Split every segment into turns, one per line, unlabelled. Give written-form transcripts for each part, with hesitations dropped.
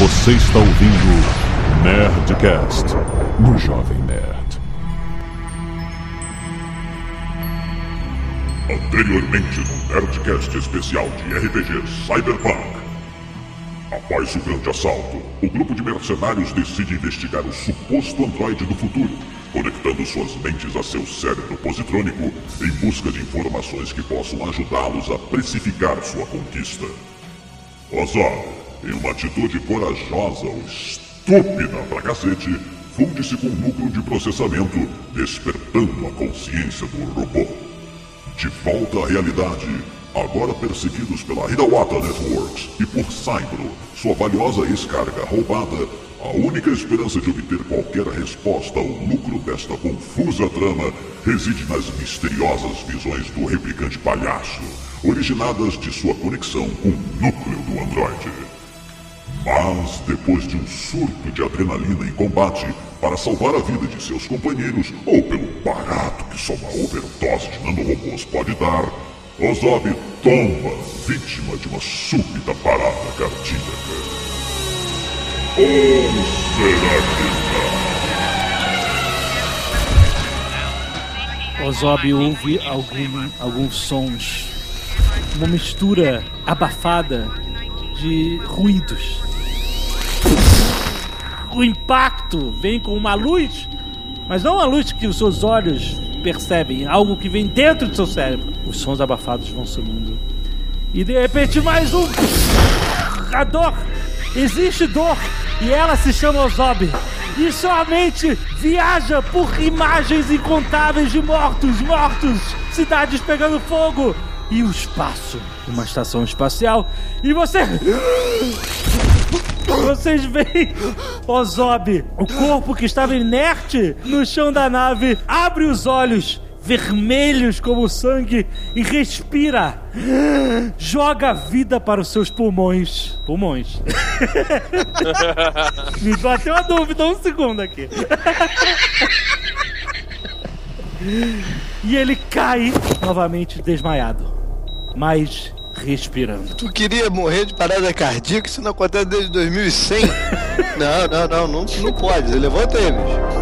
Você está ouvindo Nerdcast no Jovem Nerd.
Anteriormente no Nerdcast especial de RPG Cyberpunk. Após o grande assalto, o grupo de mercenários decide investigar o suposto androide do futuro, conectando suas mentes a seu cérebro positrônico em busca de informações que possam ajudá-los a precificar sua conquista. Ozob, em uma atitude corajosa ou estúpida pra cacete, funde-se com o núcleo de processamento, despertando a consciência do robô. De volta à realidade, agora perseguidos pela Hiawatha Networks e por Cybro, sua valiosa ex-carga roubada, a única esperança de obter qualquer resposta ao lucro desta confusa trama reside nas misteriosas visões do replicante palhaço, originadas de sua conexão com o núcleo do androide. Mas, depois de um surto de adrenalina em combate para salvar a vida de seus companheiros, ou pelo barato que só uma overdose de nanorobôs pode dar, Ozob tomba, vítima de uma súbita parada cardíaca. Ou será que não?
Ozob ouve alguns sons, uma mistura abafada de ruídos. O impacto vem com uma luz, mas não a luz que os seus olhos percebem, algo que vem dentro do seu cérebro. Os sons abafados vão sumindo. E de repente mais um... A dor! Existe dor! E ela se chama Ozob. E sua mente viaja por imagens incontáveis de mortos, cidades pegando fogo e o espaço. Uma estação espacial. E vocês veem Ozob, o corpo que estava inerte no chão da nave, abre os olhos vermelhos como sangue e respira. Joga vida para os seus pulmões. Me bateu a dúvida um segundo aqui. E ele cai novamente desmaiado, mas respirando.
Tu queria morrer de parada cardíaca? Isso não acontece desde 2100? Não pode. Levanta aí, bicho.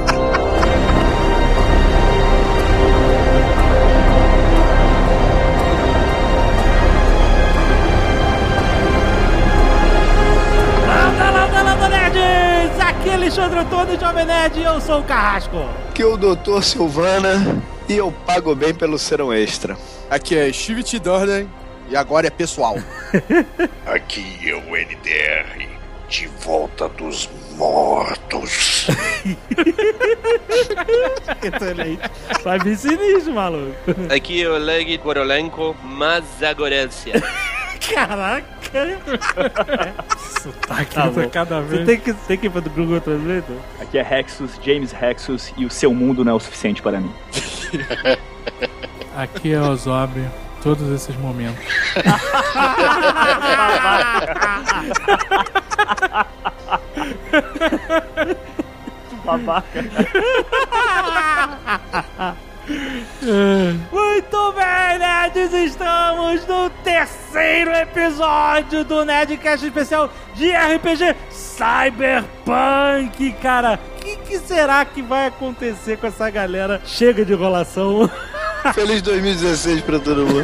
Landa, nerds! Aqui é Alexandre Antônio, Jovem Nerd, e eu sou o Carrasco.
Aqui é o Dr. Silvana e eu pago bem pelo serão extra.
Aqui é Steve T. Durden e agora é pessoal.
Aqui é o NDR, de volta dos mortos.
Excelente. Vai vir sinistro, maluco.
Aqui é o Leg Korolenko Mazagorelsia.
Caraca. Sotaque
tá
cada vez. Você tem que ir para o Google Translator?
Aqui é Rexus, James Rexus, e o seu mundo não é o suficiente para mim.
Aqui é Ozob, todos esses momentos.
Babaca.
Muito bem, nerds, estamos no terceiro episódio do Nerdcast especial de RPG Cyberpunk, cara. O que será que vai acontecer com essa galera? Chega de enrolação.
Feliz 2016 pra todo mundo.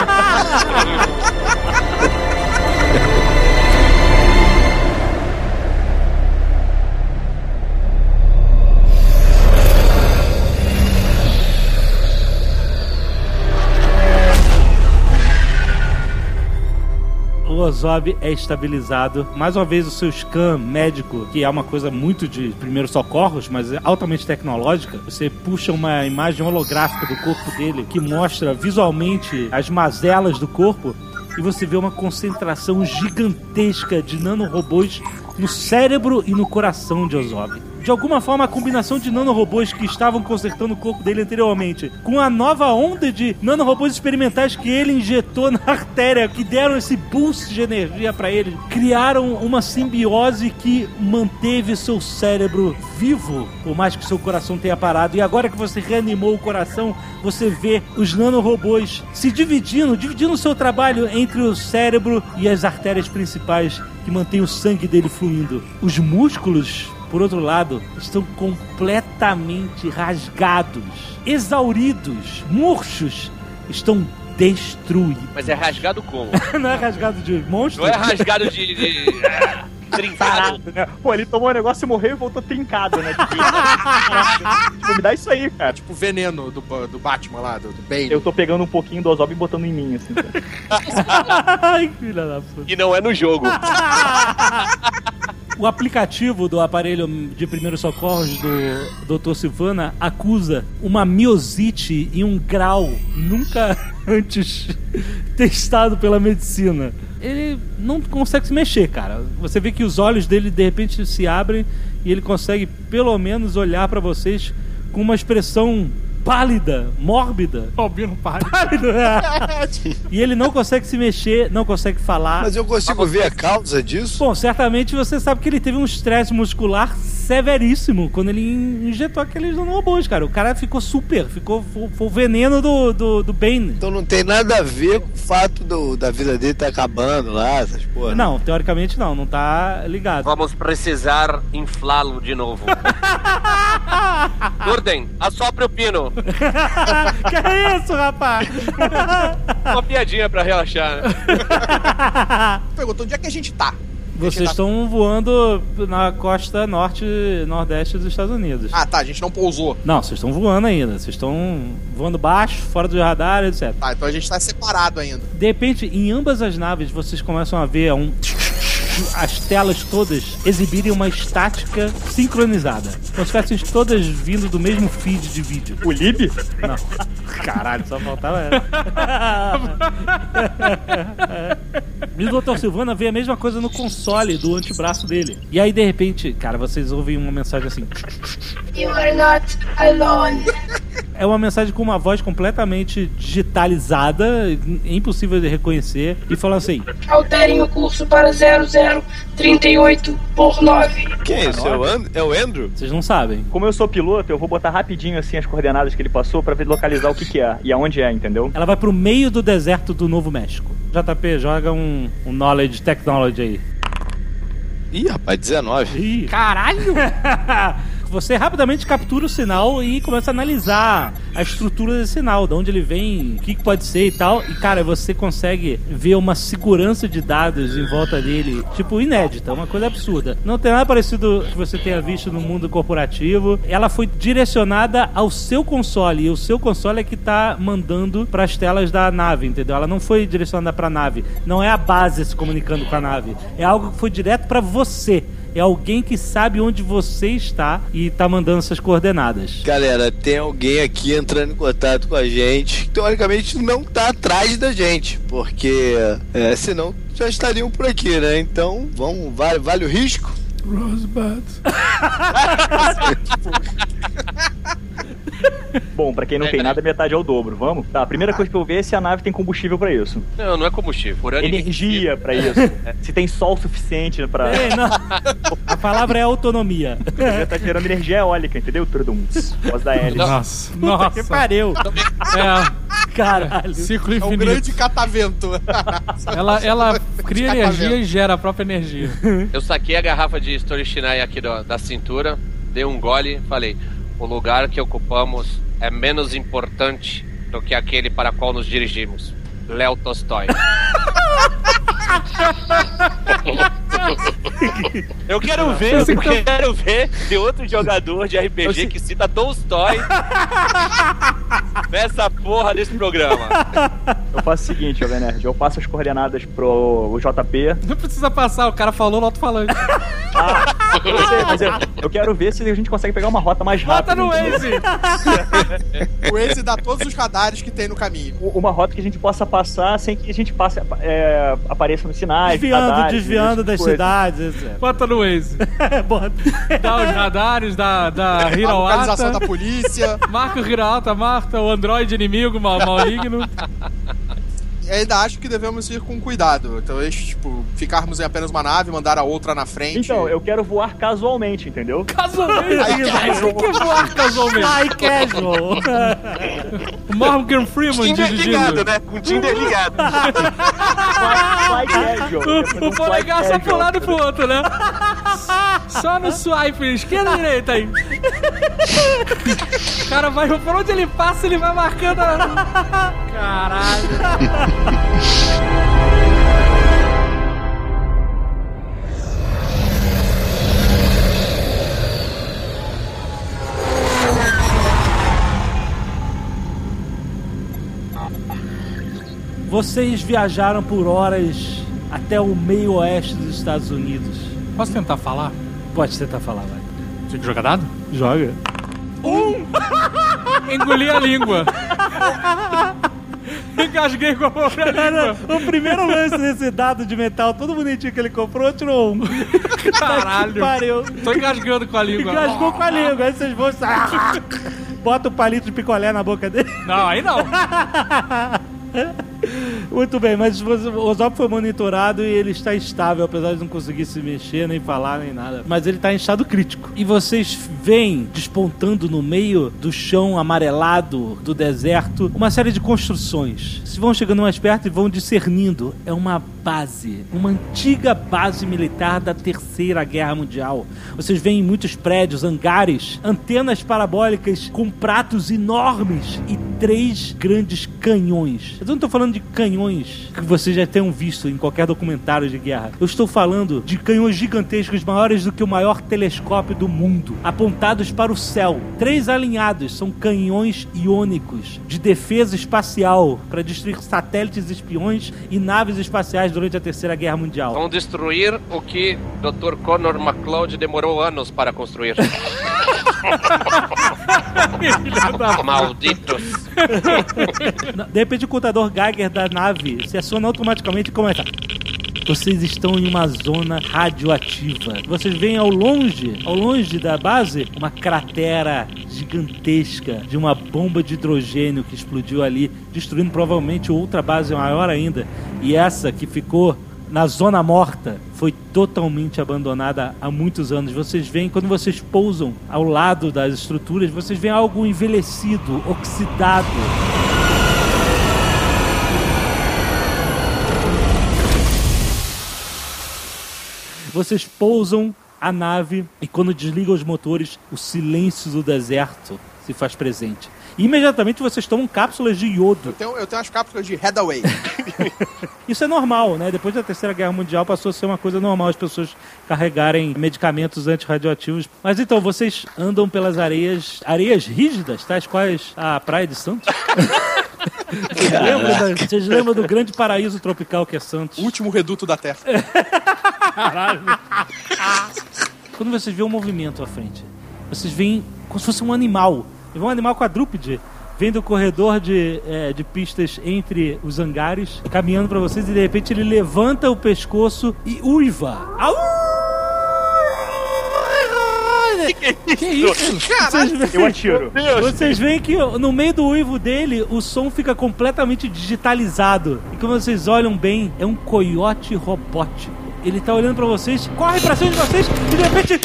O Ozob é estabilizado. Mais uma vez o seu scan médico, que é uma coisa muito de primeiros socorros, mas é altamente tecnológica. Você puxa uma imagem holográfica do corpo dele, que mostra visualmente as mazelas do corpo, e você vê uma concentração gigantesca de nanorobôs no cérebro e no coração de Ozob. de alguma forma, a combinação de nanorobôs que estavam consertando o corpo dele anteriormente, com a nova onda de nanorobôs experimentais que ele injetou na artéria, que deram esse boost de energia pra ele, criaram uma simbiose que manteve seu cérebro vivo, por mais que seu coração tenha parado. E agora que você reanimou o coração, você vê os nanorobôs se dividindo o seu trabalho entre o cérebro e as artérias principais que mantêm o sangue dele fluindo. Os músculos, por outro lado, estão completamente rasgados, exauridos, murchos, estão destruídos.
Mas é rasgado como?
Não é rasgado de monstro?
Não é rasgado de trincado.
Né? Pô, ele tomou um negócio e morreu e voltou trincado, né? Tipo, me dá isso aí, cara.
Tipo o veneno do Batman lá, do Bane.
Eu tô pegando um pouquinho do Ozob e botando em mim, assim.
Ai, filha da puta.
E não é no jogo.
O aplicativo do aparelho de primeiros socorros do Dr. Silvana acusa uma miosite em um grau nunca antes testado pela medicina. Ele não consegue se mexer, cara. Você vê que os olhos dele de repente se abrem e ele consegue pelo menos olhar pra vocês com uma expressão pálida, mórbida.
Albino pálido.
E ele não consegue se mexer, não consegue falar.
Mas eu consigo ver a causa disso?
Bom, certamente você sabe que ele teve um estresse muscular severíssimo quando ele injetou aqueles nanorobôs, cara. O cara ficou super, foi o veneno do Bane.
Então não tem nada a ver com o fato da vida dele tá acabando lá, essas porra.
Não, teoricamente não tá ligado.
Vamos precisar inflá-lo de novo. Gordon, assopre o pino.
Que é isso, rapaz?
Uma piadinha pra relaxar, né?
Pergunta, onde é que a gente tá?
Vocês estão voando na costa nordeste dos Estados Unidos.
Ah, tá, a gente não pousou.
Não, vocês estão voando ainda. Vocês estão voando baixo, fora do radar, etc.
Tá, então a gente tá separado ainda.
De repente, em ambas as naves, vocês começam a ver as telas todas exibirem uma estática sincronizada. Como se fossem todas vindo do mesmo feed de vídeo.
O Lib?
Não. Caralho, só faltava essa. E o Dr. Silvana vê a mesma coisa no console do antebraço dele. E aí, de repente, cara, vocês ouvem uma mensagem assim.
You are not alone.
É uma mensagem com uma voz completamente digitalizada, impossível de reconhecer, e fala assim:
alterem o curso para 0038 por 9.
Quem é isso? É o Andrew?
Vocês não sabem.
Como eu sou piloto, eu vou botar rapidinho assim as coordenadas que ele passou pra ver localizar o que é e aonde é, entendeu?
Ela vai pro meio do deserto do Novo México. JP, joga um Knowledge Technology aí.
Ih, rapaz, 19.
Ih. Caralho! Você rapidamente captura o sinal e começa a analisar a estrutura desse sinal, de onde ele vem, o que pode ser e tal. E, cara, você consegue ver uma segurança de dados em volta dele, tipo, inédita, uma coisa absurda. Não tem nada parecido que você tenha visto no mundo corporativo. Ela foi direcionada ao seu console, e o seu console é que tá mandando pras telas da nave, entendeu? Ela não foi direcionada pra nave. Não é a base se comunicando com a nave. É algo que foi direto pra você. É alguém que sabe onde você está e tá mandando essas coordenadas.
Galera, tem alguém aqui entrando em contato com a gente que teoricamente não tá atrás da gente, porque senão já estariam por aqui, né? Então, vale o risco?
Rosebud.
Bom, pra quem não tem nada, metade é o dobro. Vamos? Tá, a primeira coisa que eu ver é se a nave tem combustível pra isso.
Não é combustível.
Energia pra isso. Se tem sol suficiente pra...
Não. A palavra é autonomia.
Você tá gerando energia eólica, entendeu? Voz da hélice.
Nossa.
Puta que pariu. Caralho.
Ciclo
É um
infinito.
grande catavento.
Ela cria energia e gera a própria energia.
Eu saquei a garrafa de Stolichnaya aqui da cintura, dei um gole e falei: o lugar que ocupamos é menos importante do que aquele para qual nos dirigimos. Léo Tolstói. Eu quero ver de outro jogador de RPG que cita Tolstói nessa porra desse programa.
Eu faço o seguinte, Jovem Nerd, eu passo as coordenadas pro JP.
Não precisa passar, o cara falou no alto-falante.
Mas eu quero ver se a gente consegue pegar uma rota mais rápida.
Bota no Waze!
O Waze dá todos os radares que tem no caminho.
Uma rota que a gente possa passar sem que a gente apareça nos sinais.
Desviando das cidades, etc.
Bota no Waze.
Bota.
Dá os radares da
A localização
Hirauata.
da polícia.
Marca o Hirauata, marca o androide inimigo maligno.
E ainda acho que devemos ir com cuidado. Talvez, tipo, ficarmos em apenas uma nave, mandar a outra na frente.
Então, eu quero voar casualmente, entendeu?
Casualmente?
Casual.
O que é voar casualmente?
Fly casual.
O Morgan Freeman
Tinder ligado,
dirigindo.
né? Com Tinder ligado.
Fly casual.
O polegar só pro lado e pro outro, né? Só no swipe, esquerda e direita aí. O cara vai, por onde ele passa, ele vai marcando a... Caralho.
Vocês viajaram por horas até o meio oeste dos Estados Unidos.
Posso tentar falar?
Pode tentar falar, vai.
Tinha que jogar dado?
Joga.
Engoli a língua. Engasguei com a própria língua.
O primeiro lance desse dado de metal, todo bonitinho que ele comprou, tirou um.
Caralho.
Que pariu.
Tô engasgando com a língua.
Engasgou com a língua. Aí vocês vão... Bota o palito de picolé na boca dele.
Não, aí não.
Muito bem, mas o Ozob foi monitorado e ele está estável, apesar de não conseguir se mexer, nem falar, nem nada. Mas ele está em estado crítico. E vocês veem, despontando no meio do chão amarelado do deserto, uma série de construções. Vocês vão chegando mais perto e vão discernindo. É uma base, uma antiga base militar da Terceira Guerra Mundial. Vocês veem muitos prédios, hangares, antenas parabólicas com pratos enormes e 3 grandes canhões. Eu não estou falando de canhões que vocês já tenham visto em qualquer documentário de guerra. Eu estou falando de canhões gigantescos, maiores do que o maior telescópio do mundo, apontados para o céu. 3 alinhados, são canhões iônicos de defesa espacial para destruir satélites espiões e naves espaciais durante a Terceira Guerra Mundial.
Vão destruir o que Dr. Connor McLeod demorou anos para construir. Malditos.
De repente o contador Geiger da nave se aciona automaticamente e começa. Vocês estão em uma zona radioativa. Vocês veem ao longe da base, uma cratera gigantesca de uma bomba de hidrogênio que explodiu ali, destruindo provavelmente outra base maior ainda. E essa que ficou na zona morta foi totalmente abandonada há muitos anos. Vocês veem, quando vocês pousam ao lado das estruturas, vocês veem algo envelhecido, oxidado. Vocês pousam a nave e quando desligam os motores, o silêncio do deserto se faz presente. E imediatamente vocês tomam cápsulas de iodo.
Eu tenho as cápsulas de Headaway.
Isso é normal, né? Depois da Terceira Guerra Mundial passou a ser uma coisa normal as pessoas carregarem medicamentos antirradioativos. Mas então, vocês andam pelas areias rígidas, tais quais a Praia de Santos? Vocês lembram do grande paraíso tropical que é Santos?
O último reduto da Terra.
Caralho. Quando vocês veem um movimento à frente, vocês veem como se fosse um animal. Um animal quadrúpede vem do corredor de pistas entre os hangares, caminhando pra vocês, e de repente ele levanta o pescoço e uiva. Au!
Que isso? Eu atiro.
Vocês veem que no meio do uivo dele, o som fica completamente digitalizado. E quando vocês olham bem, é um coiote robótico. Ele tá olhando pra vocês, corre pra cima de vocês e de repente...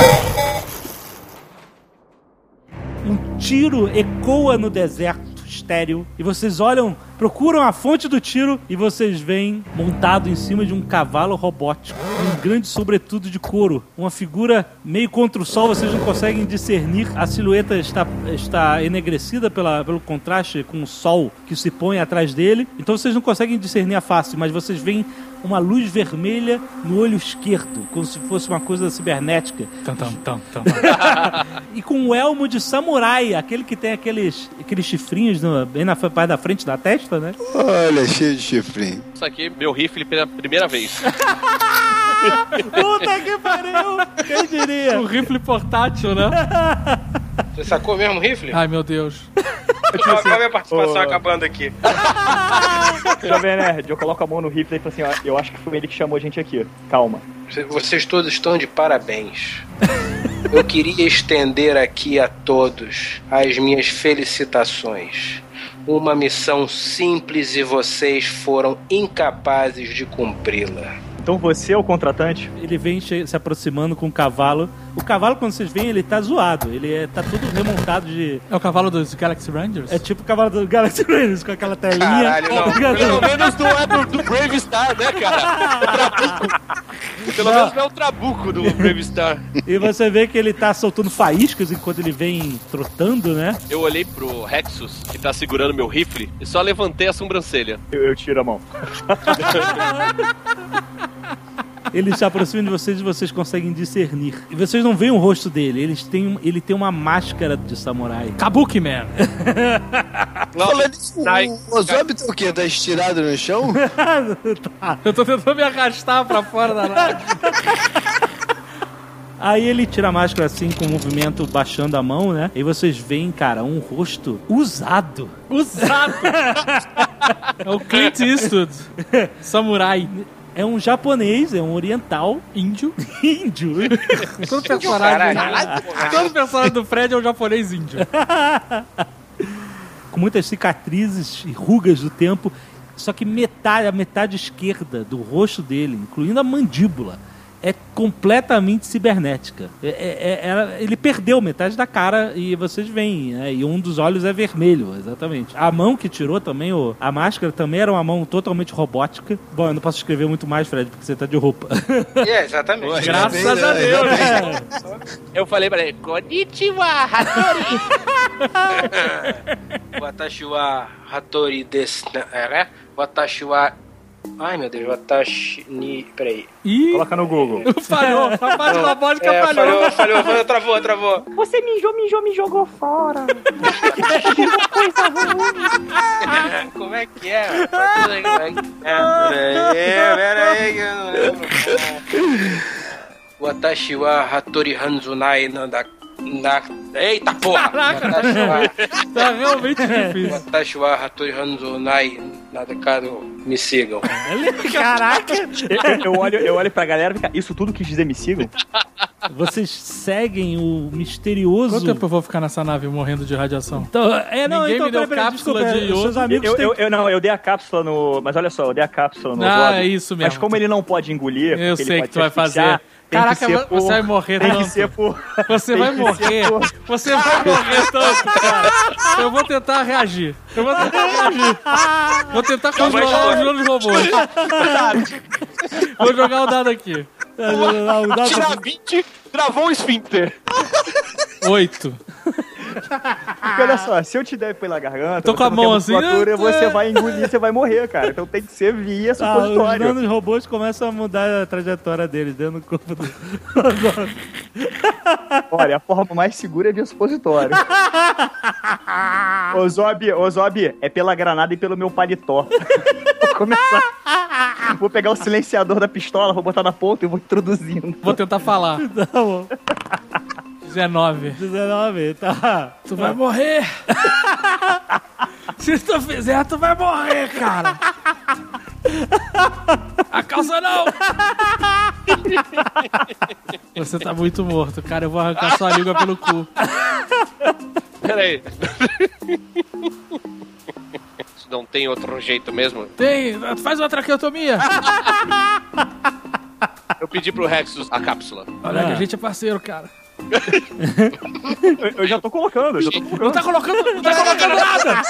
Um tiro ecoa no deserto estéril e vocês olham, procuram a fonte do tiro e vocês veem montado em cima de um cavalo robótico, um grande sobretudo de couro, uma figura meio contra o sol, vocês não conseguem discernir, a silhueta está enegrecida pelo contraste com o sol que se põe atrás dele, então vocês não conseguem discernir a face, mas vocês veem uma luz vermelha no olho esquerdo, como se fosse uma coisa cibernética. E com um elmo de samurai, aquele que tem aqueles chifrinhos bem na parte da frente da testa, né?
Olha, cheio de chifrinho.
Isso aqui, meu rifle pela primeira vez.
Puta que pariu! Quem diria?
Um rifle portátil, né?
Você sacou mesmo o rifle?
Ai, meu Deus.
Olha a minha participação acabando aqui.
Jovem Nerd, eu coloco a mão no rifle e falo assim, ó, eu acho que foi ele que chamou a gente aqui. Calma.
Vocês todos estão de parabéns. Eu queria estender aqui a todos as minhas felicitações. Uma missão simples e vocês foram incapazes de cumpri-la.
Então você é o contratante?
Ele vem se aproximando com o cavalo. O cavalo, quando vocês veem, ele tá zoado. Ele tá todo remontado de...
É o cavalo dos Galaxy Rangers?
É tipo o cavalo do Galaxy Rangers, com aquela telinha.
Caralho, não.
Pelo menos não é do Brave Star, né, cara? O Trabuco. Pelo menos não é o Trabuco do Brave Star.
E você vê que ele tá soltando faíscas enquanto ele vem trotando, né?
Eu olhei pro Rexus, que tá segurando meu rifle, e só levantei a sobrancelha.
Eu tiro a mão.
Ele se aproxima de vocês e vocês conseguem discernir. E vocês não veem o rosto dele. Ele tem uma máscara de samurai.
Kabuki Man.
Falando isso, o Ozob tá o quê? Tá estirado no chão?
Tá.
Eu tô tentando me arrastar pra fora da nave.
Aí ele tira a máscara assim, com o movimento baixando a mão, né? E vocês veem, cara, um rosto usado.
Usado! É o Clint Eastwood. Samurai.
É um japonês, é um oriental.
Índio.
Índio.
Todo personagem do Fred é um japonês índio.
Com muitas cicatrizes e rugas do tempo. Só que a metade esquerda do rosto dele, incluindo a mandíbula, é completamente cibernética. Ele perdeu metade da cara e vocês veem, né? E um dos olhos é vermelho, exatamente. A mão que tirou também, a máscara também era uma mão totalmente robótica. Bom, eu não posso escrever muito mais, Fred, porque você tá de roupa.
Exatamente.
Graças a Deus.
Eu falei pra ele, Konnichiwa, Hattori.
Watashi wa Hattori desu. Watashi wa... Ai, meu Deus, Watashi ni... Peraí.
Ih,
coloca no Google.
Falhou. A parte robótica falhou.
Falhou, travou.
Você me jogou fora. Coisa ruim.
Como é que é? Peraí, que eu não lembro. Watashi wa Hattori Hanzunai nanda... Eita porra!
Tá realmente difícil.
Watashi wa Hattori Hanzunai Nadakado, me sigam.
Caraca!
Eu olho pra galera e fico, isso tudo quis dizer me sigam?
Vocês seguem o misterioso...
Quanto tempo eu vou ficar nessa nave morrendo de radiação?
Então,
Ninguém me deu cápsula de
seus
ouro.
amigos
Eu dei a cápsula no... Mas olha só, eu dei a cápsula no
Ah,
Zob.
é isso mesmo.
Mas como ele não pode engolir...
Eu
ele
sei
pode
que tu vai fazer. Caraca, você vai morrer tanto. Você vai morrer. Você vai morrer tanto, cara. Eu vou tentar reagir. Vou tentar controlar os meus robôs. Vou jogar o dado aqui.
Tirar 20, travou o esfíncter.
8.
Porque olha só, se eu te der pela garganta,
tô com a mão assim,
você vai engolir, você vai morrer, cara. Então tem que ser via supositório.
Os nanos robôs começam a mudar a trajetória deles dentro do corpo do...
Olha, a forma mais segura é via supositório. Ô Zob, é pela granada e pelo meu paletó. Vou começar. Vou pegar o silenciador da pistola, vou botar na ponta e vou introduzindo.
Vou tentar falar.
Tá bom.
19,
tá.
Tu vai morrer. Se tu fizer, tu vai morrer, cara. A calça não. Você tá muito morto, cara. Eu vou arrancar sua língua pelo cu.
Peraí. Isso não tem outro jeito mesmo?
Tem, faz uma traqueotomia.
Eu pedi pro Rexus a cápsula.
Olha que a gente é parceiro, cara.
Eu já tô colocando.
Não tá colocando nada.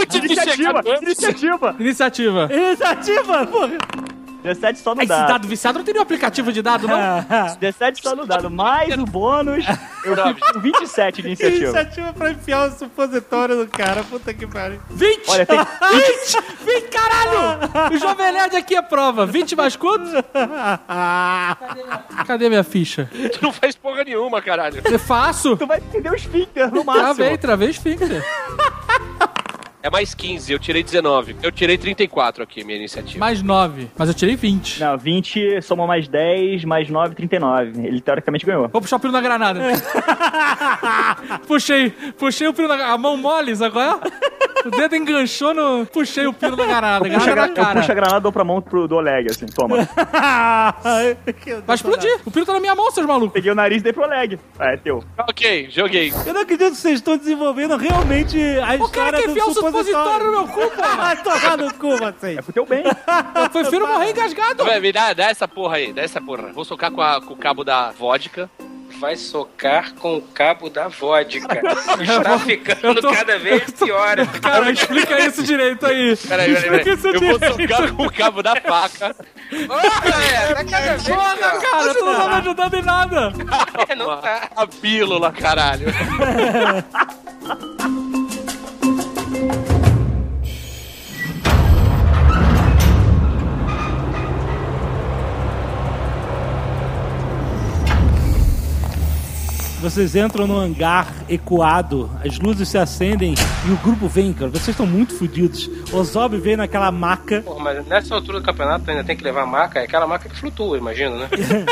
Iniciativa, porra.
17 só no
Esse
dado.
dado viciado não tem nenhum aplicativo de dado, não?
17 só no dado. Mais o bônus, eu fico com 27 de iniciativa.
Iniciativa pra enfiar o supositório do cara. Puta que pariu.
20!
Olha, tem
20, caralho! O Jovem Nerd aqui é prova. 20 mais quantos? Cadê minha ficha?
Tu não faz porra nenhuma, caralho.
Eu faço?
Tu vai perder o esfíncter no máximo.
Travei o esfíncter.
É mais 15, eu tirei 19. Eu tirei 34 aqui, minha iniciativa.
Mais 9, mas eu tirei 20.
Não, 20 soma mais 10, mais 9, 39. Ele teoricamente ganhou.
Vou puxar o piro na granada. Puxei o piro na granada. A mão mole, sabe qual é? O dedo enganchou no... Puxei o piro na granada.
Eu puxo a granada, dou pra mão do Oleg, assim, toma.
Vai explodir. O piro tá na minha mão, seus malucos.
Peguei o nariz e dei pro Oleg. É teu.
Ok, joguei.
Eu não acredito que vocês estão desenvolvendo realmente a
O cara
história
quer
do
enfiar o supositório no meu cu, porra.
Vai tomar no cu, vocês.
É pro teu bem.
Eu prefiro morrer engasgado.
Me dá essa porra aí, dá essa porra. Vou socar com o cabo da vodka.
Vai socar com o cabo da vodka. Está ficando cada vez pior.
Cara, explica isso direito aí.
Peraí. Eu vou socar com o cabo da faca.
Tá cada vez pior.
Cara, tu não tá me ajudando em nada.
Não tá.
A pílula, caralho.
Vocês entram no hangar ecoado, as luzes se acendem e o grupo vem, cara. Vocês estão muito fodidos. O Zob vem naquela maca.
Porra, mas nessa altura do campeonato ainda tem que levar a maca. É aquela maca que flutua, imagina, né?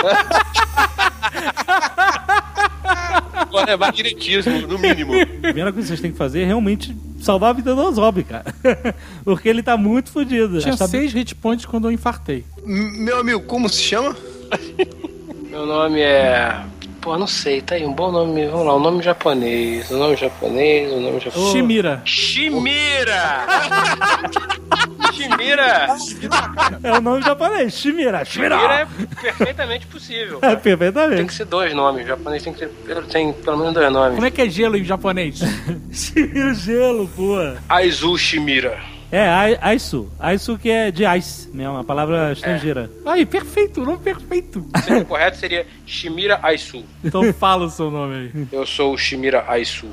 É magnetismo, no mínimo.
A primeira coisa que vocês têm que fazer é realmente salvar a vida do Zob, cara. Porque ele tá muito fodido.
Tinha 6 hit points quando eu infartei.
Meu amigo, como se chama?
Meu nome é... Pô, não sei, tá aí, um bom nome. Vamos lá, um nome japonês.
Shimira.
Shimira!
É o nome japonês, Shimira.
Shimira é perfeitamente possível.
É, perfeitamente.
Tem que ser 2 nomes. O japonês tem pelo menos 2 nomes.
Como é que é gelo em japonês?
Shimira, gelo, pô.
Aizu Shimira.
É, Aisu. Aisu que é de ice mesmo, uma palavra estrangeira.
Aí, perfeito, o nome perfeito.
O correto seria Shimira Aisu.
Então fala o seu nome aí.
Eu sou o Shimira Aisu.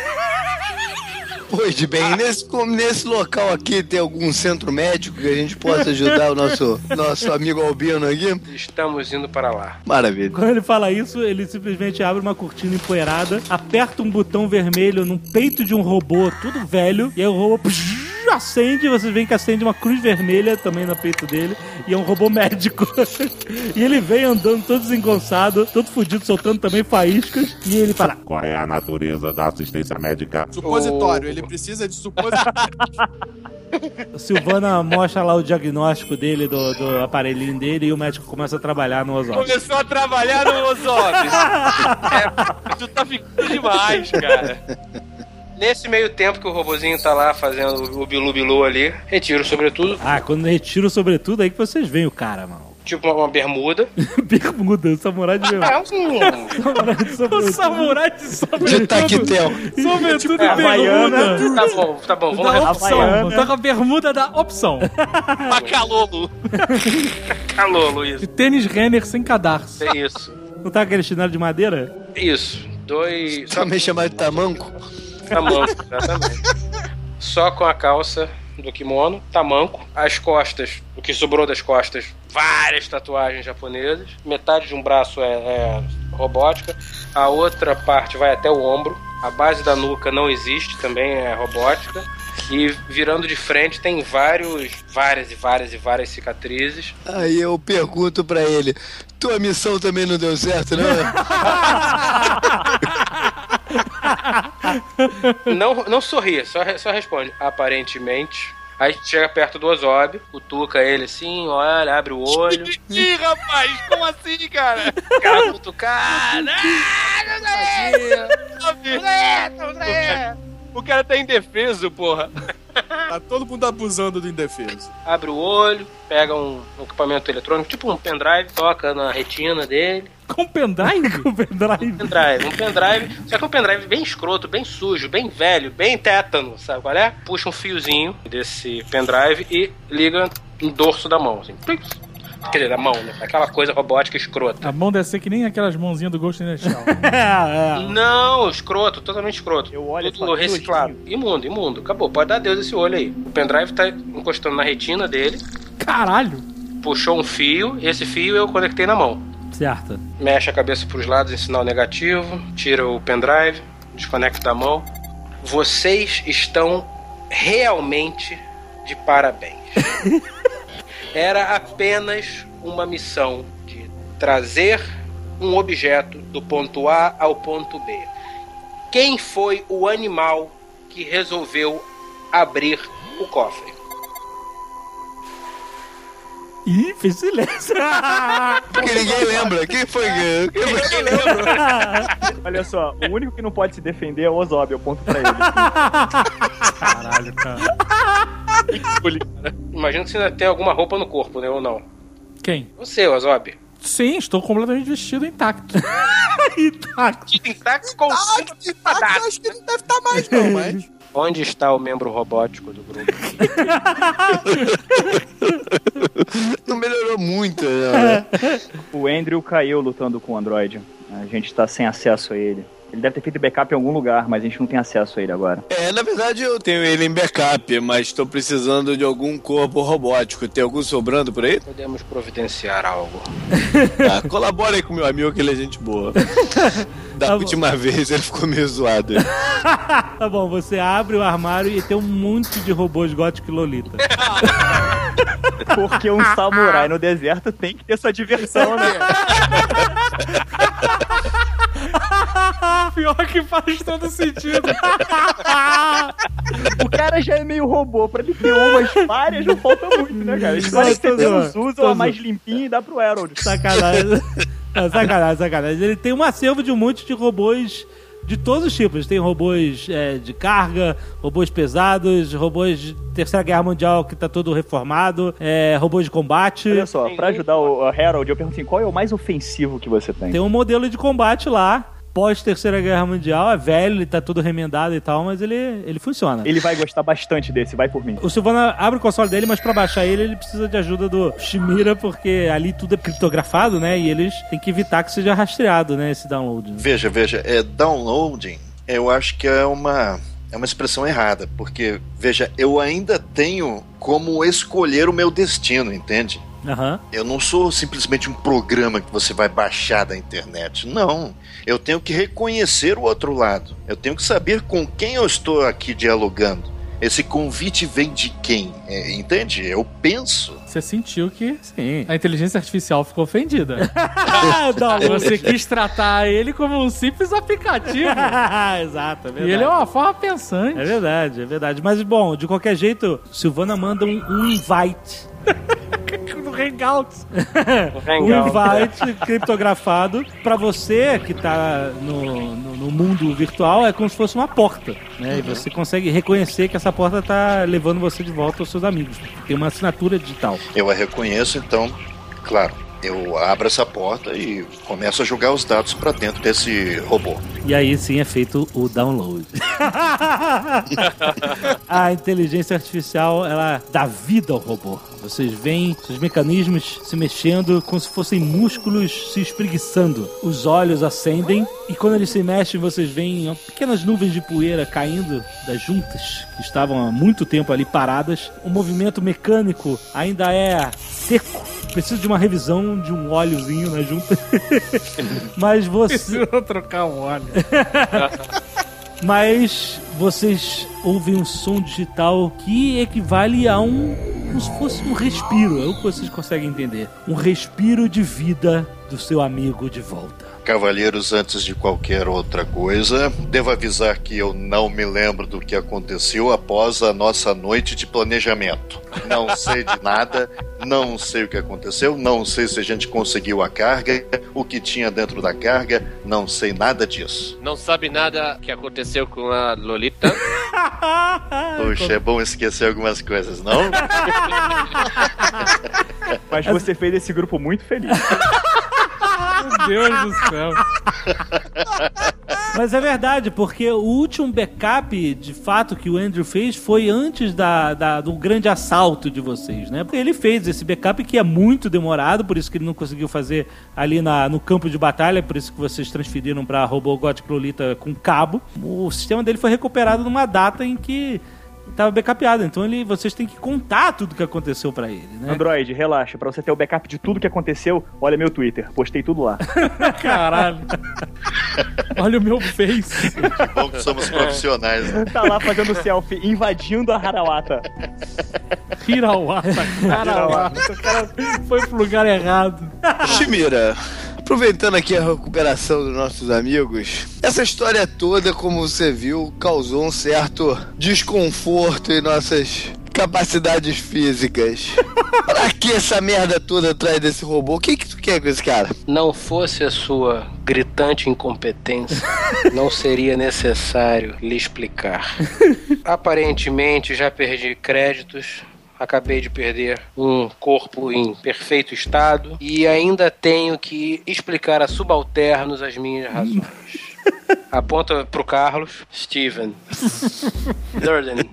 Pois bem, nesse local aqui tem algum centro médico que a gente possa ajudar o nosso amigo Albino aqui?
Estamos indo para lá.
Maravilha.
Quando ele fala isso, ele simplesmente abre uma cortina empoeirada, aperta um botão vermelho no peito de um robô tudo velho, e aí o robô acende, vocês veem que acende uma cruz vermelha também no peito dele, e é um robô médico. E ele vem andando todo desengonçado, todo fudido, soltando também faíscas, e ele fala:
qual é a natureza da assistência médica?
Supositório, ele precisa de supositório.
Silvana mostra lá o diagnóstico dele, do aparelhinho dele, e o médico começa a trabalhar no Ozob.
Começou a trabalhar no Ozob. Tu tá ficando demais, cara.
Nesse meio tempo que o robozinho tá lá fazendo o bilu-bilu ali, retira o sobretudo.
Ah, quando retira o sobretudo, aí que vocês veem o cara, mano.
Tipo uma bermuda.
Bermuda, o samurai de bermuda.
O samurai de sobretudo.
De taquetel.
Sobretudo e bermuda.
Tá bom, vamos
da opção. Tá com a bermuda da opção.
Macalolo.
Calolo, isso.
De tênis Renner sem cadarço.
É isso.
Não tá aquele chinelo de madeira?
Isso. 2...
Também chamado de tamanco?
Tamanco, exatamente. Só com a calça do kimono, tamanco. As costas, o que sobrou das costas, várias tatuagens japonesas. Metade de um braço é robótica. A outra parte vai até o ombro. A base da nuca não existe, também é robótica. E virando de frente tem várias cicatrizes.
Aí eu pergunto pra ele: tua missão também não deu certo, não?
Não sorri, só responde. Aparentemente. Aí chega perto do Ozob, cutuca ele assim, olha, abre o olho.
Ih, rapaz, como assim, cara?
Cara cutucado.
O cara tá indefeso, porra.
Tá todo mundo abusando do indefeso.
Abre o olho, pega um equipamento eletrônico, tipo um pendrive, toca na retina dele.
Com pendrive?
Com pendrive.
Um pendrive. Só que é um pendrive bem escroto, bem sujo, bem velho, bem tétano, sabe qual é? Puxa um fiozinho desse pendrive e liga no dorso da mão, assim. Quer dizer, da mão, né? Aquela coisa robótica escrota.
A mão deve ser que nem aquelas mãozinhas do Ghost in the Shell.
Não, escroto, totalmente escroto.
Eu olho
tudo reciclado. Imundo. Acabou, pode dar adeus esse olho aí. O pendrive tá encostando na retina dele.
Caralho!
Puxou um fio, esse fio eu conectei na mão.
Certo.
Mexe a cabeça pros lados em sinal negativo, tira o pendrive, desconecta da mão. Vocês estão realmente de parabéns. Era apenas uma missão de trazer um objeto do ponto A ao ponto B. Quem foi o animal que resolveu abrir o cofre?
Ih, fez silêncio.
Porque ninguém lembra. Quem foi? Quem lembra?
Olha só, o único que não pode se defender é o Ozob, eu ponto pra ele.
Caralho, cara.
Imagina que você ainda tem alguma roupa no corpo, né? Ou não?
Quem?
Você, Ozob.
Sim, estou completamente vestido intacto.
Intacto com
acho que não deve estar mais, não, mas...
Onde está o membro robótico do grupo?
Não melhorou muito, né?
O Andrew caiu lutando com o Android. A gente tá sem acesso a ele. Ele deve ter feito backup em algum lugar, mas a gente não tem acesso a ele agora.
Na verdade eu tenho ele em backup, mas estou precisando de algum corpo robótico. Tem algum sobrando por aí?
Podemos providenciar algo.
Colabora aí com meu amigo, que ele é gente boa. Da última vez ele ficou meio zoado.
Tá bom, você abre o armário e tem um monte de robôs gótico e lolita.
Porque um samurai no deserto tem que ter sua diversão, né?
Pior que faz todo sentido.
O cara já é meio robô, pra ele ter umas várias não falta muito, né, cara? Eles podem ter menos uso, a mais limpinha e dá pro Harold.
Sacanagem. Sacanagem. Ele tem um acervo de um monte de robôs de todos os tipos. Tem robôs de carga, robôs pesados, robôs de Terceira Guerra Mundial que tá todo reformado, robôs de combate.
Olha só, pra ajudar o Harold, eu pergunto assim, qual é o mais ofensivo que você tem?
Tem um modelo de combate lá, pós-Terceira Guerra Mundial, é velho, ele tá todo remendado e tal, mas ele funciona.
Ele vai gostar bastante desse, vai por mim.
O Silvana abre o console dele, mas pra baixar ele precisa de ajuda do Shimira, porque ali tudo é criptografado, né? E eles têm que evitar que seja rastreado, né? Esse download. Né?
Veja, downloading, eu acho que é uma expressão errada, porque, veja, eu ainda tenho como escolher o meu destino, entende?
Uhum.
Eu não sou simplesmente um programa que você vai baixar da internet. Não. Eu tenho que reconhecer o outro lado. Eu tenho que saber com quem eu estou aqui dialogando. Esse convite vem de quem? Entende? Eu penso.
Você sentiu que sim, a inteligência artificial ficou ofendida. Você quis tratar ele como um simples aplicativo.
Exato, é verdade.
E ele é uma forma pensante.
É verdade. Mas, bom, de qualquer jeito, Silvana manda um invite.
No Hangouts.
Um invite criptografado pra você que tá no mundo virtual, é como se fosse uma porta, né? E você consegue reconhecer que essa porta tá levando você de volta aos seus amigos. Tem uma assinatura digital.
Eu a reconheço, então, claro, eu abro essa porta e começo a jogar os dados pra dentro desse robô.
E aí sim é feito o download. A inteligência artificial, ela dá vida ao robô. Vocês veem os mecanismos se mexendo como se fossem músculos se espreguiçando. Os olhos acendem e quando eles se mexem, vocês veem pequenas nuvens de poeira caindo das juntas que estavam há muito tempo ali paradas. O movimento mecânico ainda é seco. Preciso de uma revisão de um óleozinho na junta. Mas você...
Preciso trocar um óleo.
Mas vocês ouvem um som digital que equivale a como se fosse um respiro. É o que vocês conseguem entender. Um respiro de vida do seu amigo de volta.
Cavalheiros, antes de qualquer outra coisa, devo avisar que eu não me lembro do que aconteceu após a nossa noite de planejamento. Não sei de nada, não sei o que aconteceu, não sei se a gente conseguiu a carga, o que tinha dentro da carga, não sei nada disso.
Não sabe nada que aconteceu com a Lolita?
Puxa, é bom esquecer algumas coisas, não?
Mas você fez esse grupo muito feliz.
Meu Deus do céu.
Mas é verdade, porque o último backup, de fato, que o Andrew fez foi antes do grande assalto de vocês, né? Porque ele fez esse backup que é muito demorado, por isso que ele não conseguiu fazer ali no campo de batalha, por isso que vocês transferiram para Robô Gótico Lolita com cabo. O sistema dele foi recuperado numa data em que Tava backupado, então vocês têm que contar tudo que aconteceu pra ele, né?
Android, relaxa, pra você ter o backup de tudo que aconteceu, olha meu Twitter, postei tudo lá.
Caralho. Olha o meu Face.
Que bom que somos profissionais, né?
Tá lá fazendo selfie, invadindo a Harawata.
Hirawata. O cara foi pro lugar errado.
Chimira, aproveitando aqui a recuperação dos nossos amigos, essa história toda, como você viu, causou um certo desconforto em nossas capacidades físicas. Pra que essa merda toda atrás desse robô? O que tu quer com esse cara?
Não fosse a sua gritante incompetência, não seria necessário lhe explicar. Aparentemente já perdi créditos. Acabei de perder um corpo em perfeito estado e ainda tenho que explicar a subalternos as minhas razões. Aponta pro Carlos. Steven. Durden.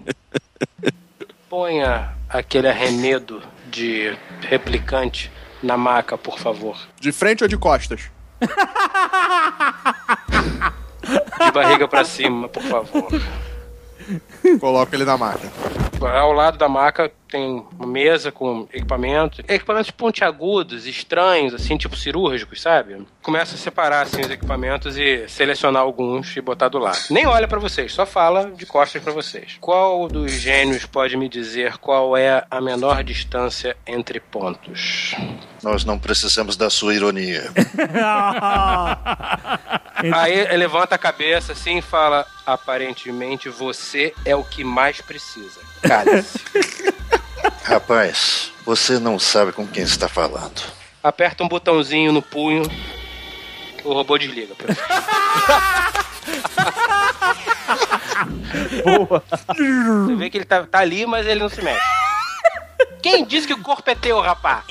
Ponha aquele arremedo de replicante na maca, por favor.
De frente ou de costas?
De barriga pra cima, por favor.
Coloca ele na maca.
Ao lado da maca tem uma mesa com equipamentos pontiagudos, estranhos, assim, tipo cirúrgicos, sabe? Começa a separar, assim, os equipamentos e selecionar alguns e botar do lado. Nem olha pra vocês, só fala de costas pra vocês. Qual dos gênios pode me dizer qual é a menor distância entre pontos?
Nós não precisamos da sua ironia.
Aí ele levanta a cabeça assim e fala: aparentemente você é o que mais precisa. Cale-se.
Rapaz, você não sabe com quem está falando.
Aperta um botãozinho no punho, o robô desliga.
Boa.
Você vê que ele tá ali, mas ele não se mexe. Quem disse que o corpo é teu, rapá?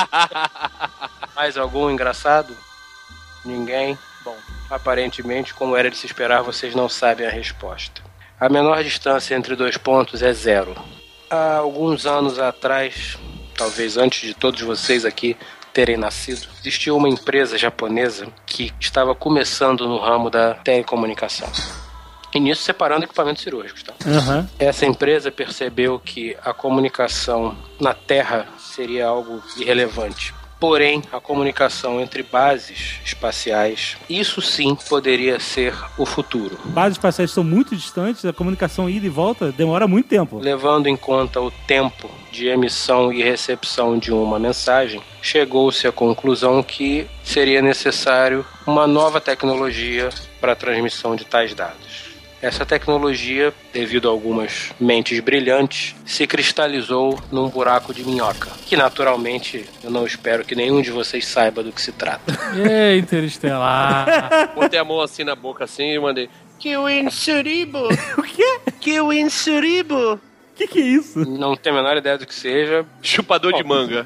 Mais algum engraçado? Ninguém? Bom, aparentemente, como era de se esperar, vocês não sabem a resposta. A menor distância entre dois pontos é 0. Há alguns anos atrás, talvez antes de todos vocês aqui terem nascido, existia uma empresa japonesa que estava começando no ramo da telecomunicação. E nisso separando equipamentos cirúrgicos, tá?
Uhum.
Essa empresa percebeu que a comunicação na Terra seria algo irrelevante. Porém, a comunicação entre bases espaciais, isso sim poderia ser o futuro.
Bases espaciais estão muito distantes, a comunicação ida e volta demora muito tempo.
Levando em conta o tempo de emissão e recepção de uma mensagem, chegou-se à conclusão que seria necessário uma nova tecnologia para a transmissão de tais dados. Essa tecnologia, devido a algumas mentes brilhantes, se cristalizou num buraco de minhoca, que naturalmente eu não espero que nenhum de vocês saiba do que se trata.
Interestelar.
Botei a mão assim na boca assim e mandei:
Que o inseribo!
O quê?
Que o inseribo!
Que é isso?
Não tenho a menor ideia do que seja.
chupador de manga.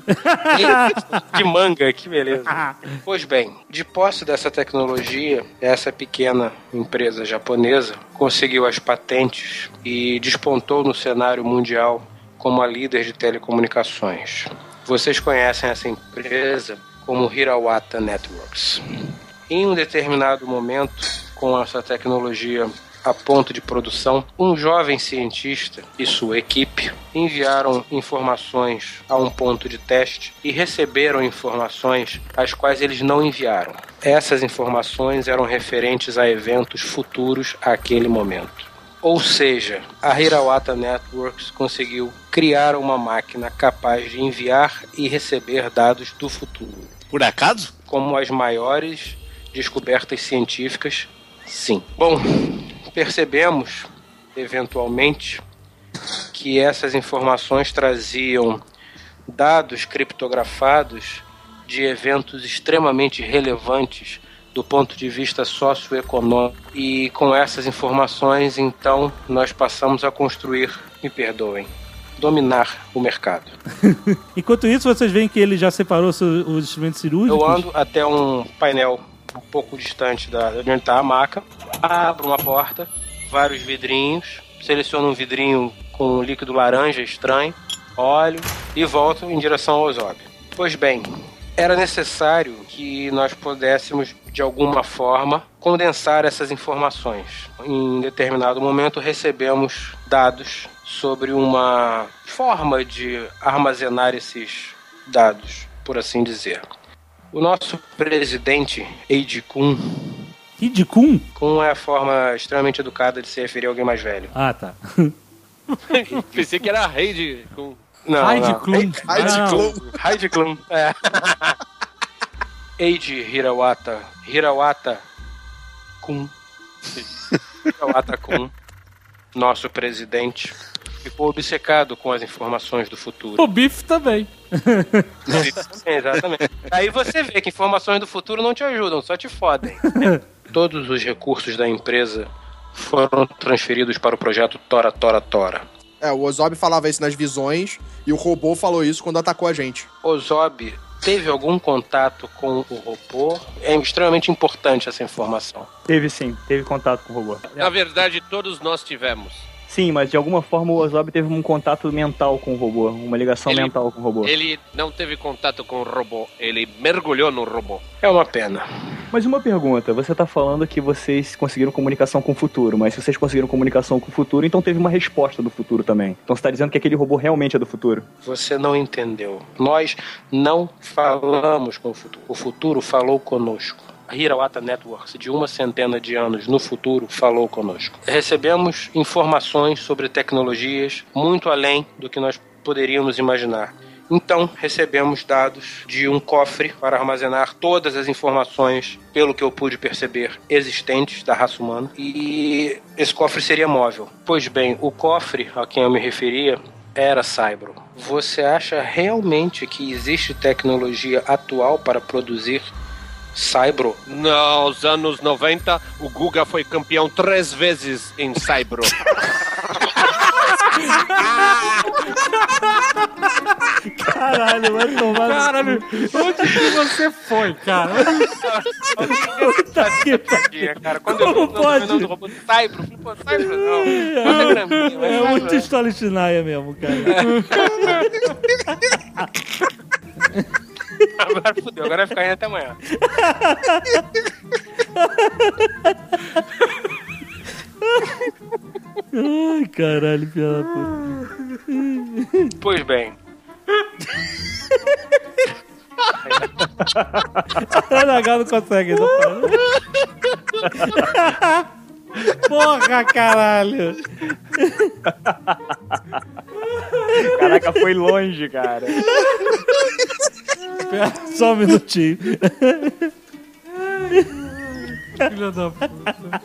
De manga, que beleza. Pois bem, de posse dessa tecnologia, essa pequena empresa japonesa conseguiu as patentes e despontou no cenário mundial como a líder de telecomunicações. Vocês conhecem essa empresa como Hirawata Networks. Em um determinado momento, com essa tecnologia a ponto de produção, um jovem cientista e sua equipe enviaram informações a um ponto de teste e receberam informações as quais eles não enviaram. Essas informações eram referentes a eventos futuros àquele momento. Ou seja, a Hirawata Networks conseguiu criar uma máquina capaz de enviar e receber dados do futuro.
Por acaso?
Como as maiores descobertas científicas, sim. Bom, percebemos, eventualmente, que essas informações traziam dados criptografados de eventos extremamente relevantes do ponto de vista socioeconômico. E com essas informações, então, nós passamos a construir, me perdoem, dominar o mercado.
Enquanto isso, vocês veem que ele já separou os instrumentos cirúrgicos?
Eu ando até um painel um pouco distante de onde está a maca, abro uma porta, vários vidrinhos, seleciono um vidrinho com um líquido laranja estranho, olho e volto em direção ao Ozob. Pois bem, era necessário que nós pudéssemos, de alguma forma, condensar essas informações. Em determinado momento, recebemos dados sobre uma forma de armazenar esses dados, por assim dizer. O nosso presidente, Eiji Kun.
Eiji Kun?
Kun é a forma extremamente educada de se referir a alguém mais velho.
Ah, tá.
Pensei que era Heidi Kun.
Não,
Heidi Klum.
Heidi Klum. É. Eiji Hirawata Kun. Hirawata Kun, nosso presidente, ficou obcecado com as informações do futuro.
O Biff também.
Exatamente. Aí você vê que informações do futuro não te ajudam, só te fodem. Todos os recursos da empresa foram transferidos para o projeto Tora Tora Tora.
O Ozob falava isso nas visões e o robô falou isso quando atacou a gente.
Ozob teve algum contato com o robô? É extremamente importante essa informação.
Teve sim, teve contato com o robô.
Na verdade, todos nós tivemos.
Sim, mas de alguma forma o Ozob teve um contato mental com o robô, uma ligação mental com o robô.
Ele não teve contato com o robô, ele mergulhou no robô.
É uma pena.
Mas uma pergunta, você tá falando que vocês conseguiram comunicação com o futuro, mas se vocês conseguiram comunicação com o futuro, então teve uma resposta do futuro também. Então você tá dizendo que aquele robô realmente é do futuro?
Você não entendeu. Nós não falamos com o futuro. O futuro falou conosco. A Hirawata Networks, de 100 de anos no futuro, falou conosco. Recebemos informações sobre tecnologias muito além do que nós poderíamos imaginar. Então, recebemos dados de um cofre para armazenar todas as informações, pelo que eu pude perceber, existentes da raça humana. E esse cofre seria móvel. Pois bem, o cofre a quem eu me referia era Cybro. Você acha realmente que existe tecnologia atual para produzir Cybro?
Nos anos 90, o Guga foi campeão 3 vezes em Cybro.
Caralho, vai tomar.
Caralho, onde que você foi, cara?
Puta que pariu.
Cara, quando eu
pode?
do robô Cybro, pô, Cybro não. Bota graminha,
É muito história Chinaia mesmo, cara.
Agora fudeu, agora vai ficar indo até amanhã.
Ai, caralho, filha da puta.
Pois bem.
A NH não consegue, não pode. Porra, caralho.
Caraca, foi longe, cara.
Só um minutinho.
Filha da puta.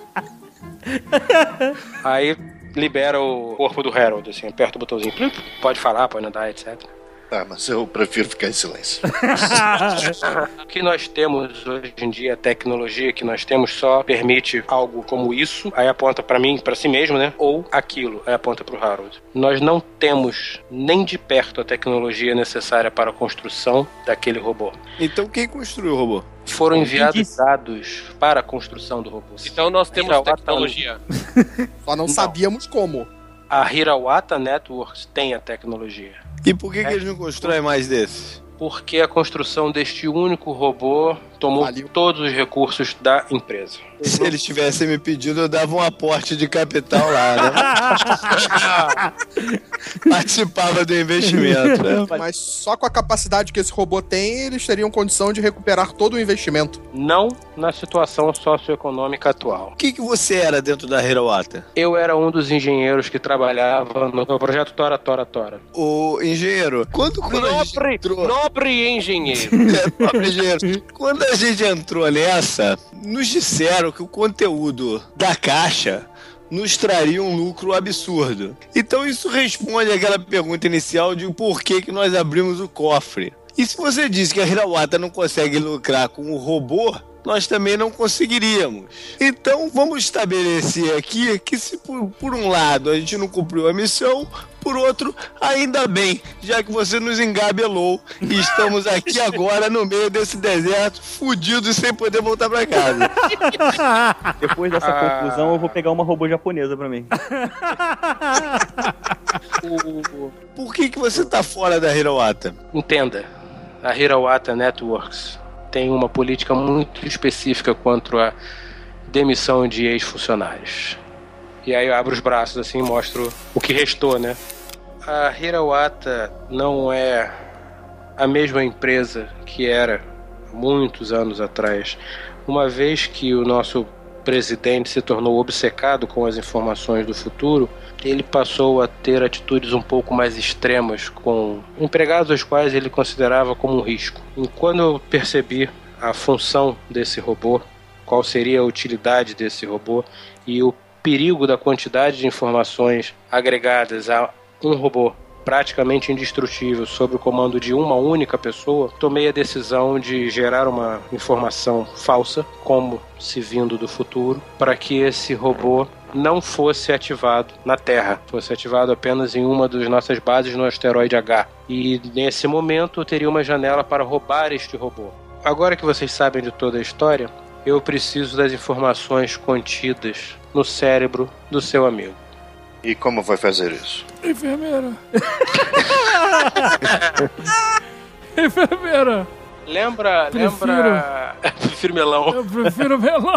Aí libera o corpo do Harold, assim, aperta o botãozinho. Pode falar, pode andar, etc.
Ah, mas eu prefiro ficar em silêncio.
O que nós temos hoje em dia, a tecnologia que nós temos só permite algo como isso, aí aponta pra mim, pra si mesmo, né? Ou aquilo, aí aponta pro Harold. Nós não temos nem de perto a tecnologia necessária para a construção daquele robô.
Então quem construiu o robô?
Foram enviados dados para a construção do robô.
Então nós temos tecnologia.
Só não sabíamos como.
A Hirawata Networks tem a tecnologia.
E por que eles não constroem mais desses?
Porque a construção deste único robô tomou todos os recursos da empresa.
Se eles tivessem me pedido, eu dava um aporte de capital lá, né? Participava do investimento. Né?
Mas só com a capacidade que esse robô tem, eles teriam condição de recuperar todo o investimento.
Não na situação socioeconômica atual.
O que você era dentro da Hirawata?
Eu era um dos engenheiros que trabalhava no projeto Tora Tora Tora.
O engenheiro,
nobre engenheiro.
Nobre engenheiro. Quando a gente entrou nessa, nos disseram que o conteúdo da caixa nos traria um lucro absurdo. Então isso responde àquela pergunta inicial de por que nós abrimos o cofre. E se você diz que a Hirawata não consegue lucrar com o robô, nós também não conseguiríamos. Então vamos estabelecer aqui que se por um lado a gente não cumpriu a missão, por outro, ainda bem, já que você nos engabelou e estamos aqui agora no meio desse deserto, fudidos sem poder voltar pra casa.
Depois dessa conclusão, eu vou pegar uma robô japonesa pra mim.
Por que você tá fora da Hirawata?
Entenda, a Hirawata Networks tem uma política muito específica quanto à demissão de ex-funcionários. E aí eu abro os braços assim e mostro o que restou, né? A Hirawata não é a mesma empresa que era muitos anos atrás. Uma vez que o nosso presidente se tornou obcecado com as informações do futuro, ele passou a ter atitudes um pouco mais extremas com empregados os quais ele considerava como um risco. E quando eu percebi a função desse robô, qual seria a utilidade desse robô e o perigo da quantidade de informações agregadas a um robô praticamente indestrutível sob o comando de uma única pessoa, tomei a decisão de gerar uma informação falsa, como se vindo do futuro, para que esse robô não fosse ativado na Terra, fosse ativado apenas em uma das nossas bases no asteroide H. E nesse momento teria uma janela para roubar este robô. Agora que vocês sabem de toda a história, eu preciso das informações contidas no cérebro do seu amigo.
E como vai fazer isso?
Enfermeira. Enfermeira.
Lembra... Prefiro melão.
Eu prefiro melão.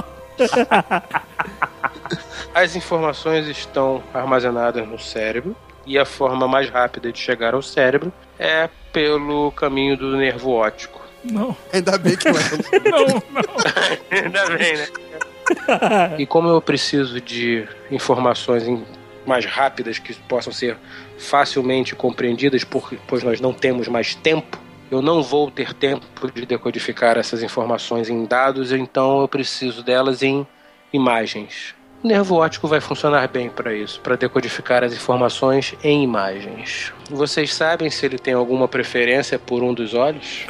As informações estão armazenadas no cérebro e a forma mais rápida de chegar ao cérebro é pelo caminho do nervo óptico.
Não.
Ainda bem que não é.
Não.
Ainda bem, né? E como eu preciso de informações mais rápidas que possam ser facilmente compreendidas, pois nós não temos mais tempo, eu não vou ter tempo de decodificar essas informações em dados, então eu preciso delas em imagens. O nervo óptico vai funcionar bem para isso, para decodificar as informações em imagens. Vocês sabem se ele tem alguma preferência por um dos olhos?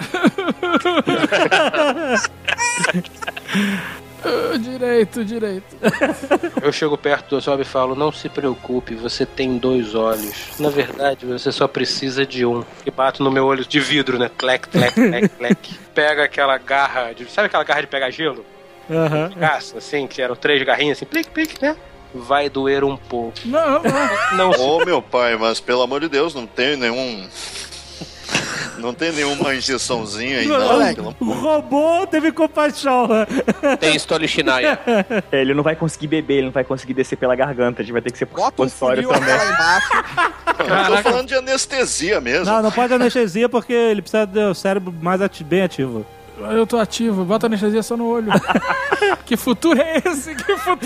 Direito.
Eu chego perto do Ozob e falo: não se preocupe, você tem 2 olhos. Na verdade, você só precisa de um. E bato no meu olho de vidro, né? Clec. Pega aquela garra sabe aquela garra de pegar gelo?
Aham.
Caça, assim, que eram 3 garrinhas, assim, plic, né? Vai doer um pouco.
Não.
Ô, meu pai, mas pelo amor de Deus, não tem nenhum... Não tem nenhuma injeçãozinha aí, não.
O robô teve compaixão.
Tem Stolichnaya.
Ele não vai conseguir beber, ele não vai conseguir descer pela garganta. A gente vai ter que ser supositório também.
Lá embaixo.
Eu tô falando de anestesia mesmo.
Não pode anestesia porque ele precisa do cérebro mais bem ativo.
Eu tô ativo, bota anestesia só no olho. Que futuro é esse?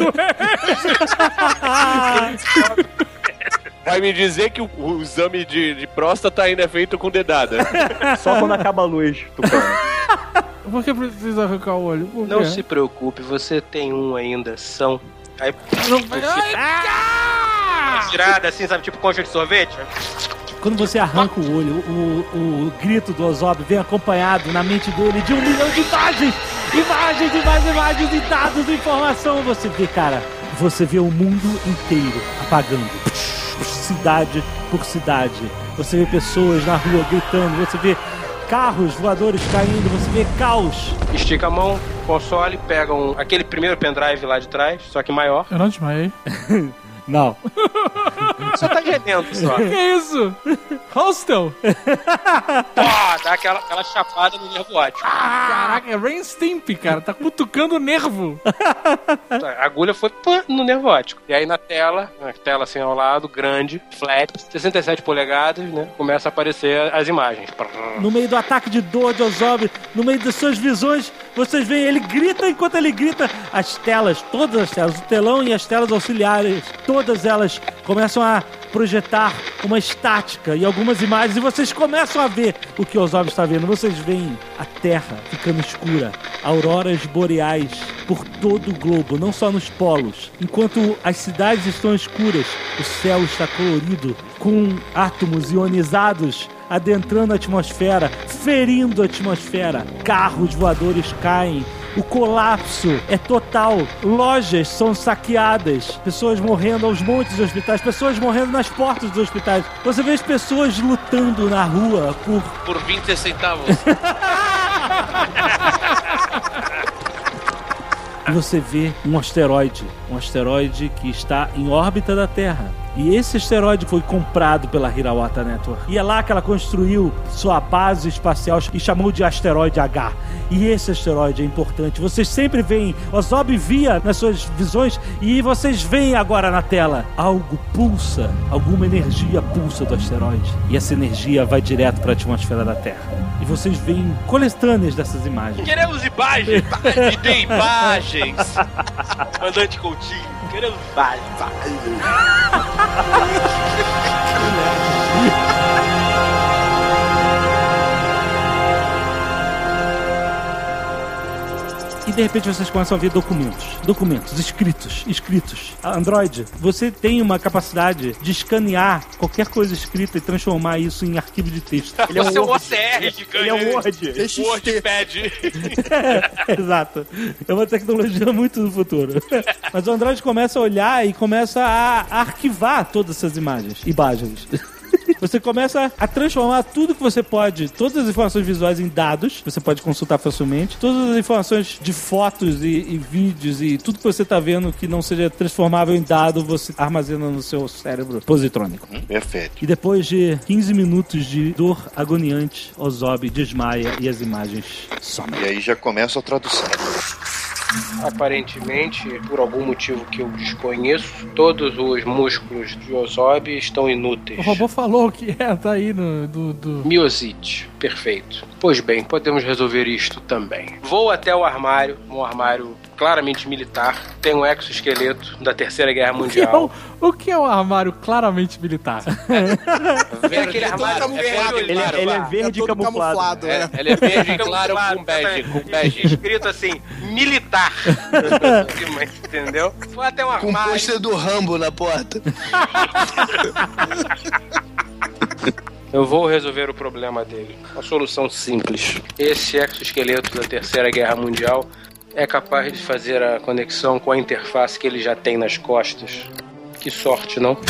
Vai me dizer que o exame de próstata ainda é feito com dedada.
Só quando acaba a luz,
Por que precisa arrancar o olho?
Não se preocupe, você tem um ainda, são. Aí... tirada assim, sabe, tipo concha de sorvete?
Quando você arranca o olho, o grito do Ozob vem acompanhado na mente dele de 1 milhão de imagens! Imagens e dados de informação. Você vê o mundo inteiro apagando. Cidade por cidade. Você vê pessoas na rua gritando, você vê carros voadores caindo, você vê caos.
Estica a mão, console, pega aquele primeiro pendrive lá de trás, só que maior.
Eu não desmaiei.
Não.
Só tá gemendo só.
Que isso? Hostel?
Dá aquela chapada no nervo óptico.
Caraca, é Rain Stimp, cara. Tá cutucando o nervo.
A agulha foi no nervo óptico. E aí na tela assim ao lado, grande, flat, 67 polegadas, né? Começa a aparecer as imagens.
No meio do ataque de dor de Ozob, no meio das suas visões, vocês veem ele grita, enquanto ele grita, as telas, todas as telas, o telão e as telas auxiliares, todas elas começam a projetar uma estática e algumas imagens, e vocês começam a ver o que Ozob está vendo. Vocês veem a Terra ficando escura, auroras boreais por todo o globo, não só nos polos. Enquanto as cidades estão escuras, o céu está colorido, com átomos ionizados adentrando a atmosfera, ferindo a atmosfera. Carros voadores caem. O colapso é total. Lojas são saqueadas. Pessoas morrendo aos montes de hospitais. Pessoas morrendo nas portas dos hospitais. Você vê as pessoas lutando na rua
por 20 centavos.
E você vê um asteroide que está em órbita da Terra. E esse asteroide foi comprado pela Hirawatha Network. E é lá que ela construiu sua base espacial e chamou de asteroide H. E esse asteroide é importante. Vocês sempre veem, Ozob via nas suas visões e vocês veem agora na tela. Algo pulsa, alguma energia pulsa do asteroide. E essa energia vai direto para a atmosfera da Terra. E vocês veem coletâneas dessas imagens.
Queremos imagens! Me dê imagens! Mandante Coutinho, queremos imagens!
E de repente vocês começam a ver documentos, escritos. Android, você tem uma capacidade de escanear qualquer coisa escrita e transformar isso em arquivo de texto.
Ele é um OCR gigante.
Ele é um Word.
Wordpad.
Exato. É uma tecnologia muito do futuro. Mas o Android começa a olhar e começa a arquivar todas essas imagens. Você começa a transformar tudo que você pode, todas as informações visuais em dados, você pode consultar facilmente, todas as informações de fotos e vídeos e tudo que você está vendo que não seja transformável em dado, você armazena no seu cérebro positrônico.
Perfeito.
E depois de 15 minutos de dor agoniante, Ozob desmaia e as imagens somem.
E aí já começa a tradução.
Aparentemente, por algum motivo que eu desconheço, todos os músculos de Ozob estão inúteis.
O robô falou que tá aí no...
Miosite, perfeito. Pois bem, podemos resolver isto também. Vou até um armário claramente militar, tem um exoesqueleto da Terceira Guerra Mundial.
O que é um armário claramente militar?
Vem aquele armário,
ele é verde camuflado.
Ele é verde claro com bege.
Escrito assim, militar. Entendeu? Foi até um armário.
Com o pôster do Rambo na porta.
Eu vou resolver o problema dele. Uma solução simples. Esse exoesqueleto da Terceira Guerra Mundial é capaz de fazer a conexão com a interface que ele já tem nas costas. Que sorte, não?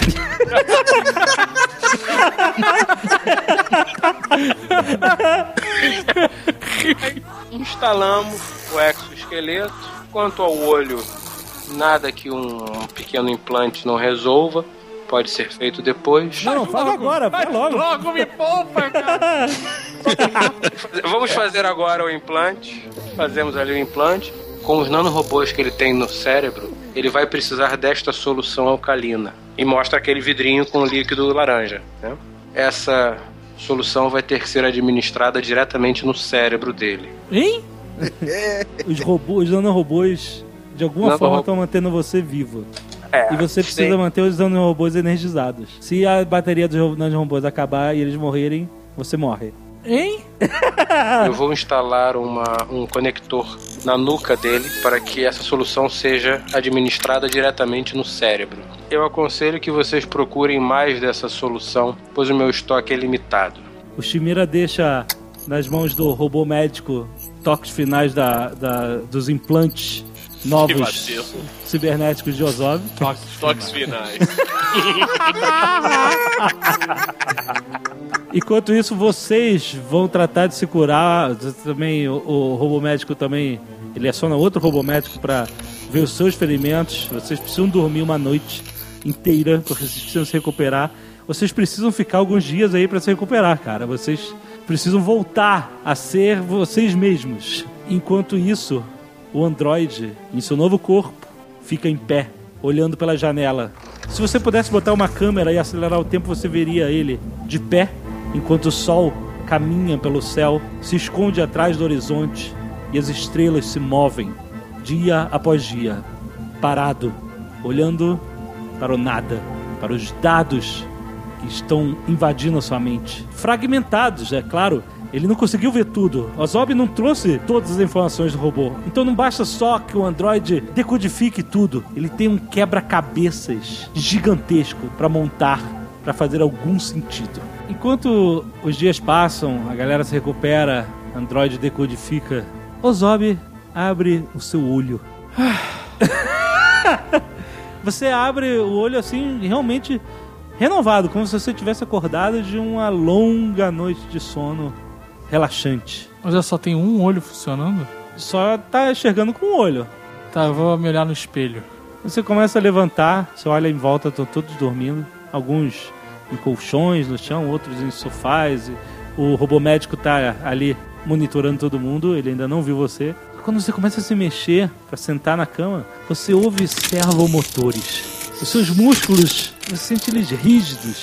Instalamos o exoesqueleto. Quanto ao olho, nada que um pequeno implante não resolva. Pode ser feito depois.
Não, fala agora, vai logo.
Logo me poupa, cara.
Vamos fazer agora o implante. Fazemos ali o implante. Com os nanorobôs que ele tem no cérebro, ele vai precisar desta solução alcalina. E mostra aquele vidrinho com líquido laranja, né? Essa solução vai ter que ser administrada diretamente no cérebro dele.
Hein? Os nanorobôs, de alguma forma, estão mantendo você vivo. E você precisa manter os nanorobôs energizados. Se a bateria dos nanorobôs acabar e eles morrerem, você morre.
Hein?
Eu vou instalar um conector na nuca dele para que essa solução seja administrada diretamente no cérebro. Eu aconselho que vocês procurem mais dessa solução, pois o meu estoque é limitado.
O Chimera deixa nas mãos do robô médico toques finais dos implantes novos cibernéticos de Ozob.
Toques finais.
Enquanto isso, vocês vão tratar de se curar. Também o robô médico também, ele aciona outro robô médico para ver os seus ferimentos. Vocês precisam dormir uma noite inteira, porque vocês precisam se recuperar. Vocês precisam ficar alguns dias aí para se recuperar, cara. Vocês precisam voltar a ser vocês mesmos. Enquanto isso, o androide, em seu novo corpo, fica em pé, olhando pela janela. Se você pudesse botar uma câmera e acelerar o tempo, você veria ele de pé, enquanto o sol caminha pelo céu, se esconde atrás do horizonte e as estrelas se movem, dia após dia, parado, olhando para o nada, para os dados que estão invadindo a sua mente. Fragmentados, é claro. Ele não conseguiu ver tudo. Ozob não trouxe todas as informações do robô. Então não basta só que o androide decodifique tudo. Ele tem um quebra-cabeças gigantesco para montar, para fazer algum sentido. Enquanto os dias passam, a galera se recupera, o androide decodifica, Ozob abre o seu olho. Você abre o olho assim, realmente renovado, como se você tivesse acordado de uma longa noite de sono relaxante.
Mas já só tem um olho funcionando?
Só tá enxergando com o olho.
Tá, eu vou me olhar no espelho.
Você começa a levantar, você olha em volta, estão todos dormindo. Alguns em colchões no chão, outros em sofás. O robô médico tá ali monitorando todo mundo, ele ainda não viu você. Quando você começa a se mexer para sentar na cama, você ouve servomotores. Os seus músculos, você sente eles rígidos.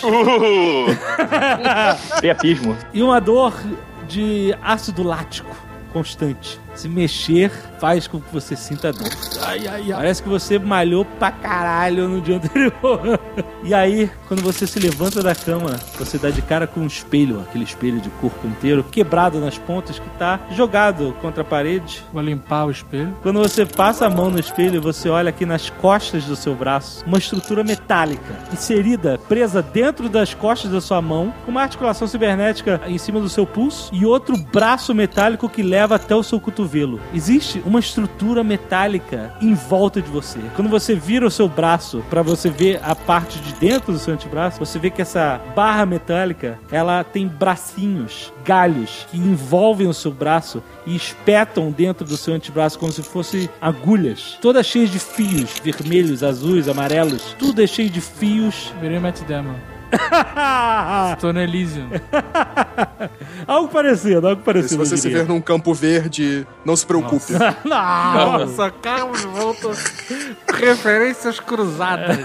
Priapismo.
E uma dor de ácido lático constante. Se mexer faz com que você sinta dor. Ai, ai, ai. Parece que você malhou pra caralho no dia anterior. E aí, quando você se levanta da cama, você dá de cara com um espelho, aquele espelho de corpo inteiro, quebrado nas pontas, que tá jogado contra a parede.
Vou limpar o espelho.
Quando você passa a mão no espelho, você olha aqui nas costas do seu braço, uma estrutura metálica, inserida, presa dentro das costas da sua mão, uma articulação cibernética em cima do seu pulso e outro braço metálico que leva até o seu cotovelo. Existe uma estrutura metálica em volta de você. Quando você vira o seu braço para você ver a parte de dentro do seu antebraço, você vê que essa barra metálica, ela tem bracinhos, galhos que envolvem o seu braço e espetam dentro do seu antebraço como se fossem agulhas, todas cheias de fios vermelhos, azuis, amarelos. Tudo é cheio de fios.
Virei Matt Damon. Estou no Elysium.
Algo parecido.
Se você se ver num campo verde, não se preocupe.
Nossa, calma, volta. Referências cruzadas.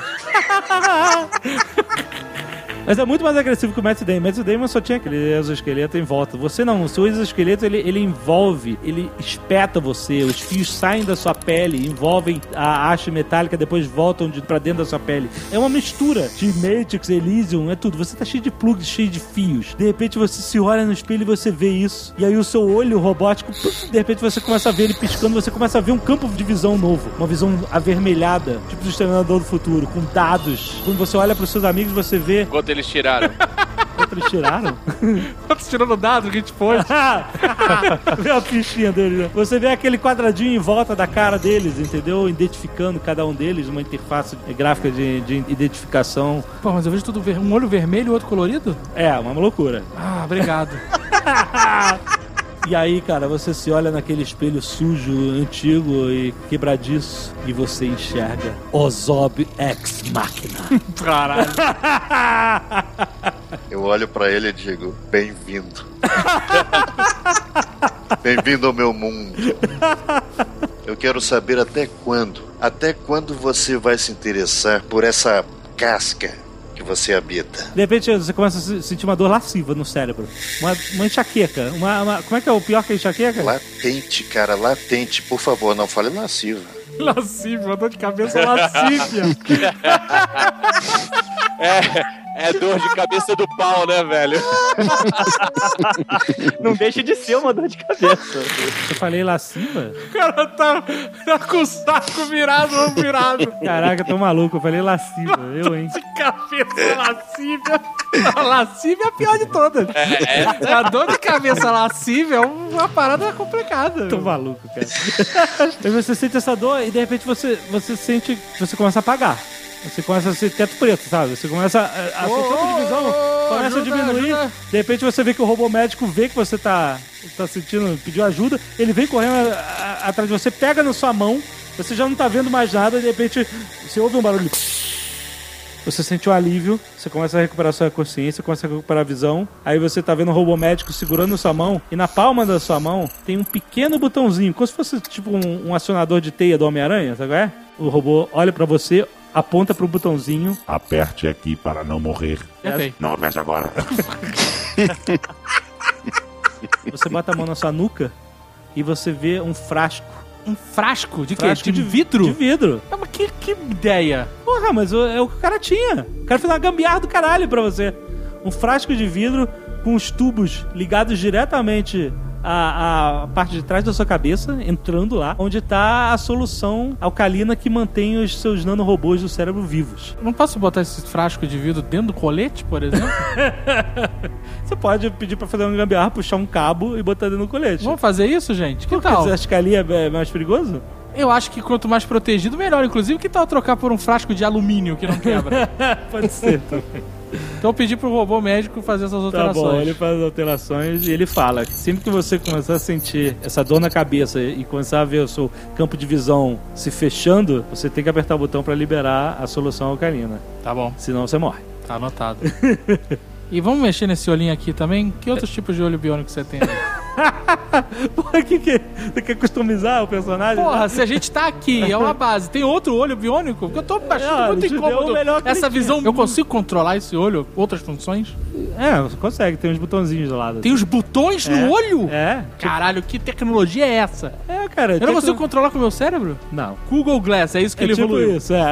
Mas é muito mais agressivo que o Matt Damon. O Matt Damon só tinha aquele exoesqueleto em volta. Você não. O seu exoesqueleto, ele envolve, ele espeta você. Os fios saem da sua pele, envolvem a haste metálica, depois voltam pra dentro da sua pele. É uma mistura de Matrix, Elysium, é tudo. Você tá cheio de plugs, cheio de fios. De repente você se olha no espelho e você vê isso. E aí o seu olho robótico, de repente você começa a ver ele piscando, você começa a ver um campo de visão novo. Uma visão avermelhada, tipo do Exterminador do Futuro, com dados. Quando você olha pros seus amigos, você vê...
Quanto eles tiraram?
Quanto eles tiraram?
Quantos tirando o dado que a gente pôs?
Vê a fichinha deles, né? Você vê aquele quadradinho em volta da cara deles, entendeu? Identificando cada um deles, uma interface gráfica de identificação.
Pô, mas eu vejo tudo um olho vermelho e o outro colorido?
É, uma loucura.
Ah, obrigado.
E aí, cara, você se olha naquele espelho sujo, antigo e quebradiço e você enxerga Ozob Ex Machina.
Caralho.
Eu olho pra ele e digo, bem-vindo. Bem-vindo ao meu mundo. Eu quero saber até quando você vai se interessar por essa casca que você habita.
De repente você começa a sentir uma dor lasciva no cérebro. Uma enxaqueca. Como é que é o pior que a enxaqueca?
Latente, cara, latente. Por favor, não fale lasciva.
Lascívia, dor de cabeça lascívia.
É dor de cabeça do pau, né, velho?
Não deixa de ser uma dor de cabeça.
Eu falei lasciva?
O cara tá com o saco virado.
Caraca, eu tô maluco, eu falei lasciva. Eu, hein?
De cabeça lascívia. A lascívia é a pior de todas. A dor de cabeça lascívia é uma parada complicada.
Tô maluco, cara. Aí você sente essa dor e de repente você sente que você começa a apagar. Você começa a ser teto preto, sabe? Você começa a sua campo de visão começa a diminuir. Ajuda. De repente você vê que o robô médico vê que você tá sentindo, pediu ajuda. Ele vem correndo atrás de você, pega na sua mão. Você já não tá vendo mais nada. De repente você ouve um barulho. Você sente um alívio. Você começa a recuperar sua consciência, começa a recuperar a visão. Aí você tá vendo o robô médico segurando sua mão. E na palma da sua mão tem um pequeno botãozinho, como se fosse tipo um acionador de teia do Homem-Aranha, sabe qual é? O robô olha pra você, aponta pro botãozinho.
Aperte aqui para não morrer.
Okay.
Não, aperte agora.
Você bota a mão na sua nuca e você vê um frasco.
Um frasco? De quê? De vidro?
De vidro.
Mas que ideia?
Porra, mas é o que o cara tinha. O cara fez uma gambiarra do caralho pra você. Um frasco de vidro com os tubos ligados diretamente a parte de trás da sua cabeça, entrando lá, onde está a solução alcalina que mantém os seus nanorobôs do cérebro vivos.
Não posso botar esse frasco de vidro dentro do colete, por exemplo?
Você pode pedir pra fazer uma gambiarra, puxar um cabo e botar dentro do colete.
Vamos fazer isso, gente? Que tal?
Você acha que ali é mais perigoso?
Eu acho que quanto mais protegido, melhor. Inclusive, que tal trocar por um frasco de alumínio que não quebra?
Pode ser também.
Então eu pedi pro robô médico fazer essas alterações.
Tá bom, ele faz as alterações e ele fala que sempre que você começar a sentir essa dor na cabeça e começar a ver o seu campo de visão se fechando, você tem que apertar o botão pra liberar a solução alcalina.
Tá bom.
Senão você morre.
Tá anotado. E vamos mexer nesse olhinho aqui também? Que outros tipos de olho biônico você tem aí?
Porra, você quer customizar o personagem?
Porra, se a gente tá aqui, é uma base, tem outro olho biônico? Porque eu tô achando muito incômodo essa visão. Eu consigo controlar esse olho? Outras funções?
Você consegue, tem uns botãozinhos do lado.
Tem uns botões no olho?
É.
Caralho, que tecnologia é essa?
Cara.
Eu não consigo controlar com o meu cérebro?
Não.
Google Glass, é isso que ele evoluiu.
Tipo isso,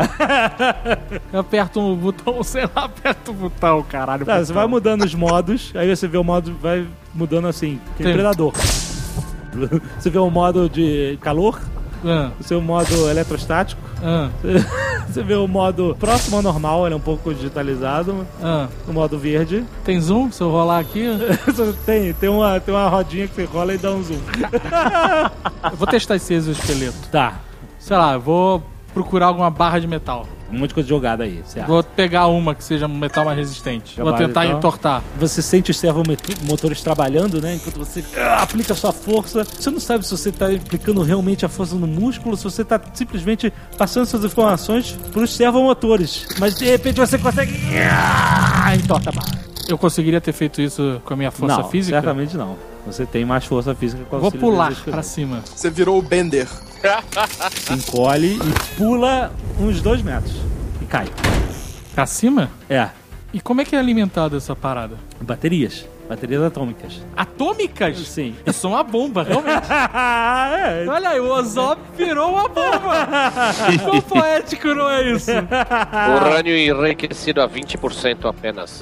Eu
aperto um botão, sei lá, aperto o botão, caralho.
Tá, você vai mudando os modos, aí você vê o modo, vai mudando assim, que é predador. Você vê o modo de calor, o seu modo eletrostático, você vê o modo próximo ao normal, ele é um pouco digitalizado, o modo verde.
Tem zoom? Se eu rolar aqui?
tem uma rodinha que você rola e dá um zoom.
Eu vou testar esse exoesqueleto.
Tá.
Sei lá, eu vou procurar alguma barra de metal.
Um monte de coisa jogada aí.
Vou pegar uma que seja um metal mais resistente. Vou tentar entortar.
Você sente os servomotores trabalhando, né? Enquanto você aplica a sua força. Você não sabe se você está aplicando realmente a força no músculo, se você está simplesmente passando essas informações para os servomotores. Mas de repente você consegue entorta a barra.
Eu conseguiria ter feito isso com a minha força física?
Certamente não. Você tem mais força física com a
Vou pular pra cima.
Você virou o Bender.
Se encolhe e pula uns 2 metros. E cai.
Pra cima?
É.
E como é que é alimentada essa parada?
Baterias. Baterias atômicas.
Atômicas?
Sim.
Eu sou uma bomba, realmente. Olha aí, o Ozob virou uma bomba. Quão poético, não é isso?
Urânio enriquecido a 20% apenas.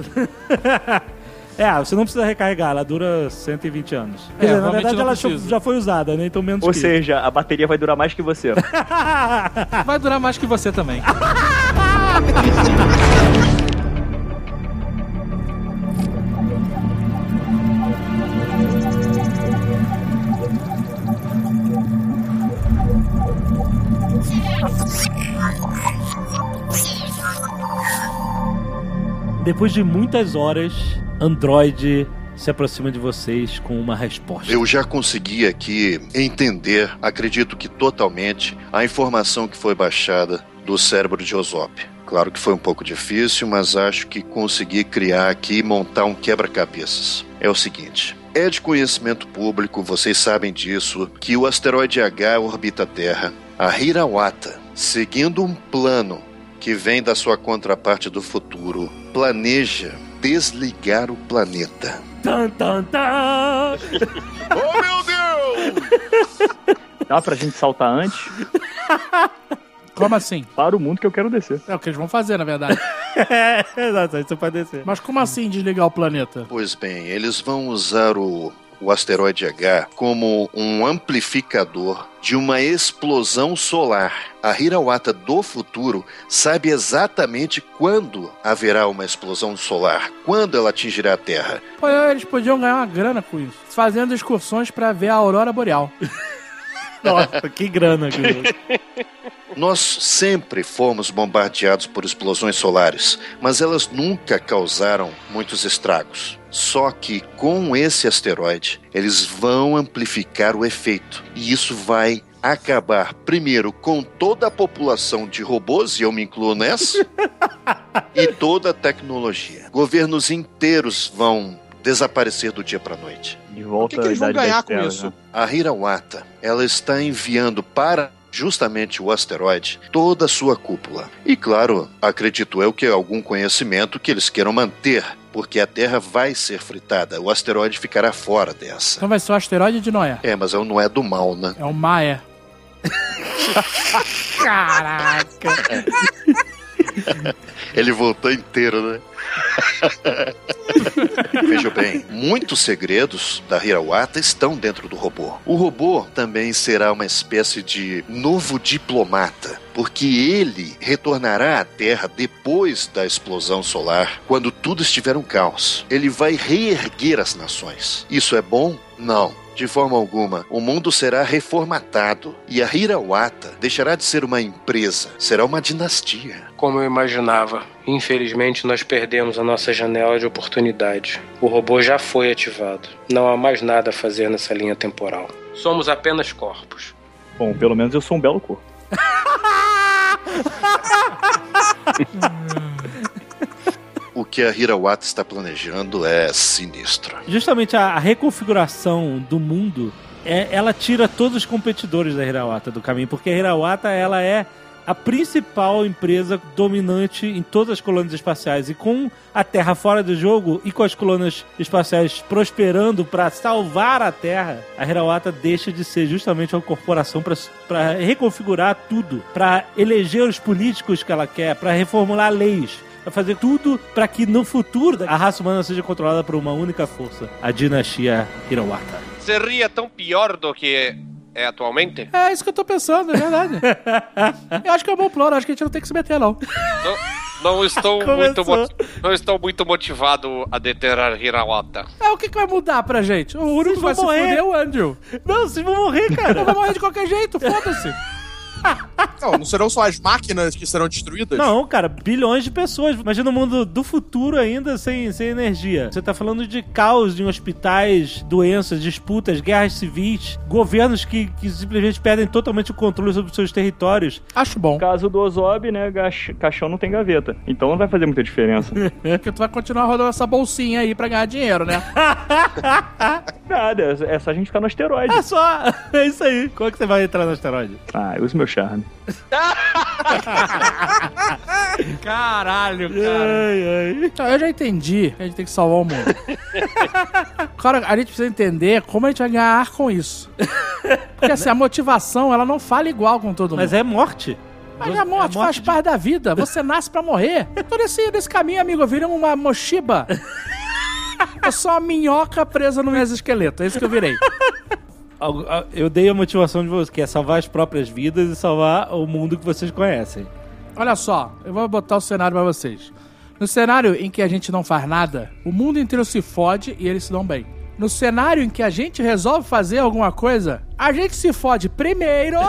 Você não precisa recarregar, ela dura 120 anos. Quer dizer, na verdade ela já foi usada, né? Então menos
Ou seja, a bateria vai durar mais que você.
Vai durar mais que você também.
Depois de muitas horas, Android se aproxima de vocês com uma resposta.
Eu já consegui aqui entender, acredito que totalmente, a informação que foi baixada do cérebro de Ozob. Claro que foi um pouco difícil, mas acho que consegui criar aqui e montar um quebra-cabeças. É o seguinte, é de conhecimento público, vocês sabem disso, que o asteroide H orbita a Terra. A Hirawata, seguindo um plano que vem da sua contraparte do futuro, planeja desligar o planeta.
Tan, tan, tan.
Oh, meu Deus!
Dá pra gente saltar antes?
Como assim?
Para o mundo que eu quero descer.
É o que eles vão fazer, na verdade.
Exato, isso pode descer.
Mas como assim desligar o planeta?
Pois bem, eles vão usar o asteroide H como um amplificador de uma explosão solar. A Hirawata do futuro sabe exatamente quando haverá uma explosão solar, quando ela atingirá a Terra.
Pô, eles podiam ganhar uma grana com isso, fazendo excursões pra ver a aurora boreal.
Nossa, que grana, cara.
Nós sempre fomos bombardeados por explosões solares, mas elas nunca causaram muitos estragos. Só que com esse asteroide, eles vão amplificar o efeito. E isso vai acabar, primeiro, com toda a população de robôs, e eu me incluo nessa, e toda a tecnologia. Governos inteiros vão desaparecer do dia para a noite.
De volta
o que eles vão ganhar com isso?
Né? A Hirawata, ela está enviando para justamente o asteroide toda a sua cúpula. E claro, acredito eu que algum conhecimento que eles queiram manter, porque a Terra vai ser fritada, o asteroide ficará fora dessa.
Então vai ser o asteroide de Noé.
É, mas é o Noé do mal, né?
É o Maé. Caraca!
Ele voltou inteiro, né? Veja bem, muitos segredos da Hirawata estão dentro do robô. O robô também será uma espécie de novo diplomata, porque ele retornará à Terra depois da explosão solar, quando tudo estiver um caos. Ele vai reerguer as nações. Isso é bom? Não. De forma alguma. O mundo será reformatado e a Hirawatha deixará de ser uma empresa, será uma dinastia.
Como eu imaginava. Infelizmente, nós perdemos a nossa janela de oportunidade. O robô já foi ativado. Não há mais nada a fazer nessa linha temporal. Somos apenas corpos.
Bom, pelo menos eu sou um belo corpo.
O que a Hirawatha está planejando é sinistro.
Justamente a reconfiguração do mundo, ela tira todos os competidores da Hirawatha do caminho, porque a Hirawatha, ela é a principal empresa dominante em todas as colônias espaciais. E com a Terra fora do jogo e com as colônias espaciais prosperando para salvar a Terra, a Hirawatha deixa de ser justamente uma corporação para reconfigurar tudo, para eleger os políticos que ela quer, para reformular leis, para fazer tudo para que no futuro a raça humana seja controlada por uma única força, a dinastia Hirawatha.
Seria tão pior do que é atualmente?
É isso que eu tô pensando, é verdade. Eu acho que é um bom plano, acho que a gente não tem que se meter, não.
Não estou muito motivado a deter a Hirawatha.
O que vai mudar pra gente? O único que vai se fuder é o Andrew.
Não, vocês vão morrer, cara.
Vai morrer de qualquer jeito, foda-se.
Não serão só as máquinas que serão destruídas?
Não, cara, bilhões de pessoas. Imagina o mundo do futuro ainda sem energia. Você tá falando de caos em hospitais, doenças, disputas, guerras civis, governos que simplesmente perdem totalmente o controle sobre os seus territórios.
Acho bom.
No caso do Ozob, né, caixão não tem gaveta. Então não vai fazer muita diferença.
Porque tu vai continuar rodando essa bolsinha aí pra ganhar dinheiro, né?
Nada, é só a gente ficar no asteroide.
É isso aí. Como é que você vai entrar no asteroide?
Eu uso meu charme.
Caralho, cara. Então, eu já entendi que a gente tem que salvar o mundo. Cara, a gente precisa entender como a gente vai ganhar com isso. Porque assim, a motivação, ela não fala igual com todo mundo.
Mas é morte.
Mas a morte faz parte da vida. Você nasce pra morrer. Eu tô nesse caminho, amigo. Eu virei uma mochiba. Eu sou uma minhoca presa no exoesqueleto. É isso que eu virei.
Eu dei a motivação de vocês, que é salvar as próprias vidas e salvar o mundo que vocês conhecem.
Olha só, eu vou botar o cenário pra vocês. No cenário em que a gente não faz nada, o mundo inteiro se fode e eles se dão bem. No cenário em que a gente resolve fazer alguma coisa, a gente se fode primeiro,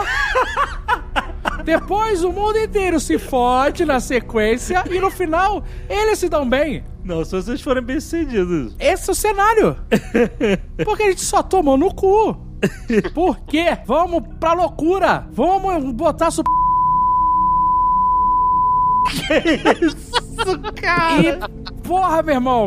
depois o mundo inteiro se fode na sequência e no final eles se dão bem.
Não, se vocês forem bem-sucedidos.
Esse é o cenário. Porque a gente só tomou no cu. Por quê? Vamos pra loucura. Vamos botar
Que isso, cara?
E, porra, meu irmão.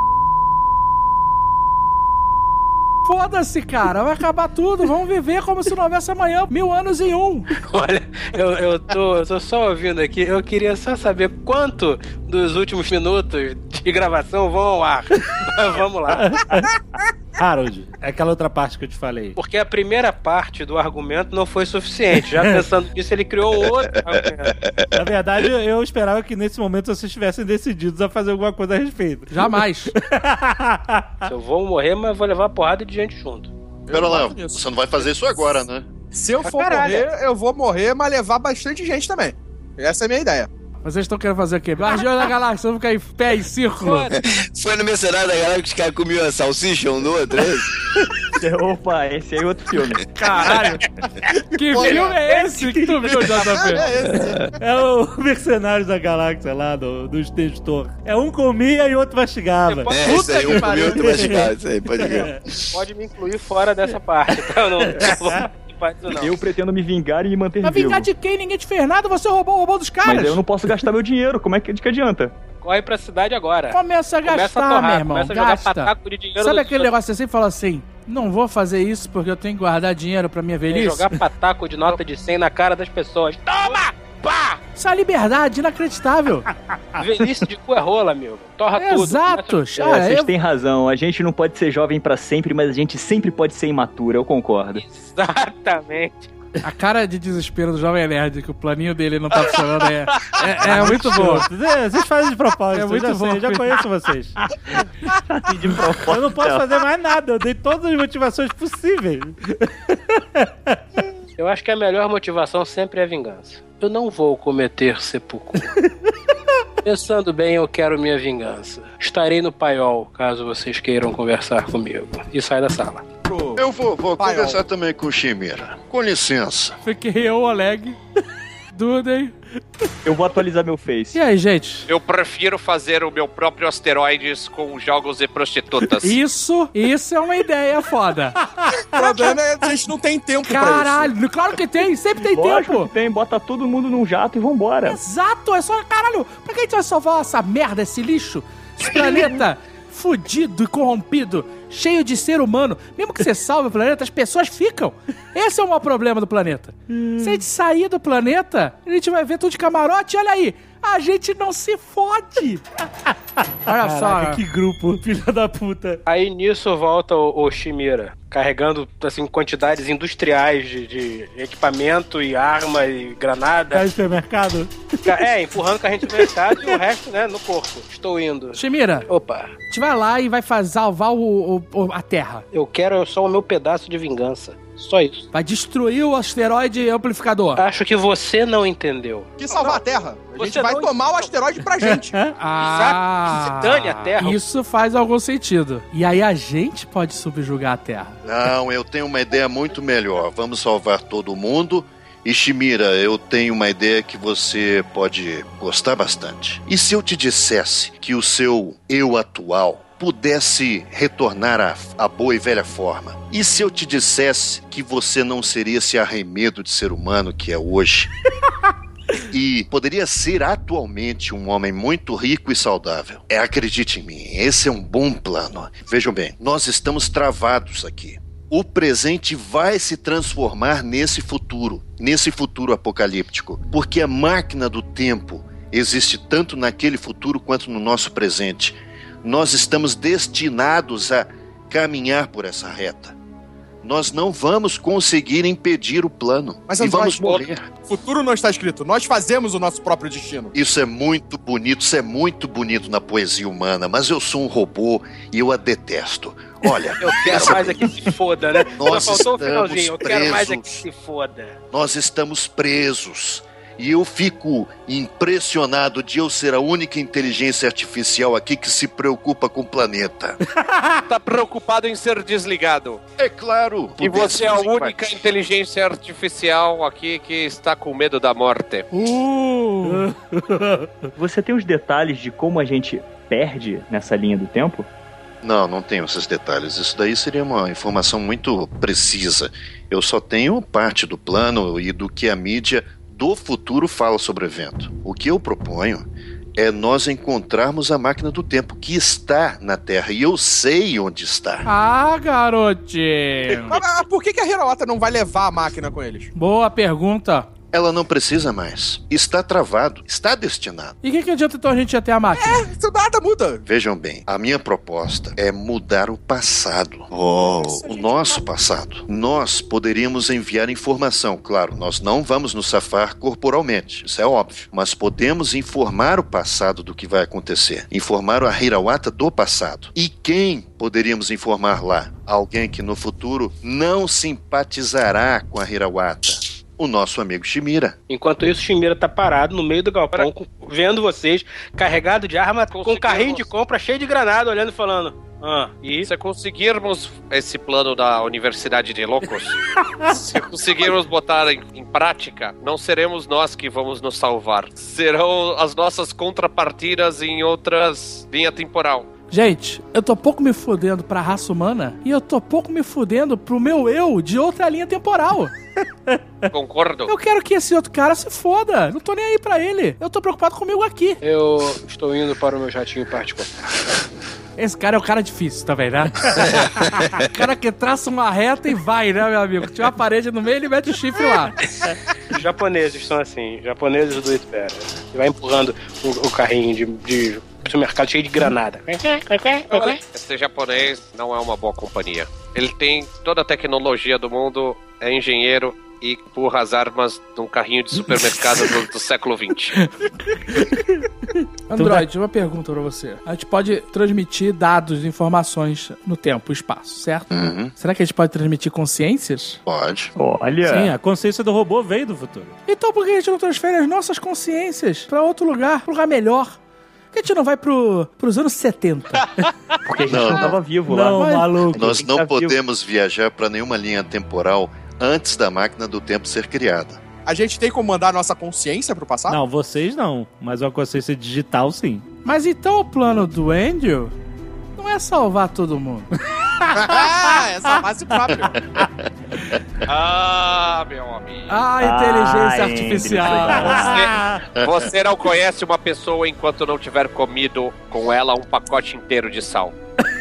Foda-se, cara. Vai acabar tudo. Vamos viver como se não houvesse amanhã. 1000 anos em um.
Olha, eu tô só ouvindo aqui. Eu queria só saber quanto dos últimos minutos de gravação vão ao ar. Vamos lá.
Harold, é aquela outra parte que eu te falei.
Porque a primeira parte do argumento não foi suficiente. Já pensando nisso, ele criou outro argumento.
Na verdade, eu esperava que nesse momento vocês estivessem decididos a fazer alguma coisa a respeito.
Jamais.
Eu vou morrer, mas vou levar porrada de gente junto.
Pera lá, você não vai fazer isso agora, né?
Se eu for morrer, eu vou morrer, mas levar bastante gente também. Essa é a minha ideia.
Vocês estão querendo fazer o quê? Guardiões da Galáxia, vamos ficar em pé em círculo.
Foi no Mercenário da Galáxia que os caras comiam a salsicha um do outro, é isso?
Opa, esse aí é outro filme.
Caralho. Que filme é esse que tu viu, JP?
É o Mercenários da Galáxia lá, dos Testor. É um comia e outro mastigava.
Isso aí, um comia e outro mastigava. Isso aí, pode ver.
Pode me incluir fora dessa parte, tá? Eu não não.
Eu pretendo me vingar e me manter vivo.
Mas vingar de quem? Ninguém te fez nada, você roubou o robô dos caras.
Mas eu não posso gastar meu dinheiro, como é que adianta?
Corre pra cidade agora.
Começa a gastar, meu irmão.
Começa a jogar pataco de dinheiro.
Sabe aquele negócio que você sempre fala assim, não vou fazer isso porque eu tenho que guardar dinheiro pra minha velhice?
Jogar pataco de nota de 100 na cara das pessoas. Toma! Pá!
Isso é liberdade, inacreditável.
Velhice de cu é rola, amigo. Torra tudo.
Exato.
Vocês têm razão. A gente não pode ser jovem pra sempre, mas a gente sempre pode ser imaturo, eu concordo.
Exatamente.
A cara de desespero do Jovem Nerd, que o planinho dele não tá funcionando, é muito bom.
Vocês fazem de propósito,
é muito bom.
Eu já conheço vocês. De propósito. Eu não posso fazer mais nada, eu dei todas as motivações possíveis.
Eu Eu acho que a melhor motivação sempre é a vingança. Eu não vou cometer seppuku. Pensando bem, eu quero minha vingança. Estarei no paiol, caso vocês queiram conversar comigo. E sai da sala.
Eu vou conversar também com o Chimera. Com licença.
Fiquei eu, Oleg, Duden.
Eu vou atualizar meu Face.
E aí, gente?
Eu prefiro fazer o meu próprio asteroides com jogos e prostitutas.
Isso é uma ideia foda.
O problema é que a gente não tem tempo pra isso.
Caralho, claro que tem, sempre tem
Lógico
tempo.
que tem, bota todo mundo num jato e vambora.
Exato, é só, caralho, pra que a gente vai salvar essa merda, esse lixo? Esse planeta fudido e corrompido, cheio de ser humano. Mesmo que você salve o planeta, as pessoas ficam. Esse é o maior problema do planeta. Se a gente sair do planeta, a gente vai ver tudo de camarote, olha aí. A gente não se fode. Olha só.
Que grupo, filha da puta.
Aí nisso volta o Chimera, carregando assim, quantidades industriais de equipamento e arma e granada.
Carro de supermercado?
Empurrando carrinho de supermercado e o resto, né, no corpo. Estou indo.
Chimera.
Opa.
A gente vai lá e vai salvar a Terra.
Eu quero só o meu pedaço de vingança. Só isso.
Vai destruir o asteroide amplificador.
Acho que você não entendeu.
Que salvar a Terra. A gente vai tomar o asteroide pra gente.
Se dane a Terra.
Isso faz algum sentido. E aí a gente pode subjugar a Terra.
Não, eu tenho uma ideia muito melhor. Vamos salvar todo mundo. E Chimera, eu tenho uma ideia que você pode gostar bastante. E se eu te dissesse que o seu eu atual pudesse retornar à boa e velha forma? E se eu te dissesse que você não seria esse arremedo de ser humano que é hoje? E poderia ser atualmente um homem muito rico e saudável? Acredite em mim, esse é um bom plano. Vejam bem, nós estamos travados aqui. O presente vai se transformar nesse futuro apocalíptico, porque a máquina do tempo existe tanto naquele futuro quanto no nosso presente. Nós estamos destinados a caminhar por essa reta. Nós não vamos conseguir impedir o plano.
Mas
e vamos morrer.
O futuro não está escrito. Nós fazemos o nosso próprio destino.
Isso é muito bonito na poesia humana, mas eu sou um robô e eu a detesto. Olha,
eu quero mais é que se foda, né?
Nós
Só faltou o
estamos
finalzinho. Eu quero mais é que se foda.
Nós estamos presos. E eu fico impressionado de eu ser a única inteligência artificial aqui que se preocupa com o planeta.
Tá preocupado em ser desligado.
É claro.
E você é a única inteligência artificial aqui que está com medo da morte.
Você tem os detalhes de como a gente perde nessa linha do tempo?
Não tenho esses detalhes. Isso daí seria uma informação muito precisa. Eu só tenho parte do plano e do que a mídia do futuro fala sobre o evento. O que eu proponho é nós encontrarmos a máquina do tempo que está na Terra, e eu sei onde está.
Ah, garotinho.
Mas por que a Hirawata não vai levar a máquina com eles?
Boa pergunta.
Ela não precisa mais. Está travado. Está destinado.
E o que adianta então a gente ir até a máquina?
Isso nada muda.
Vejam bem, a minha proposta é mudar o passado. O nosso passado. Nós poderíamos enviar informação. Claro, nós não vamos nos safar corporalmente. Isso é óbvio. Mas podemos informar o passado do que vai acontecer. Informar a Hirawata do passado. E quem poderíamos informar lá? Alguém que no futuro não simpatizará com a Hirawata. O nosso amigo Chimera.
Enquanto isso, o Chimera tá parado no meio do galpão, vendo vocês, carregado de arma, com um carrinho de compra cheio de granada, olhando e falando...
E se conseguirmos esse plano da Universidade de Loucos, se conseguirmos botar em prática, não seremos nós que vamos nos salvar. Serão as nossas contrapartidas em outras linha temporal.
Gente, eu tô pouco me fudendo pra raça humana e eu tô pouco me fudendo pro meu eu de outra linha temporal.
Concordo.
Eu quero que esse outro cara se foda. Não tô nem aí pra ele. Eu tô preocupado comigo aqui.
Eu estou indo para o meu jatinho particular.
Esse cara é o cara difícil também, né? O cara que traça uma reta e vai, né, meu amigo? Tinha uma parede no meio, ele mete o chifre lá.
Os japoneses são assim, japoneses do Itbera. Vai empurrando o carrinho de supermercado cheio de granada.
Esse japonês não é uma boa companhia. Ele tem toda a tecnologia do mundo, é engenheiro e empurra as armas num carrinho de supermercado do século XX.
Android, uma pergunta pra você. A gente pode transmitir dados, informações no tempo e espaço, certo?
Uhum.
Será que a gente pode transmitir consciências?
Pode.
Olha.
Sim, a consciência do robô veio do futuro.
Então por que a gente não transfere as nossas consciências pra outro lugar melhor? Por que a gente não vai pros anos 70?
Porque a gente não tava vivo lá.
Não, maluco.
Nós não podemos viajar pra nenhuma linha temporal antes da máquina do tempo ser criada.
A gente tem como mandar nossa consciência pro passado?
Não, vocês não. Mas uma consciência digital, sim.
Mas então o plano do Andrew não é salvar todo mundo.
É salvar si próprio.
Ah, meu amigo.
Inteligência artificial.
Você não conhece uma pessoa enquanto não tiver comido com ela um pacote inteiro de sal.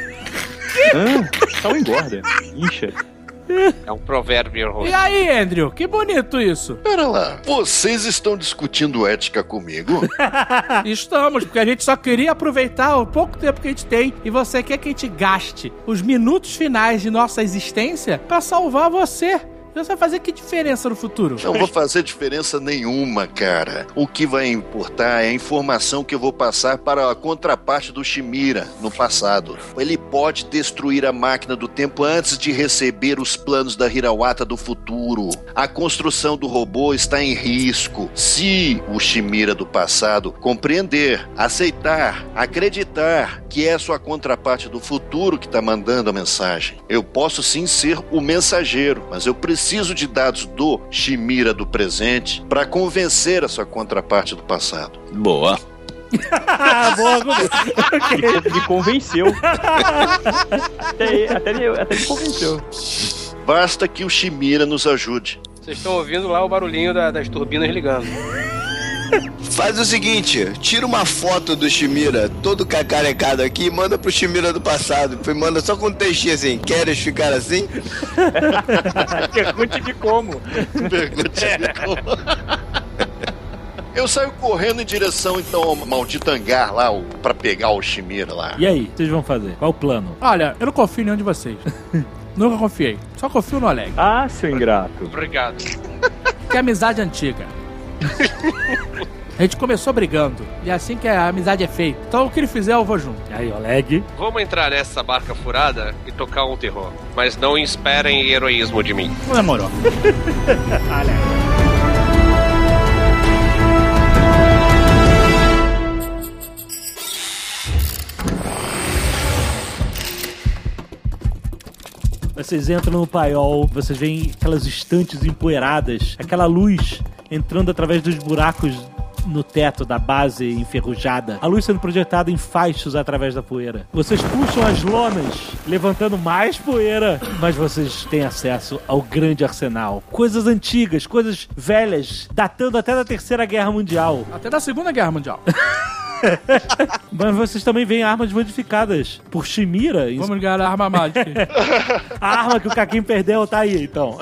Sal engorda. Incha.
É um provérbio ruim.
E aí, Andrew? Que bonito isso.
Pera lá, vocês estão discutindo ética comigo?
Estamos, porque a gente só queria aproveitar o pouco tempo que a gente tem e você quer que a gente gaste os minutos finais de nossa existência pra salvar você. Você vai fazer que diferença no futuro?
Não vou fazer diferença nenhuma, cara. O que vai importar é a informação que eu vou passar para a contraparte do Chimera no passado. Ele pode destruir a máquina do tempo antes de receber os planos da Hirawata do futuro. A construção do robô está em risco. Se o Chimera do passado compreender, aceitar, acreditar que é sua contraparte do futuro que está mandando a mensagem, eu posso sim ser o mensageiro, mas eu preciso de dados do Chimera do presente para convencer a sua contraparte do passado.
Boa.
Boa,
Me convenceu. Até me convenceu.
Basta que o Chimera nos ajude.
Vocês estão ouvindo lá o barulhinho das turbinas ligando.
Faz o seguinte, tira uma foto do Chimera, todo cacarecado aqui, e manda pro Chimera do passado. Manda só com um textinho assim, queres ficar assim?
Pergunte-me como.
Pergunte-me como. Eu saio correndo em direção, então, ao maldito hangar lá, pra pegar o Chimera lá.
E aí, vocês vão fazer? Qual o plano?
Olha, eu não confio em nenhum de vocês. Nunca confiei. Só confio no Oleg.
Ah, seu ingrato.
Obrigado.
Que é amizade antiga. A gente começou brigando. E é assim que a amizade é feita. Então o que ele fizer, eu vou junto.
E aí, Oleg?
Vamos entrar nessa barca furada e tocar um terror. Mas não esperem heroísmo de mim.
Não demorou.
Olha aí. Vocês entram no paiol, vocês veem aquelas estantes empoeiradas, aquela luz entrando através dos buracos no teto da base enferrujada, a luz sendo projetada em faixos através da poeira. Vocês puxam as lonas, levantando mais poeira, mas vocês têm acesso ao grande arsenal. Coisas antigas, coisas velhas, datando até da Terceira Guerra Mundial.
Até da Segunda Guerra Mundial.
Mas vocês também veem armas modificadas por Chimera.
Vamos ligar a arma mágica.
A arma que o Caquinho perdeu tá aí, então.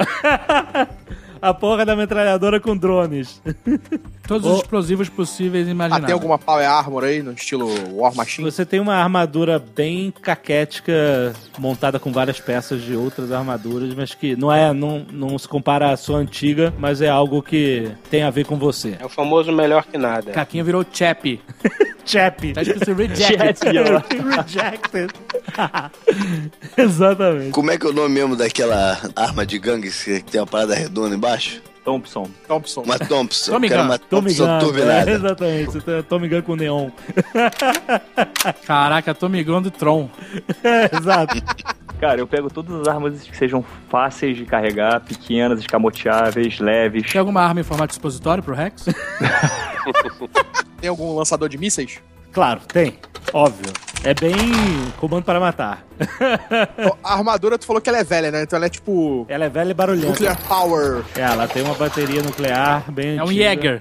A porra da metralhadora com drones.
Todos os explosivos possíveis e imagináveis.
Tem alguma Power Armor aí, no estilo War Machine?
Você tem uma armadura bem caquética, montada com várias peças de outras armaduras, mas que não se compara à sua antiga, mas é algo que tem a ver com você.
É o famoso melhor que nada.
Caquinho virou Chappie.
Chappie.
Tá escrito Rejected.
Rejected. Exatamente.
Como é que é o nome mesmo daquela arma de gangue que tem uma parada redonda embaixo?
Thompson.
Uma Thompson.
Tommy
Quero
Gun.
uma
Tommy
Thompson
Gun,
turbinada.
exatamente. Você tem Tommy Gun com neon.
Caraca, Tommy Gun do Tron.
Exato.
Cara, eu pego todas as armas que sejam fáceis de carregar, pequenas, escamoteáveis, leves.
Tem alguma arma em formato de expositório pro Rex?
Tem algum lançador de mísseis?
Claro, tem. Óbvio. É bem comando para matar.
A armadura, tu falou que ela é velha, né? Então ela é tipo...
Ela é velha e barulhenta.
Nuclear Power.
Ela tem uma bateria nuclear bem
É um
antiga.
Jäger.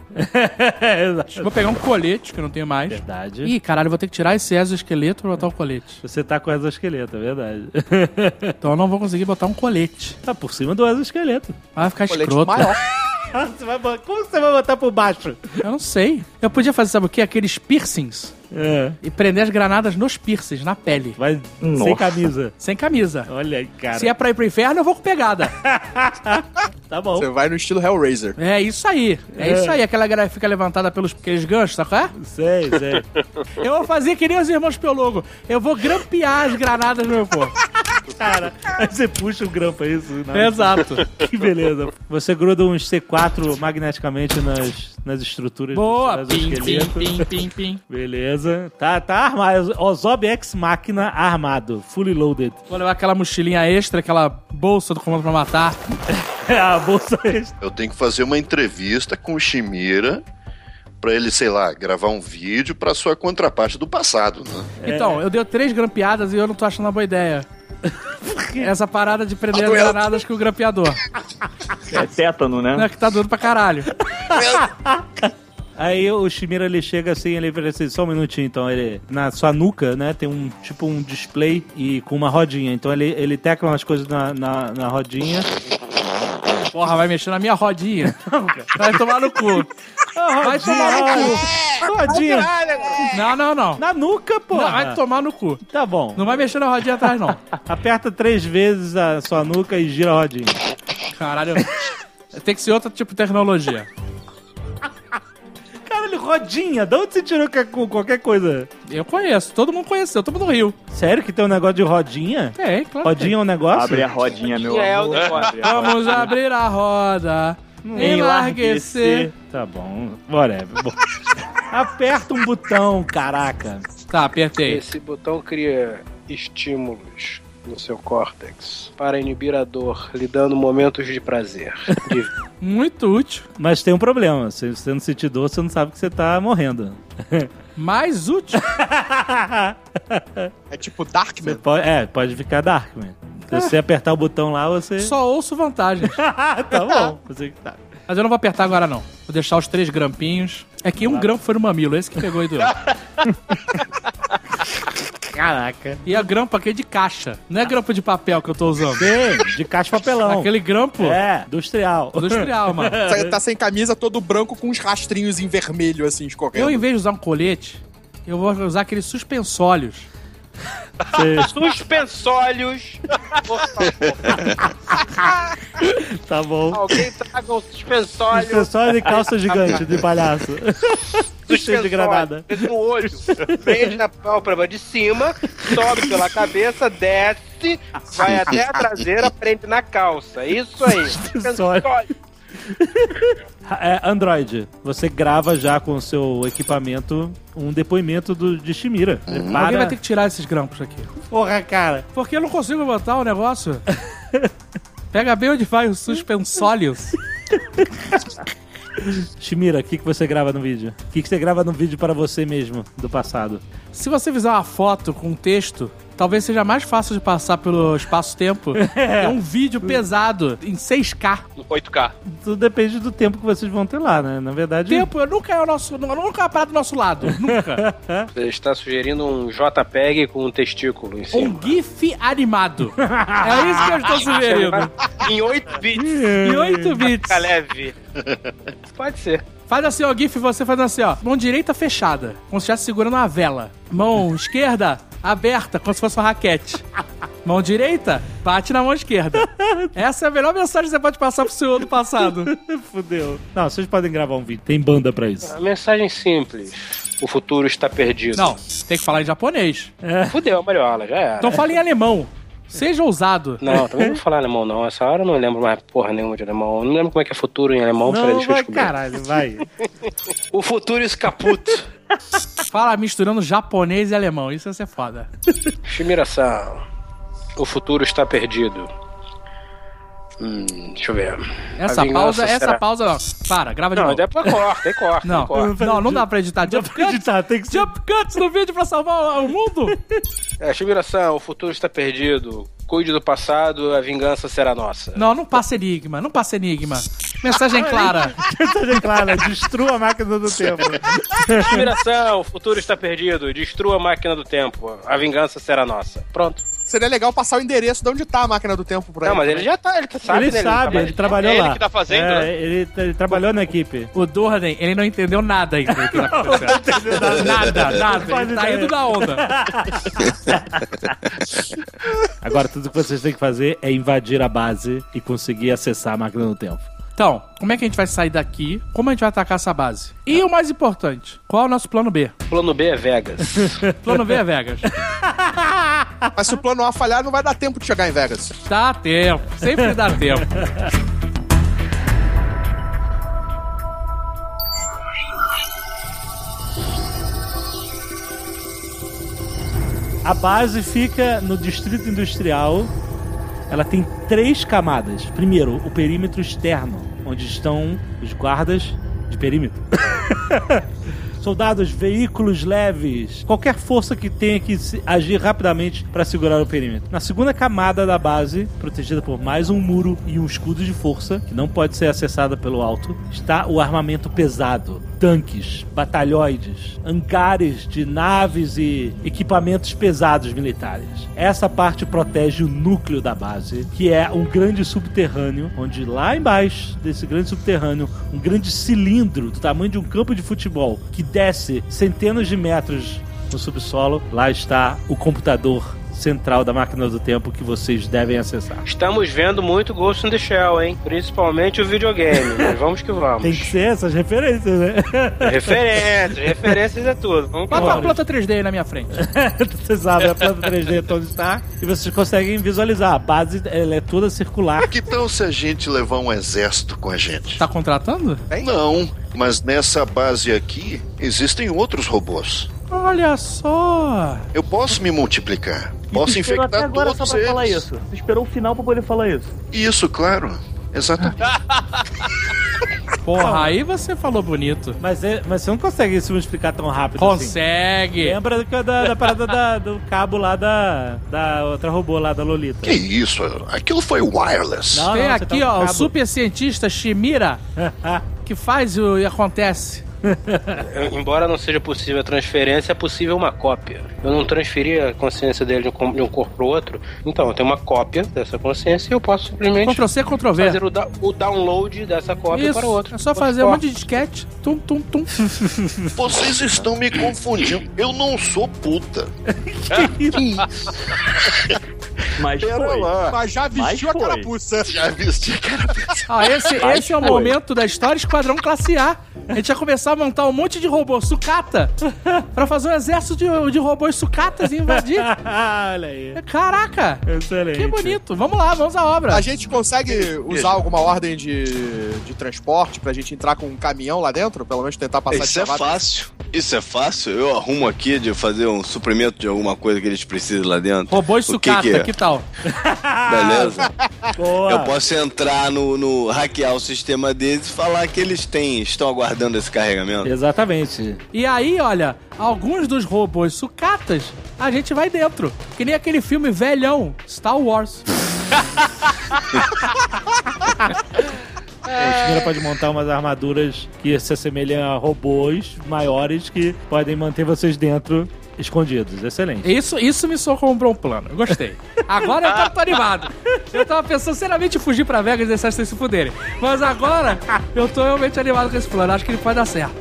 Exato.
Vou pegar um colete, que eu não tenho mais.
Verdade.
Ih, caralho, eu vou ter que tirar esse exoesqueleto pra botar o colete.
Você tá com o exoesqueleto, é verdade.
Então eu não vou conseguir botar um colete.
Tá por cima do exoesqueleto.
Vai ficar
Colete
escroto.
maior.
Como você vai botar por baixo?
Eu não sei. Eu podia fazer, sabe o quê? Aqueles piercings e prender as granadas nos piercings, na pele.
Vai sem camisa.
Sem camisa.
Olha aí, cara.
Se é pra ir pro inferno, eu vou com pegada.
Tá bom.
Você vai no estilo Hellraiser.
É isso aí. É isso aí. Aquela galera fica levantada pelos aqueles ganchos, sabe qual é?
Sei.
Eu vou fazer que nem os irmãos Pelogo. Eu vou grampear as granadas no meu corpo.
Cara, aí você puxa o grampo, é isso? Não.
Exato.
Que beleza. Você gruda uns C4 magneticamente nas estruturas.
Boa.
Pim. Beleza. Tá armado. Ozob Ex Machina armado. Fully loaded.
Vou levar aquela mochilinha extra, aquela bolsa do Comando pra Matar.
A bolsa extra.
Eu tenho que fazer uma entrevista com o Chimira pra ele, sei lá, gravar um vídeo pra sua contraparte do passado, né?
Então, eu dei 3 grampeadas e eu não tô achando uma boa ideia. Essa parada de prender as granadas com o grampeador.
É tétano, né?
Não, é que tá doendo pra caralho.
Aí o Chimera, ele chega assim, ele fala assim, só um minutinho, então, ele, na sua nuca, né, tem um, tipo um display e com uma rodinha, então ele tecla umas coisas na rodinha.
Porra, vai mexer na minha rodinha. Vai tomar no cu. Vai tomar no cu.
Rodinha.
Não.
Na nuca, porra.
Não, vai tomar no cu.
Tá bom.
Não vai mexer na rodinha atrás, não.
Aperta 3 vezes a sua nuca e gira a rodinha.
Caralho. Tem que ser outro tipo de tecnologia.
Caralho, rodinha. De onde você tirou qualquer coisa?
Eu conheço. Todo mundo conheceu. Todo mundo riu.
Sério que tem um negócio de rodinha?
Tem, claro.
Rodinha é um negócio?
Abre a rodinha, meu amor.
Vamos abrir a roda. Enlarguecer.
Tá bom. Whatever. Aperta um botão, caraca.
Tá, apertei.
Esse botão cria estímulos no seu córtex para inibir a dor, lhe dando momentos de prazer.
Muito útil.
Mas tem um problema. Se você não sentir dor, você não sabe que você tá morrendo.
Mais útil.
É tipo Darkman.
Pode ficar Darkman. Se você apertar o botão lá, você...
Só ouço vantagens.
Tá bom. Você que tá.
Mas eu não vou apertar agora, não. Vou deixar os 3 grampinhos. É que um grampo foi no mamilo. Esse que pegou aí do...
Caraca.
E a grampo aqui é de caixa. Não é grampo de papel que eu tô usando.
Sim, de caixa papelão.
Aquele grampo...
industrial.
Industrial, mano.
Você tá sem camisa, todo branco, com uns rastrinhos em vermelho, assim, escorrendo.
Eu, em vez de usar um colete, eu vou usar aqueles suspensórios.
Suspensórios.
Tá bom.
Alguém traga um suspensório.
Suspensório de calça gigante de palhaço. Cheio de granada.
No olho. Prende na pálpebra de cima, sobe pela cabeça, desce, vai até a traseira, prende na calça. Isso aí. Suspensório.
Android, você grava já com o seu equipamento um depoimento de Chimira.
Alguém vai ter que tirar esses grampos aqui.
Porra, cara.
Porque eu não consigo botar o negócio. Pega bem onde vai os suspensórios.
Chimira, o que você grava no vídeo? O que você grava no vídeo para você mesmo, do passado?
Se você fizer uma foto com texto, talvez seja mais fácil de passar pelo espaço-tempo. É um vídeo pesado, em 6K.
8K.
Tudo depende do tempo que vocês vão ter lá, né? Na verdade...
Tempo nunca é uma parada do nosso lado. Nunca.
Você está sugerindo um JPEG com um testículo em cima.
Um GIF animado. É isso que eu estou sugerindo.
Em 8 bits.
Em 8 bits.
Fica leve. Pode ser.
Faz assim, ó, GIF, você faz assim, ó. Mão direita fechada, como se estivesse segurando uma vela. Mão esquerda aberta, como se fosse uma raquete. Mão direita, bate na mão esquerda. Essa é a melhor mensagem que você pode passar pro seu do passado.
Fudeu. Não, vocês podem gravar um vídeo. Tem banda pra isso.
A mensagem simples. O futuro está perdido.
Não, tem que falar em japonês.
Fudeu, Mariola, já era.
Então fala em alemão. Seja ousado.
Não, também não vou falar alemão, não. Essa hora eu não lembro mais porra nenhuma de alemão. Eu não lembro como é que é futuro em alemão.
Não,
deixa eu
vai,
descobrir.
caralho, vai.
O futuro is kaput.
Fala misturando japonês e alemão. Isso ia ser foda.
Shimira-san, o futuro está perdido. Deixa eu ver.
Essa pausa não. Para, grava de novo.
Não, depois corta.
Não dá pra editar. Jump cuts no vídeo pra salvar o mundo.
Shimira-san, o futuro está perdido. Cuide do passado, a vingança será nossa.
Não passa enigma. Mensagem clara.
Mensagem clara, destrua a máquina do tempo.
Shimira-san, o futuro está perdido. Destrua a máquina do tempo. A vingança será nossa. Pronto.
Seria legal passar o endereço de onde tá a máquina do tempo pra ele.
Não, mas ele já tá, ele sabe.
Ele sabe, ele trabalhou lá.
É ele que tá fazendo, né?
Ele trabalhou na equipe.
O Durden, ele não entendeu nada ainda do que tá acontecendo. Nada. Ele tá indo da onda.
Agora, tudo que vocês têm que fazer é invadir a base e conseguir acessar a máquina do tempo.
Então, como é que a gente vai sair daqui? Como a gente vai atacar essa base? E o mais importante, qual é o nosso plano B?
Plano B é Vegas.
Plano B é Vegas.
Mas se o plano A falhar, não vai dar tempo de chegar em Vegas.
Dá tempo, sempre dá tempo.
A base fica no Distrito Industrial. Ela tem 3 camadas. Primeiro, o perímetro externo, onde estão os guardas de perímetro. Soldados, veículos leves, qualquer força que tenha que agir rapidamente para segurar o perímetro. Na segunda camada da base, protegida por mais um muro e um escudo de força, que não pode ser acessada pelo alto, está o armamento pesado. Tanques, batalhões, hangares de naves e equipamentos pesados militares. Essa parte protege o núcleo da base, que é um grande subterrâneo, onde lá embaixo desse grande subterrâneo, um grande cilindro do tamanho de um campo de futebol, que desce centenas de metros no subsolo. Lá está o computador central da máquina do tempo que vocês devem acessar.
Estamos vendo muito Ghost in the Shell, hein? Principalmente o videogame, mas vamos que vamos.
Tem que ser essas referências, né?
Referências é tudo. Vamos
Bota uma planta 3D aí na minha frente.
Vocês abrem a planta 3D onde está e vocês conseguem visualizar. A base ela é toda circular.
Que tal se a gente levar um exército com a gente?
Tá contratando?
Não, mas nessa base aqui existem outros robôs.
Olha só!
Eu posso me multiplicar. Posso infectar
até agora
todos
só pra
eles.
falar isso. Você esperou o final pra poder falar isso.
Isso, claro. Exatamente.
Porra, aí você falou bonito.
Mas você não consegue se multiplicar tão rápido
Consegue.
assim. Lembra da parada do cabo lá da outra robô lá da Lolita.
Que isso? Aquilo foi wireless.
Não,
Tem
você
aqui,
tá com
ó, o
cabo.
super cientista Shimira, que faz e acontece.
Embora não seja possível a transferência, é possível uma cópia. Eu não transferi a consciência dele de um corpo pro outro, então eu tenho uma cópia dessa consciência e eu posso simplesmente
Ctrl-C, Ctrl-V.
fazer o download dessa cópia
Isso,
para o outro.
é só fazer um monte de disquete. Tum, tum, tum.
Vocês estão me confundindo. Eu não sou puta.
Mas
Pera
foi.
lá.
Mas já vestiu a
foi.
carapuça.
Já vesti a carapuça.
Ah, esse é o
foi.
momento da história Esquadrão Classe A. A gente vai começar a montar um monte de robô sucata pra fazer um exército de robôs sucatas e invadir.
Olha aí.
Caraca!
Excelente.
Que bonito. Vamos lá, vamos à obra.
A gente consegue usar alguma ordem de transporte pra gente entrar com um caminhão lá dentro? Pelo menos tentar passar
Isso é
de cavalo?
fácil. Isso é fácil. Eu arrumo aqui de fazer um suprimento de alguma coisa que eles precisem lá dentro.
Robôs
O que
sucata,
que é?
que tal?
Beleza?
Boa.
Eu posso entrar no hackear o sistema deles e falar que eles estão aguardando esse carregamento.
Exatamente.
E aí, olha, alguns dos robôs sucatas, a gente vai dentro. Que nem aquele filme velhão, Star Wars.
O Shimira pode montar umas armaduras que se assemelham a robôs maiores que podem manter vocês dentro escondidos. Excelente.
Isso me soou como um bom plano. Eu gostei. Agora eu tô animado. Eu tava pensando seriamente em fugir pra Vegas e deixar vocês se fuderem. Mas agora eu tô realmente animado com esse plano. Acho que ele pode dar certo.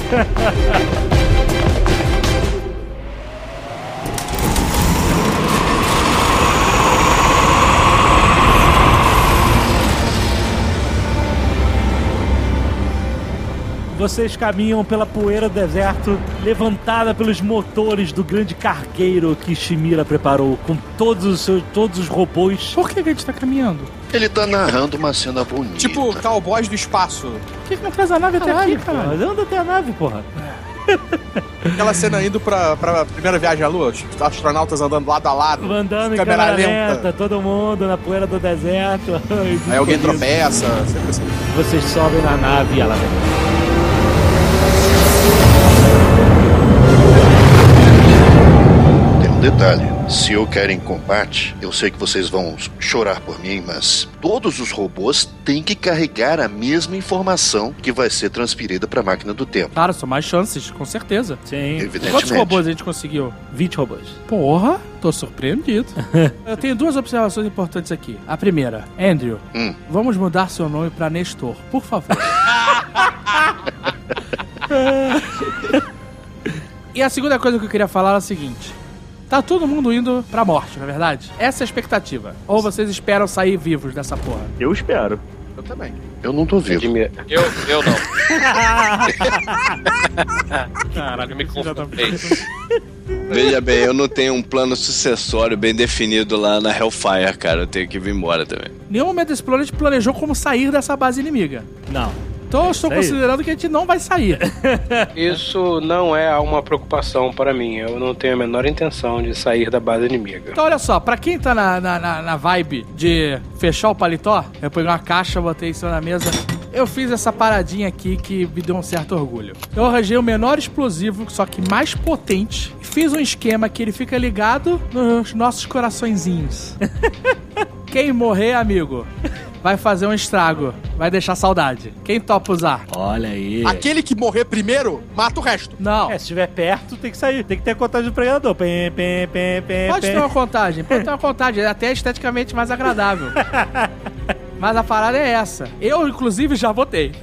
Vocês caminham pela poeira do deserto, levantada pelos motores do grande cargueiro que Shimira preparou, com todos os robôs.
Por que a gente tá caminhando?
Ele tá narrando uma cena bonita.
Tipo cowboys do espaço.
Por que não traz a nave até aqui, cara?
Mas anda até a nave, porra.
Aquela cena indo pra primeira viagem à lua, os astronautas andando lado a lado.
Andando em
câmera
câmera
lenta.
lenta, todo mundo na poeira do deserto.
Aí alguém tropeça, sempre assim.
Vocês sobem na nave e ela vem.
detalhe. Se eu quero em combate, eu sei que vocês vão chorar por mim, mas todos os robôs têm que carregar a mesma informação que vai ser transferida para a máquina do tempo.
Claro, são mais chances, com certeza.
Sim.
Evidentemente.
Quantos robôs a gente conseguiu?
20 robôs.
Porra, tô surpreendido. Eu tenho 2 observações importantes aqui. A primeira, Andrew, vamos mudar seu nome pra Nestor, por favor. E a segunda coisa que eu queria falar é a seguinte. Tá todo mundo indo pra morte, não é verdade? Essa é a expectativa. Ou vocês esperam sair vivos dessa porra?
Eu espero.
Eu também.
Eu não tô vivo.
Eu não. Caralho, me confundei.
Veja bem, eu não tenho um plano sucessório bem definido lá na Hellfire, cara. Eu tenho que vir embora também.
Nenhum momento desse plano a gente planejou como sair dessa base inimiga.
Não.
Então eu estou considerando que a gente não vai sair.
Isso não é uma preocupação para mim. Eu não tenho a menor intenção de sair da base inimiga.
Então olha só, pra quem tá na vibe de fechar o paletó, eu peguei uma caixa, botei em cima da mesa. Eu fiz essa paradinha aqui que me deu um certo orgulho. Eu arranjei o menor explosivo, só que mais potente. Fiz um esquema que ele fica ligado nos nossos coraçõezinhos. Quem morrer, amigo, vai fazer um estrago. Vai deixar saudade. Quem topa usar?
Olha aí.
Aquele que morrer primeiro, mata o resto.
Não.
Se estiver perto, tem que sair. Tem que ter a contagem do pregador. Pem.
Pode ter uma contagem. Pode ter uma contagem. É até esteticamente mais agradável. Mas a parada é essa. Eu, inclusive, já votei.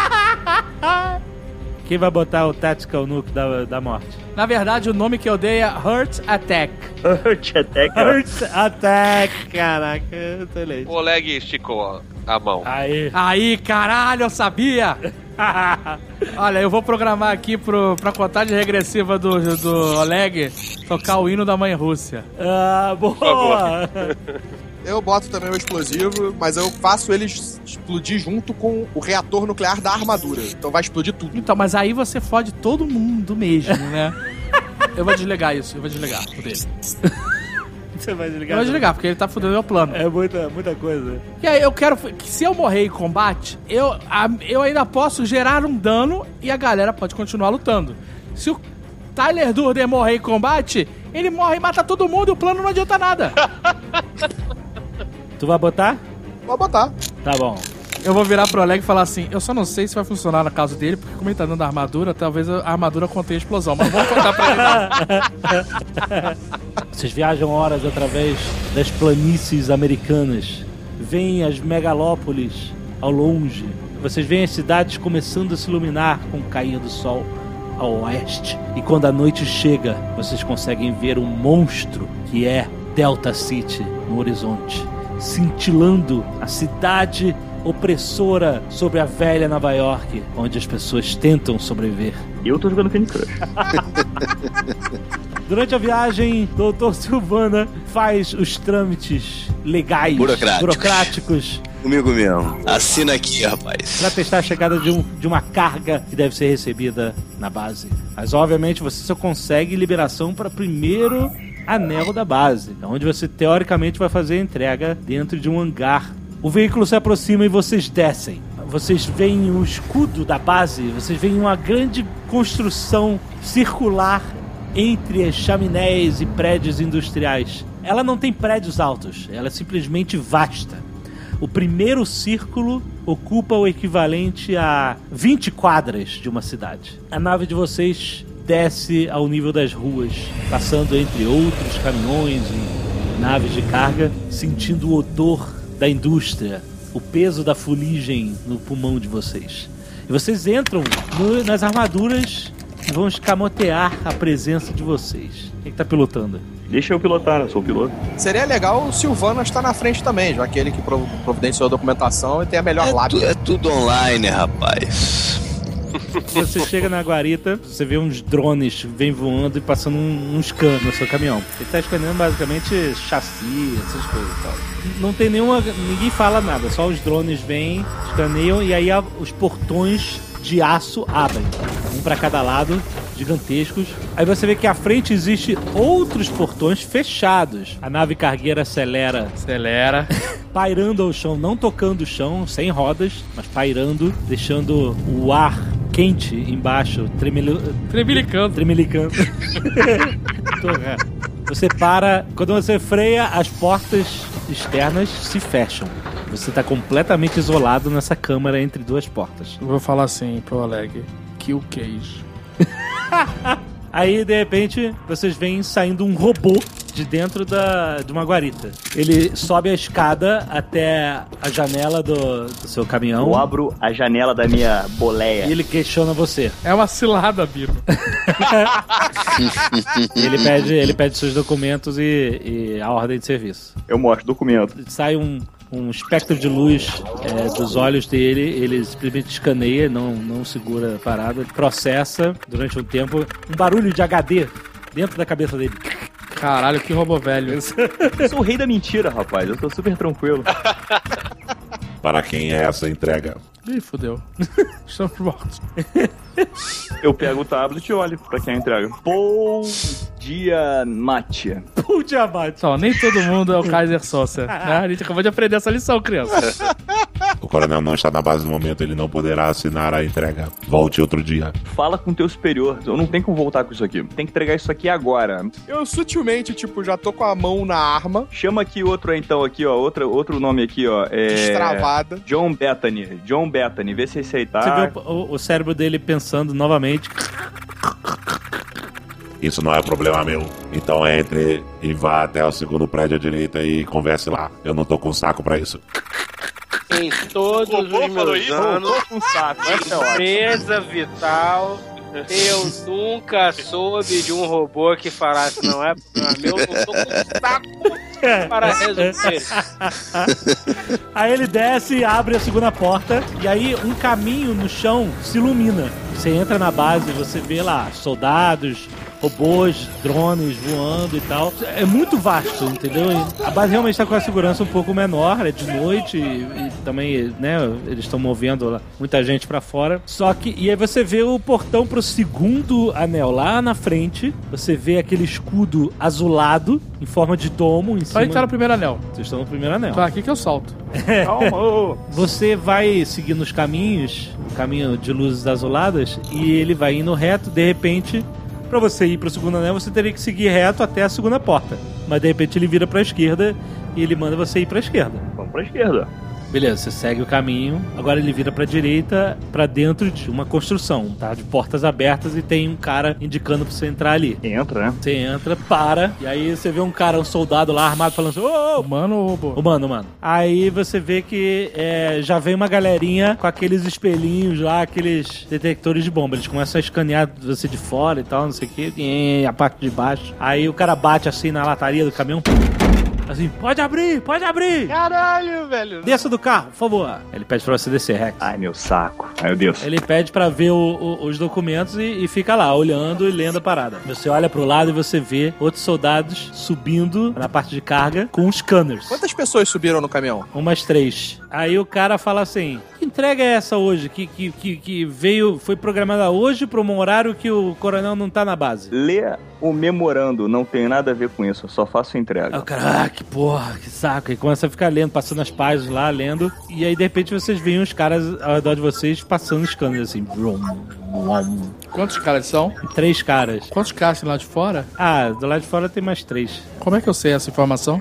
Quem vai botar o Tactical Nuke da morte?
Na verdade, o nome que eu dei é Hurt Attack.
Hurt Attack?
Hurt Attack, caraca. Eu tô lendo.
O Oleg esticou a mão.
Aí, caralho, eu sabia! Olha, eu vou programar aqui pra contagem regressiva do Oleg tocar o hino da mãe Rússia.
Ah, boa!
Eu boto também o explosivo, mas eu faço ele explodir junto com o reator nuclear da armadura. Então vai explodir tudo.
Então, mas aí você fode todo mundo mesmo, né? Eu vou desligar isso, o dele.
Você vai desligar?
Eu vou desligar, porque ele tá fudendo meu plano.
É muita coisa.
E aí, eu quero que se eu morrer em combate, eu ainda posso gerar um dano e a galera pode continuar lutando. Se o Tyler Durden morrer em combate, ele morre e mata todo mundo e o plano não adianta nada.
Tu vai botar?
Vou botar.
Tá bom.
Eu vou virar pro Oleg e falar assim, eu só não sei se vai funcionar na casa dele, porque como ele tá dando a armadura, talvez a armadura contenha explosão, mas vamos contar pra ele.
Vocês viajam horas através das planícies americanas, veem as megalópolis ao longe, vocês veem as cidades começando a se iluminar com o cair do sol ao oeste, e quando a noite chega, vocês conseguem ver um monstro que é Delta City no horizonte, cintilando a cidade opressora sobre a velha Nova York, onde as pessoas tentam sobreviver.
Eu tô jogando Candy Crush.
Durante a viagem, Dr. Silvana faz os trâmites legais, burocráticos.
Comigo mesmo. Assina aqui, rapaz.
Pra testar a chegada de uma carga que deve ser recebida na base. Mas, obviamente, você só consegue liberação para primeiro anel da base, onde você, teoricamente, vai fazer a entrega dentro de um hangar. O veículo se aproxima e vocês descem. Vocês veem o escudo da base, vocês veem uma grande construção circular entre as chaminés e prédios industriais. Ela não tem prédios altos, ela é simplesmente vasta. O primeiro círculo ocupa o equivalente a 20 quadras de uma cidade. A nave de vocês desce ao nível das ruas, passando entre outros caminhões e naves de carga, sentindo o odor da indústria, o peso da fuligem no pulmão de vocês. E vocês entram nas armaduras e vão escamotear a presença de vocês. Quem tá pilotando?
Deixa eu pilotar, eu sou o piloto.
Seria legal o Silvana estar na frente também, já que ele que providenciou a documentação e tem a melhor lábia.
É tudo online, rapaz.
Você chega na guarita, você vê uns drones vem voando e passando um scan no seu caminhão. Ele tá escaneando basicamente chassi, essas coisas e tal. Não tem ninguém fala nada, só os drones vêm, escaneiam e aí os portões de aço abrem. Um pra cada lado, gigantescos. Aí você vê que à frente existe outros portões fechados. A nave cargueira acelera. Pairando ao chão, não tocando o chão, sem rodas, mas pairando, deixando o ar quente embaixo, tremelicando. Você para, quando você freia, as portas externas se fecham. Você tá completamente isolado nessa câmara entre duas portas.
Eu vou falar assim pro Oleg. Kill Cage.
Aí, de repente, vocês veem saindo um robô de dentro de uma guarita. Ele sobe a escada até a janela do seu caminhão.
Eu abro a janela da minha boleia.
E ele questiona você.
É uma cilada, Bino.
Ele pede seus documentos e a ordem de serviço.
Eu mostro documento.
Sai um espectro de luz dos olhos dele, ele simplesmente escaneia, não segura a parada, processa durante um tempo um barulho de HD dentro da cabeça dele.
Caralho, que robô velho.
Eu sou o rei da mentira, rapaz. Eu tô super tranquilo.
Para quem é essa entrega?
Ih, fodeu. Estamos mortos.
Eu pego o tablet e olho pra quem entrega. Bom dia, Mate.
Bom dia, Mate.
Só, nem todo mundo é o Kaiser Sosa. Né? A gente acabou de aprender essa lição, criança.
O coronel não está na base no momento, ele não poderá assinar a entrega. Volte outro dia.
Fala com teu superior. Eu não tenho como voltar com isso aqui. Tem que entregar isso aqui agora.
Eu sutilmente, já tô com a mão na arma.
Chama aqui outro, então, aqui, ó. Outro nome aqui, ó.
Destravada.
John Bethany. Vê se aceitar.
Você vê o cérebro dele pensando novamente.
Isso não é problema meu. Então entre e vá até o segundo prédio à direita e converse lá. Eu não tô com saco pra isso.
Em todos os meus anos,
com saco.
empresa vital, eu nunca soube de um robô que falasse, não é problema meu, não tô com saco para resolver.
Aí ele desce e abre a segunda porta, e aí um caminho no chão se ilumina. Você entra na base, você vê lá soldados, robôs, drones voando e tal. É muito vasto, entendeu? A base realmente está com a segurança um pouco menor, é de noite e também, né, eles estão movendo muita gente pra fora. Só que, e aí você vê o portão pro segundo anel lá na frente, você vê aquele escudo azulado em forma de domo em cima.
A gente tá no primeiro anel.
Vocês estão no primeiro anel.
Tá aqui que eu salto.
Calma. Você vai seguindo os caminhos, o caminho de luzes azuladas, e ele vai indo reto, de repente... Pra você ir pro segundo anel, você teria que seguir reto até a segunda porta. Mas de repente ele vira pra esquerda e ele manda você ir pra esquerda.
Vamos pra esquerda.
Beleza, você segue o caminho. Agora ele vira pra direita, pra dentro de uma construção, tá? De portas abertas e tem um cara indicando pra você entrar ali.
Entra, né?
Você entra, para. E aí você vê um cara, um soldado lá armado falando assim: ô,
humano ou robô?
Humano. Aí você vê que já vem uma galerinha com aqueles espelhinhos lá, aqueles detectores de bomba. Eles começam a escanear você de fora e tal, não sei o que, a parte de baixo. Aí o cara bate assim na lataria do caminhão. Assim, pode abrir!
Caralho, velho.
Desça do carro, por favor. Ele pede pra você descer, Rex.
Ai, meu saco. Ai, meu Deus.
Ele pede pra ver os documentos e fica lá, olhando e lendo a parada. Você olha pro lado e você vê outros soldados subindo na parte de carga com scanners.
Quantas pessoas subiram no caminhão?
Umas 3. Aí o cara fala assim: que entrega é essa hoje? Que foi programada hoje pra um horário que o coronel não tá na base?
Lê o memorando, não tem nada a ver com isso, eu só faço entrega.
Aí o cara, que porra, que saco. E começa a ficar lendo, passando as páginas lá, lendo. E aí de repente vocês veem os caras ao redor de vocês passando scanners assim.
Quantos caras são?
3 caras.
Quantos caras tem lá de fora?
Ah, do lado de fora tem mais 3.
Como é que eu sei essa informação?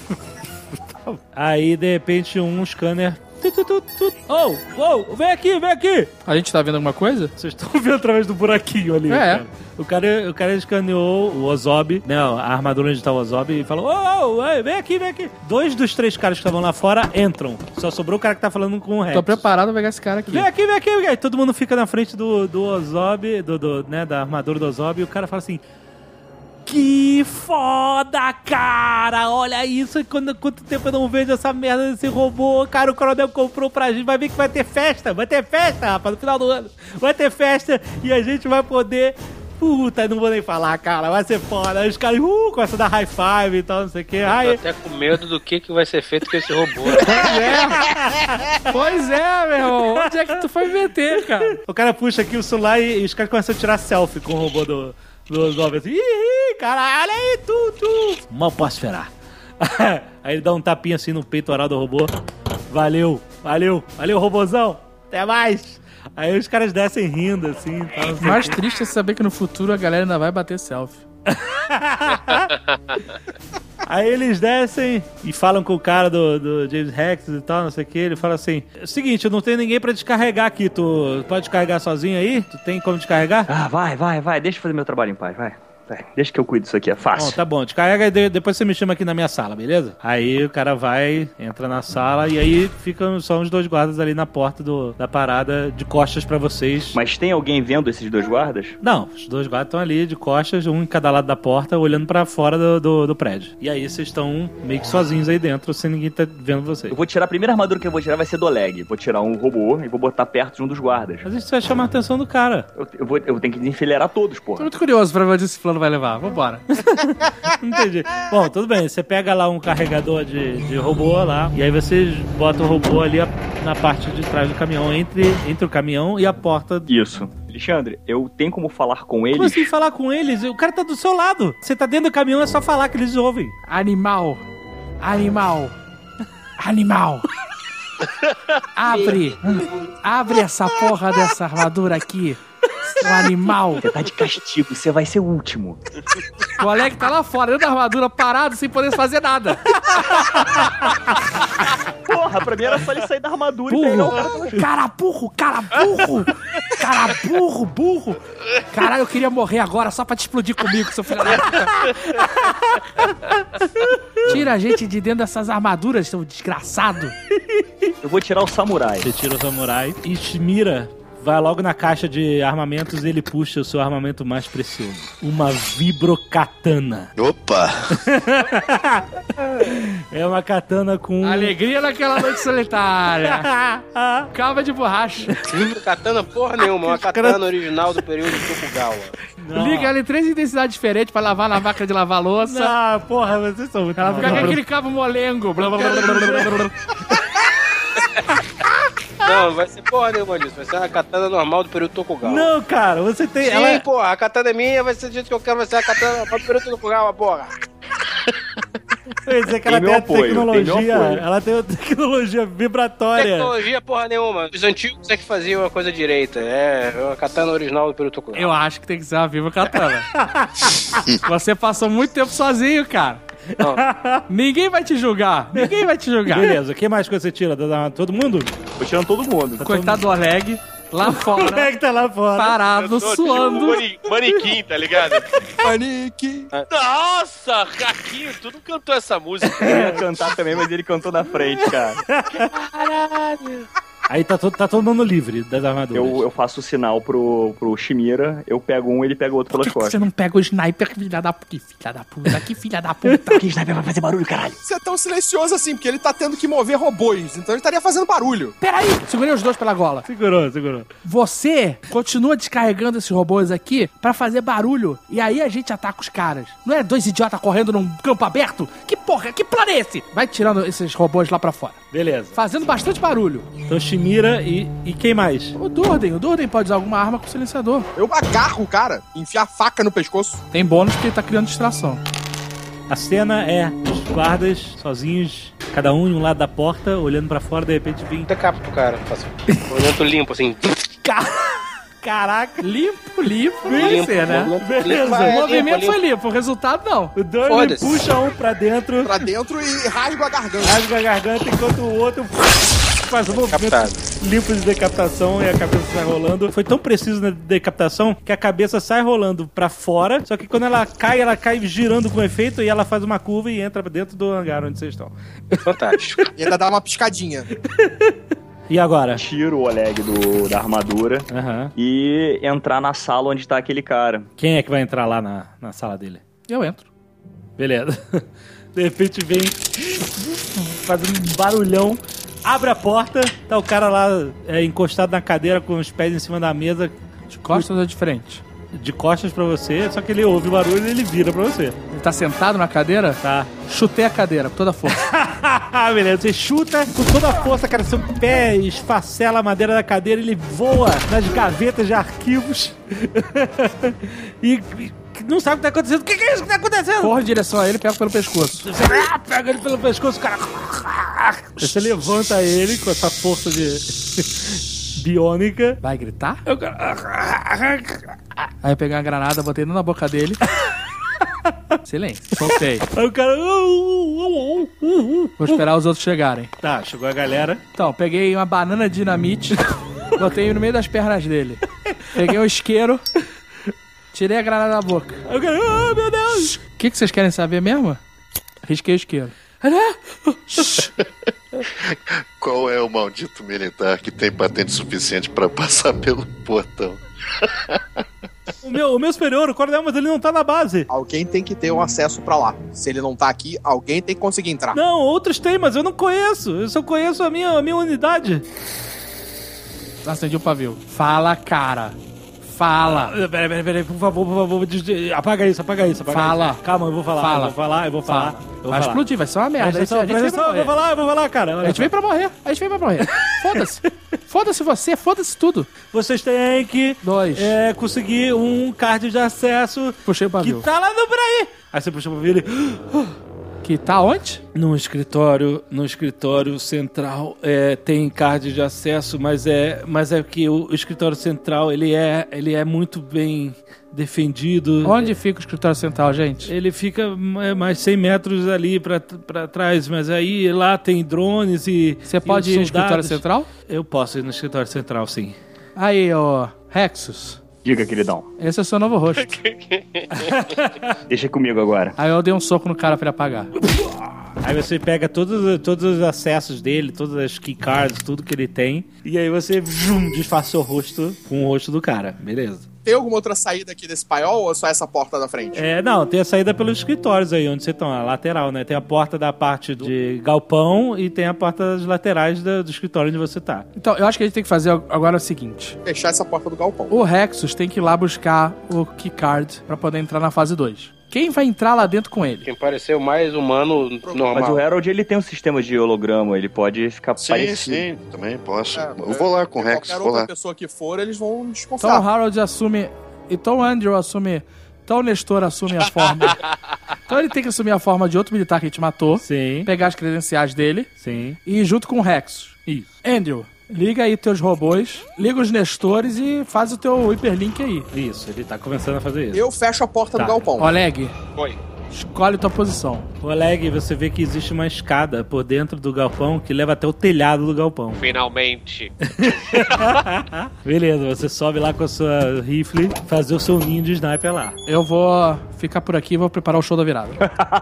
Aí, de repente, um scanner... vem aqui!
A gente tá vendo alguma coisa?
Vocês estão vendo através do buraquinho ali.
É.
Cara. O cara escaneou o Ozob, né, a armadura onde tá o Ozob, e falou, vem aqui. 2 dos 3 caras que estavam lá fora entram. Só sobrou o cara que tá falando com o Rex.
Tô preparado pra pegar esse cara aqui.
Vem aqui. Aí todo mundo fica na frente do Ozob, né, da armadura do Ozob, e o cara fala assim... Que foda, cara! Olha isso, quanto tempo eu não vejo essa merda desse robô. Cara, o coronel comprou pra gente. Vai ver que vai ter festa, rapaz, no final do ano. Vai ter festa e a gente vai poder... Puta, não vou nem falar, cara, vai ser foda. Aí os caras, começam a dar high five e tal, não sei o que.
Eu tô até com medo do que vai ser feito com esse robô.
Pois é, meu irmão. Onde é que tu foi meter, cara?
O cara puxa aqui o celular e os caras começam a tirar selfie com o robô do Ozob, assim, caralho, aí, tu. Mal posso esperar. Aí ele dá um tapinha assim no peitoral do robô. Valeu, robôzão. Até mais. Aí os caras descem rindo, assim.
O mais triste é saber que no futuro a galera ainda vai bater selfie.
Aí eles descem e falam com o cara do James Rex e tal, não sei o que. Ele fala assim: é o seguinte, eu não tenho ninguém pra descarregar aqui. Tu pode descarregar sozinho aí? Tu tem como descarregar?
Ah, vai. Deixa eu fazer meu trabalho em paz, vai. Deixa que eu cuido disso aqui, é fácil.
Bom, tá bom, descarrega e depois você me chama aqui na minha sala, beleza? Aí o cara vai, entra na sala e aí ficam só os dois guardas ali na porta da parada de costas pra vocês.
Mas tem alguém vendo esses dois guardas?
Não, os dois guardas estão ali de costas, um em cada lado da porta, olhando pra fora do prédio. E aí vocês estão meio que sozinhos aí dentro, sem ninguém tá vendo vocês.
Eu vou tirar, a primeira armadura que eu vou tirar vai ser do Oleg. Vou tirar um robô e vou botar perto de um dos guardas.
Mas isso vai chamar a atenção do cara.
Eu tenho que desenfileirar todos, porra.
Tô muito curioso pra ver onde esse plano vai levar. Vambora.
Não entendi. Bom, tudo bem. Você pega lá um carregador de robô lá, e aí você bota o robô ali na parte de trás do caminhão, entre o caminhão e a porta.
Isso. Alexandre, eu tenho como falar com eles?
Como assim falar com eles? O cara tá do seu lado. Você tá dentro do caminhão, é só falar que eles ouvem.
Animal. Abre essa porra dessa armadura aqui. Seu animal.
Você tá de castigo, você vai ser o último.
O Oleg tá lá fora, dentro da armadura, parado, sem poder fazer nada.
Porra, pra mim era só ele sair da armadura
burro.
E pegar o cara pela...
Cara burro. Caralho, eu queria morrer agora só pra te explodir comigo, seu filho da puta. Tira a gente de dentro dessas armaduras, seu desgraçado.
Eu vou tirar o samurai.
Você tira o samurai e mira. Vai logo na caixa de armamentos e ele puxa o seu armamento mais precioso. Uma vibrokatana.
Opa!
É uma katana com...
Alegria naquela noite solitária. Calma de borracha.
Vibrokatana porra nenhuma, uma katana original do período Tokugawa.
Liga ela em 3 intensidades diferentes pra lavar na máquina de lavar louça.
Ah, porra, vocês são muito...
Ela fica com aquele cabo molengo.
Não, vai ser porra nenhuma disso. Vai ser uma katana normal do período Tokugawa.
Não, cara, você tem...
Sim, porra, a katana é minha, vai ser do jeito que eu quero, vai ser a katana normal do período Tokugawa, porra.
Quer dizer que ela tem a tecnologia... Ela tem a tecnologia vibratória.
Tecnologia porra nenhuma. Os antigos é que faziam a coisa direita. É uma katana original do período Tokugawa.
Eu acho que tem que ser uma viva katana. Você passou muito tempo sozinho, cara. Não. Ninguém vai te julgar.
Beleza, o que mais que você tira? Todo mundo?
Tô tirando todo mundo.
Coitado do Oleg. Lá fora.
O Oleg tá lá fora.
Parado, suando.
Tipo manequim, tá ligado?
Manequim.
Nossa, Caquinho, tu não cantou essa música.
Eu ia cantar também, mas ele cantou na frente, cara.
Caralho.
Aí tá todo mundo livre das armaduras.
Eu faço o sinal pro Chimira, eu pego um e ele pega o outro pelas costas.
Você não pega o sniper, filha da puta. Que filha da puta.
Que sniper vai fazer barulho, caralho?
Você é tão silencioso assim, porque ele tá tendo que mover robôs, então ele estaria fazendo barulho.
Peraí, segurei os dois pela gola.
Segurou.
Você continua descarregando esses robôs aqui pra fazer barulho, e aí a gente ataca os caras. Não é 2 idiotas correndo num campo aberto? Que porra, que plano é esse? Vai tirando esses robôs lá pra fora.
Beleza.
Fazendo bastante barulho.
Então Chimira e quem mais?
O Durden pode usar alguma arma com silenciador.
Eu agarro o cara, enfiar a faca no pescoço.
Tem bônus porque ele tá criando distração.
A cena é os guardas sozinhos, cada um em um lado da porta, olhando pra fora, de repente vem...
Decapita o cara, olhando limpo assim.
Caraca,
limpo, vai ser, né?
Beleza.
O movimento foi limpo, o resultado não.
O Durden puxa um pra dentro
e rasga a garganta.
Enquanto o outro faz um movimento limpo de decapitação e a cabeça sai rolando. Foi tão preciso na decapitação que a cabeça sai rolando pra fora, só que quando ela cai girando com efeito e ela faz uma curva e entra dentro do hangar onde vocês estão.
Fantástico.
E ainda dá uma piscadinha.
E agora?
Tiro o Oleg da armadura e entrar na sala onde tá aquele cara.
Quem é que vai entrar lá na sala dele?
Eu entro.
Beleza. De repente vem fazendo um barulhão, abre a porta, tá o cara lá encostado na cadeira com os pés em cima da mesa.
De costas ou de frente?
De costas pra você, só que ele ouve o barulho e ele vira pra você.
Ele tá sentado na cadeira?
Tá.
Chutei a cadeira com toda a força.
Beleza, você chuta com toda a força, cara, seu pé esfacela a madeira da cadeira, ele voa nas gavetas de arquivos e não sabe o que tá acontecendo. O que é isso que tá acontecendo?
Corre em direção a ele e pega pelo pescoço.
Você pega ele pelo pescoço, cara. Você levanta ele com essa força de biônica.
Vai gritar? Aí eu peguei uma granada, botei na boca dele. Silêncio. Soltei.
Aí o cara...
Vou esperar os outros chegarem.
Tá, chegou a galera.
Então, peguei uma banana de dinamite, botei no meio das pernas dele. Peguei um isqueiro, tirei a granada da boca.
Aí o cara... Oh, meu Deus!
O que vocês querem saber mesmo? Risquei o isqueiro.
Qual é o maldito militar que tem patente suficiente pra passar pelo portão?
O meu superior, o coronel, mas ele não tá na base.
Alguém tem que ter um acesso pra lá. Se ele não tá aqui, alguém tem que conseguir entrar.
Não, outros têm, mas eu não conheço. Eu só conheço a minha unidade.
Acendi o pavio. Fala, cara. Fala.
Peraí, por favor. Apaga isso.
Fala.
Calma, eu vou falar. Eu vou falar.
Vai explodir, vai ser uma merda.
Eu vou falar, cara.
A gente veio pra morrer. Foda-se. Foda-se você, foda-se tudo.
Vocês têm que conseguir um card de acesso.
Puxei o pavio.
Que tá lá no Braí. Aí você puxou o pavio e ele...
Que tá onde?
No escritório central tem card de acesso, mas é que o escritório central ele é muito bem defendido.
Onde fica o escritório central, gente?
Ele fica mais 100 metros ali pra trás, mas aí lá tem drones e...
Você pode ir no escritório central?
Eu posso ir no escritório central, sim.
Aí, ó, Rexus.
Diga, queridão.
Esse é o seu novo rosto.
Deixa comigo agora.
Aí eu dei um soco no cara pra ele apagar.
Aí você pega todos os acessos dele, todas as keycards, tudo que ele tem. E aí você disfarça o rosto com o rosto do cara. Beleza.
Tem alguma outra saída aqui desse paiol ou é só essa porta da frente?
Não, tem a saída pelos escritórios aí, onde você tá, a lateral, né? Tem a porta da parte de galpão e tem a porta das laterais do escritório onde você tá.
Então, eu acho que a gente tem que fazer agora o seguinte.
Fechar essa porta do galpão.
O Rexus tem que ir lá buscar o keycard pra poder entrar na fase 2. Quem vai entrar lá dentro com ele?
Quem pareceu mais humano normal.
Mas o Harold, ele tem um sistema de holograma, ele pode ficar parecido.
Sim, também posso. Eu vou lá com o Rex,
qualquer
vou
outra
lá.
pessoa que for, eles vão desconfiar.
Então o Harold assume... Então o Andrew assume... Então o Nestor assume a forma... Então ele tem que assumir a forma de outro militar que a gente matou.
Sim.
Pegar as credenciais dele.
Sim.
E ir junto com o Rex.
Isso.
Andrew, liga aí teus robôs, liga os Nestores e faz o teu hiperlink aí.
Isso, ele tá começando a fazer isso.
Eu fecho a porta do galpão.
Oleg.
Oi.
Escolhe tua posição.
Oleg, você vê que existe uma escada por dentro do galpão que leva até o telhado do galpão.
Finalmente.
Beleza, você sobe lá com a sua rifle, fazer o seu ninho de sniper lá.
Eu vou ficar por aqui e vou preparar o show da virada.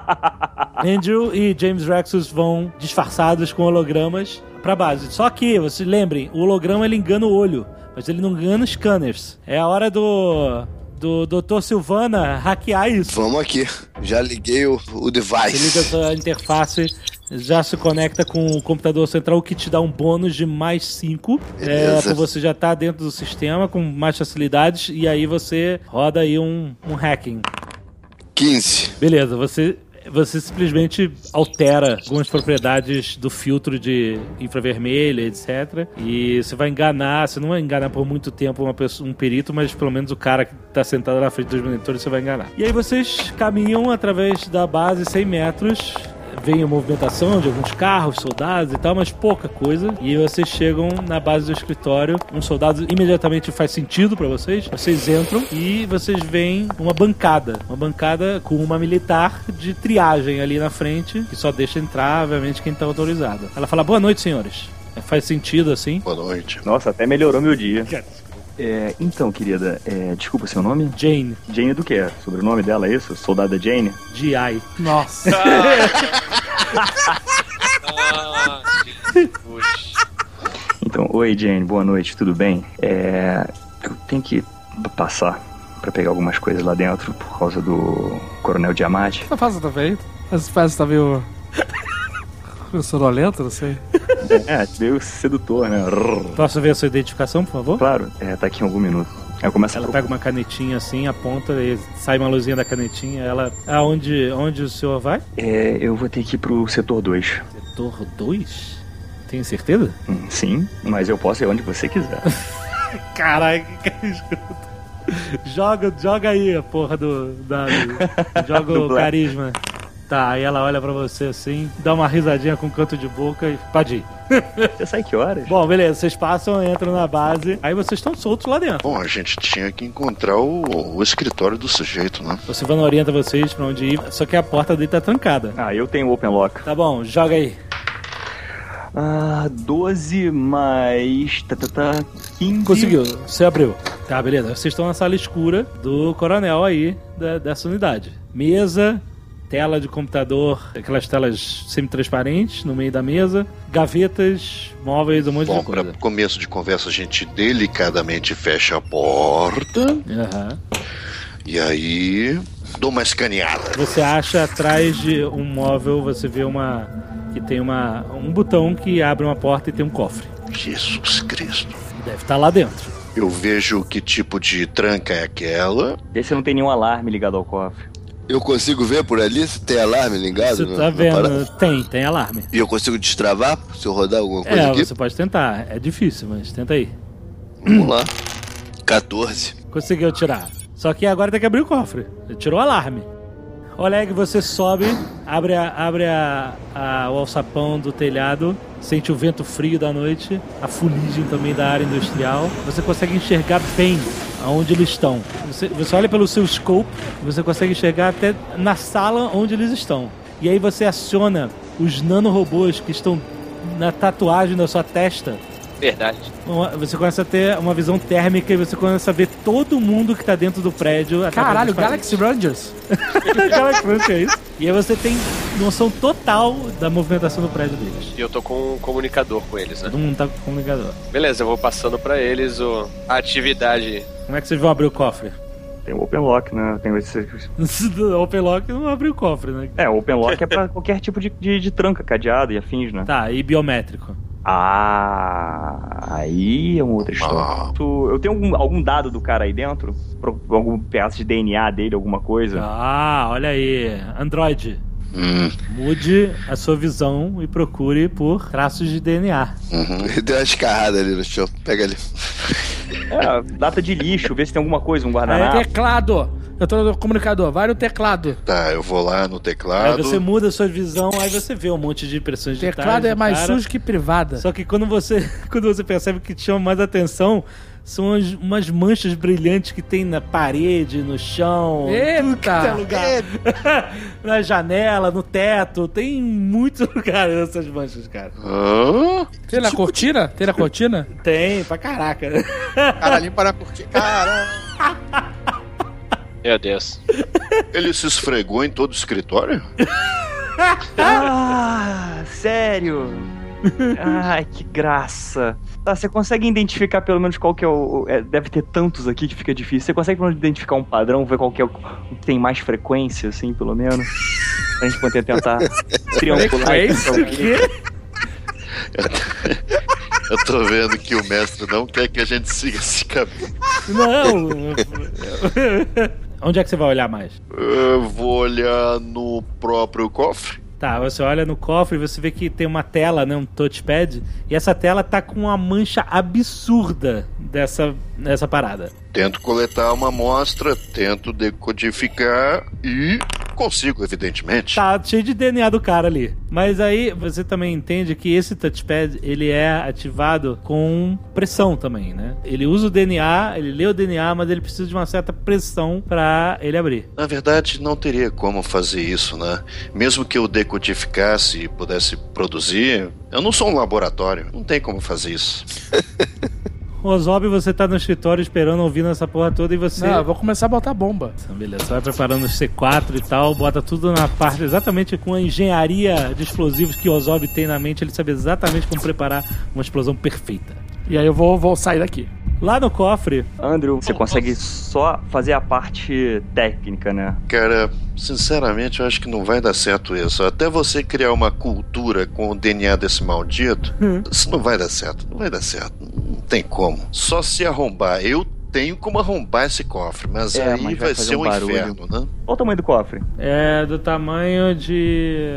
Andrew e James Rexus vão disfarçados com hologramas pra base. Só que, vocês lembrem, o holograma ele engana o olho, mas ele não engana os scanners. É a hora do Dr. Silvana hackear isso.
Vamos aqui. Já liguei o device.
Você liga a sua interface, já se conecta com o computador central, que te dá um bônus de mais 5. Por você já tá dentro do sistema com mais facilidades. E aí você roda aí um hacking.
15.
Beleza, você simplesmente altera algumas propriedades do filtro de infravermelho, etc. E você vai enganar, você não vai enganar por muito tempo um perito, mas pelo menos o cara que tá sentado na frente dos monitores você vai enganar. E aí vocês caminham através da base 100 metros, vem a movimentação de alguns carros, soldados e tal, mas pouca coisa. E aí vocês chegam na base do escritório, um soldado imediatamente faz sentido pra vocês. Vocês entram e vocês veem uma bancada com uma militar de triagem ali na frente, que só deixa entrar, obviamente, quem tá autorizado. Ela fala, boa noite, senhores. Faz sentido, assim.
Boa noite.
Nossa, até melhorou meu dia. Então, querida, desculpa seu nome?
Jane.
Jane do que? Sobrenome dela é isso? Soldada Jane?
G.I.
Nossa.
Então, oi Jane, boa noite, tudo bem? Eu tenho que passar pra pegar algumas coisas lá dentro por causa do Coronel Diamante.
Não faça também. Essa peça tá meio sonolento, não sei.
Meio sedutor, né?
Posso ver a sua identificação, por favor?
Claro, tá aqui em algum minuto.
Ela pega uma canetinha assim, aponta e sai uma luzinha da canetinha. Ela... Onde o senhor vai?
Eu vou ter que ir pro setor 2.
Setor 2? Tem certeza?
Sim, mas eu posso ir onde você quiser.
Caralho, que escroto. Joga aí a porra do dado. Joga o carisma. Tá, aí ela olha pra você assim, dá uma risadinha com um canto de boca e pode ir.
Você sai que horas?
Bom, beleza, vocês passam, entram na base, aí vocês estão soltos lá dentro.
Bom, a gente tinha que encontrar o escritório do sujeito, né?
O Silvano orienta vocês pra onde ir, só que a porta dele tá trancada.
Ah, eu tenho open lock.
Tá bom, joga aí.
12 mais... 15...
Conseguiu, você abriu. Tá, beleza. Vocês estão na sala escura do coronel aí, dessa unidade. Mesa, tela de computador, aquelas telas semi-transparentes no meio da mesa, gavetas, móveis, um monte de coisa.
Bom, para começo de conversa, a gente delicadamente fecha a porta.
Aham.
E aí... dou uma escaneada.
Você acha atrás de um móvel, você vê que tem um botão que abre uma porta e tem um cofre.
Jesus Cristo.
Deve estar lá dentro.
Eu vejo que tipo de tranca é aquela.
Esse não tem nenhum alarme ligado ao cofre.
Eu consigo ver por ali se tem alarme ligado?
Você tá vendo? Tem alarme.
E eu consigo destravar se eu rodar alguma coisa aqui?
Você pode tentar. É difícil, mas tenta aí.
Vamos lá. 14.
Conseguiu tirar. Só que agora tem que abrir o cofre. Você tirou o alarme. Oleg, você sobe, abre o alçapão do telhado, sente o vento frio da noite, a fuligem também da área industrial. Você consegue enxergar bem aonde eles estão. Você olha pelo seu scope, você consegue enxergar até na sala onde eles estão. E aí você aciona os nanorobôs que estão na tatuagem da sua testa.
Verdade.
Você começa a ter uma visão térmica e você começa a ver todo mundo que tá dentro do prédio.
Caralho, Galaxy Rangers.
Galaxy Rangers, é isso. E aí você tem noção total da movimentação do prédio deles.
E eu tô com um comunicador com eles, né?
Todo mundo tá com comunicador.
Beleza, eu vou passando pra eles a atividade.
Como é que vocês vão abrir o cofre?
Tem o open lock, né? Tem esse...
Open lock não abre o cofre, né?
É, o open lock é pra qualquer tipo de tranca, cadeado e afins, né?
Tá, e biométrico?
Aí é uma outra história. Eu tenho algum dado do cara aí dentro? Algum pedaço de DNA dele, alguma coisa?
Olha aí. Android. Mude a sua visão e procure por traços de DNA.
Deu uma escarrada ali no chão. Pega ali.
Data de lixo, vê se tem alguma coisa, um guardanapo.
Teclado. Eu tô no comunicador, vai no teclado.
Tá, eu vou lá no teclado.
Aí você muda a sua visão, aí você vê um monte de impressões digitais.
Teclado é mais sujo que privada.
Só que quando você percebe que te chama mais atenção, são umas manchas brilhantes que tem na parede, no chão.
Eita!
Lugar. Na janela, no teto. Tem muitos lugares essas manchas, cara.
Tem na cortina? Tem na cortina?
Tem, pra caraca.
Cara, limpa na cortina. Cara.
Meu Deus.
Ele se esfregou em todo o escritório?
Sério? Ai, que graça. Tá, você consegue identificar pelo menos qual que é o... deve ter tantos aqui que fica difícil. Você consegue pelo menos identificar um padrão, ver qual que é o que tem mais frequência, assim, pelo menos? Pra gente poder tentar triangular isso.
O quê?
Eu tô vendo que o mestre não quer que a gente siga esse caminho.
Não. Onde é que você vai olhar mais?
Eu vou olhar no próprio cofre.
Tá, você olha no cofre e você vê que tem uma tela, né, um touchpad, e essa tela tá com uma mancha absurda dessa parada.
Tento coletar uma amostra, tento decodificar e consigo, evidentemente.
Tá cheio de DNA do cara ali. Mas aí você também entende que esse touchpad, ele é ativado com pressão também, né? Ele usa o DNA, ele lê o DNA, mas ele precisa de uma certa pressão pra ele abrir.
Na verdade, não teria como fazer isso, né? Mesmo que eu decodificasse e pudesse produzir, eu não sou um laboratório. Não tem como fazer isso.
Ozob, você tá no escritório esperando, ouvindo essa porra toda e você...
Não, eu vou começar a botar bomba.
Então, beleza, você vai preparando os C4 e tal, bota tudo na parte, exatamente com a engenharia de explosivos que o Ozob tem na mente, ele sabe exatamente como preparar uma explosão perfeita.
E aí eu vou sair daqui.
Lá no cofre...
Andrew, você consegue só fazer a parte técnica, né?
Cara, sinceramente, eu acho que não vai dar certo isso. Até você criar uma cultura com o DNA desse maldito, isso não vai dar certo. Não vai dar certo. Não tem como. Só se arrombar. Eu tenho como arrombar esse cofre, mas aí
mas
vai ser um inferno, né?
Qual o tamanho do cofre?
É do tamanho de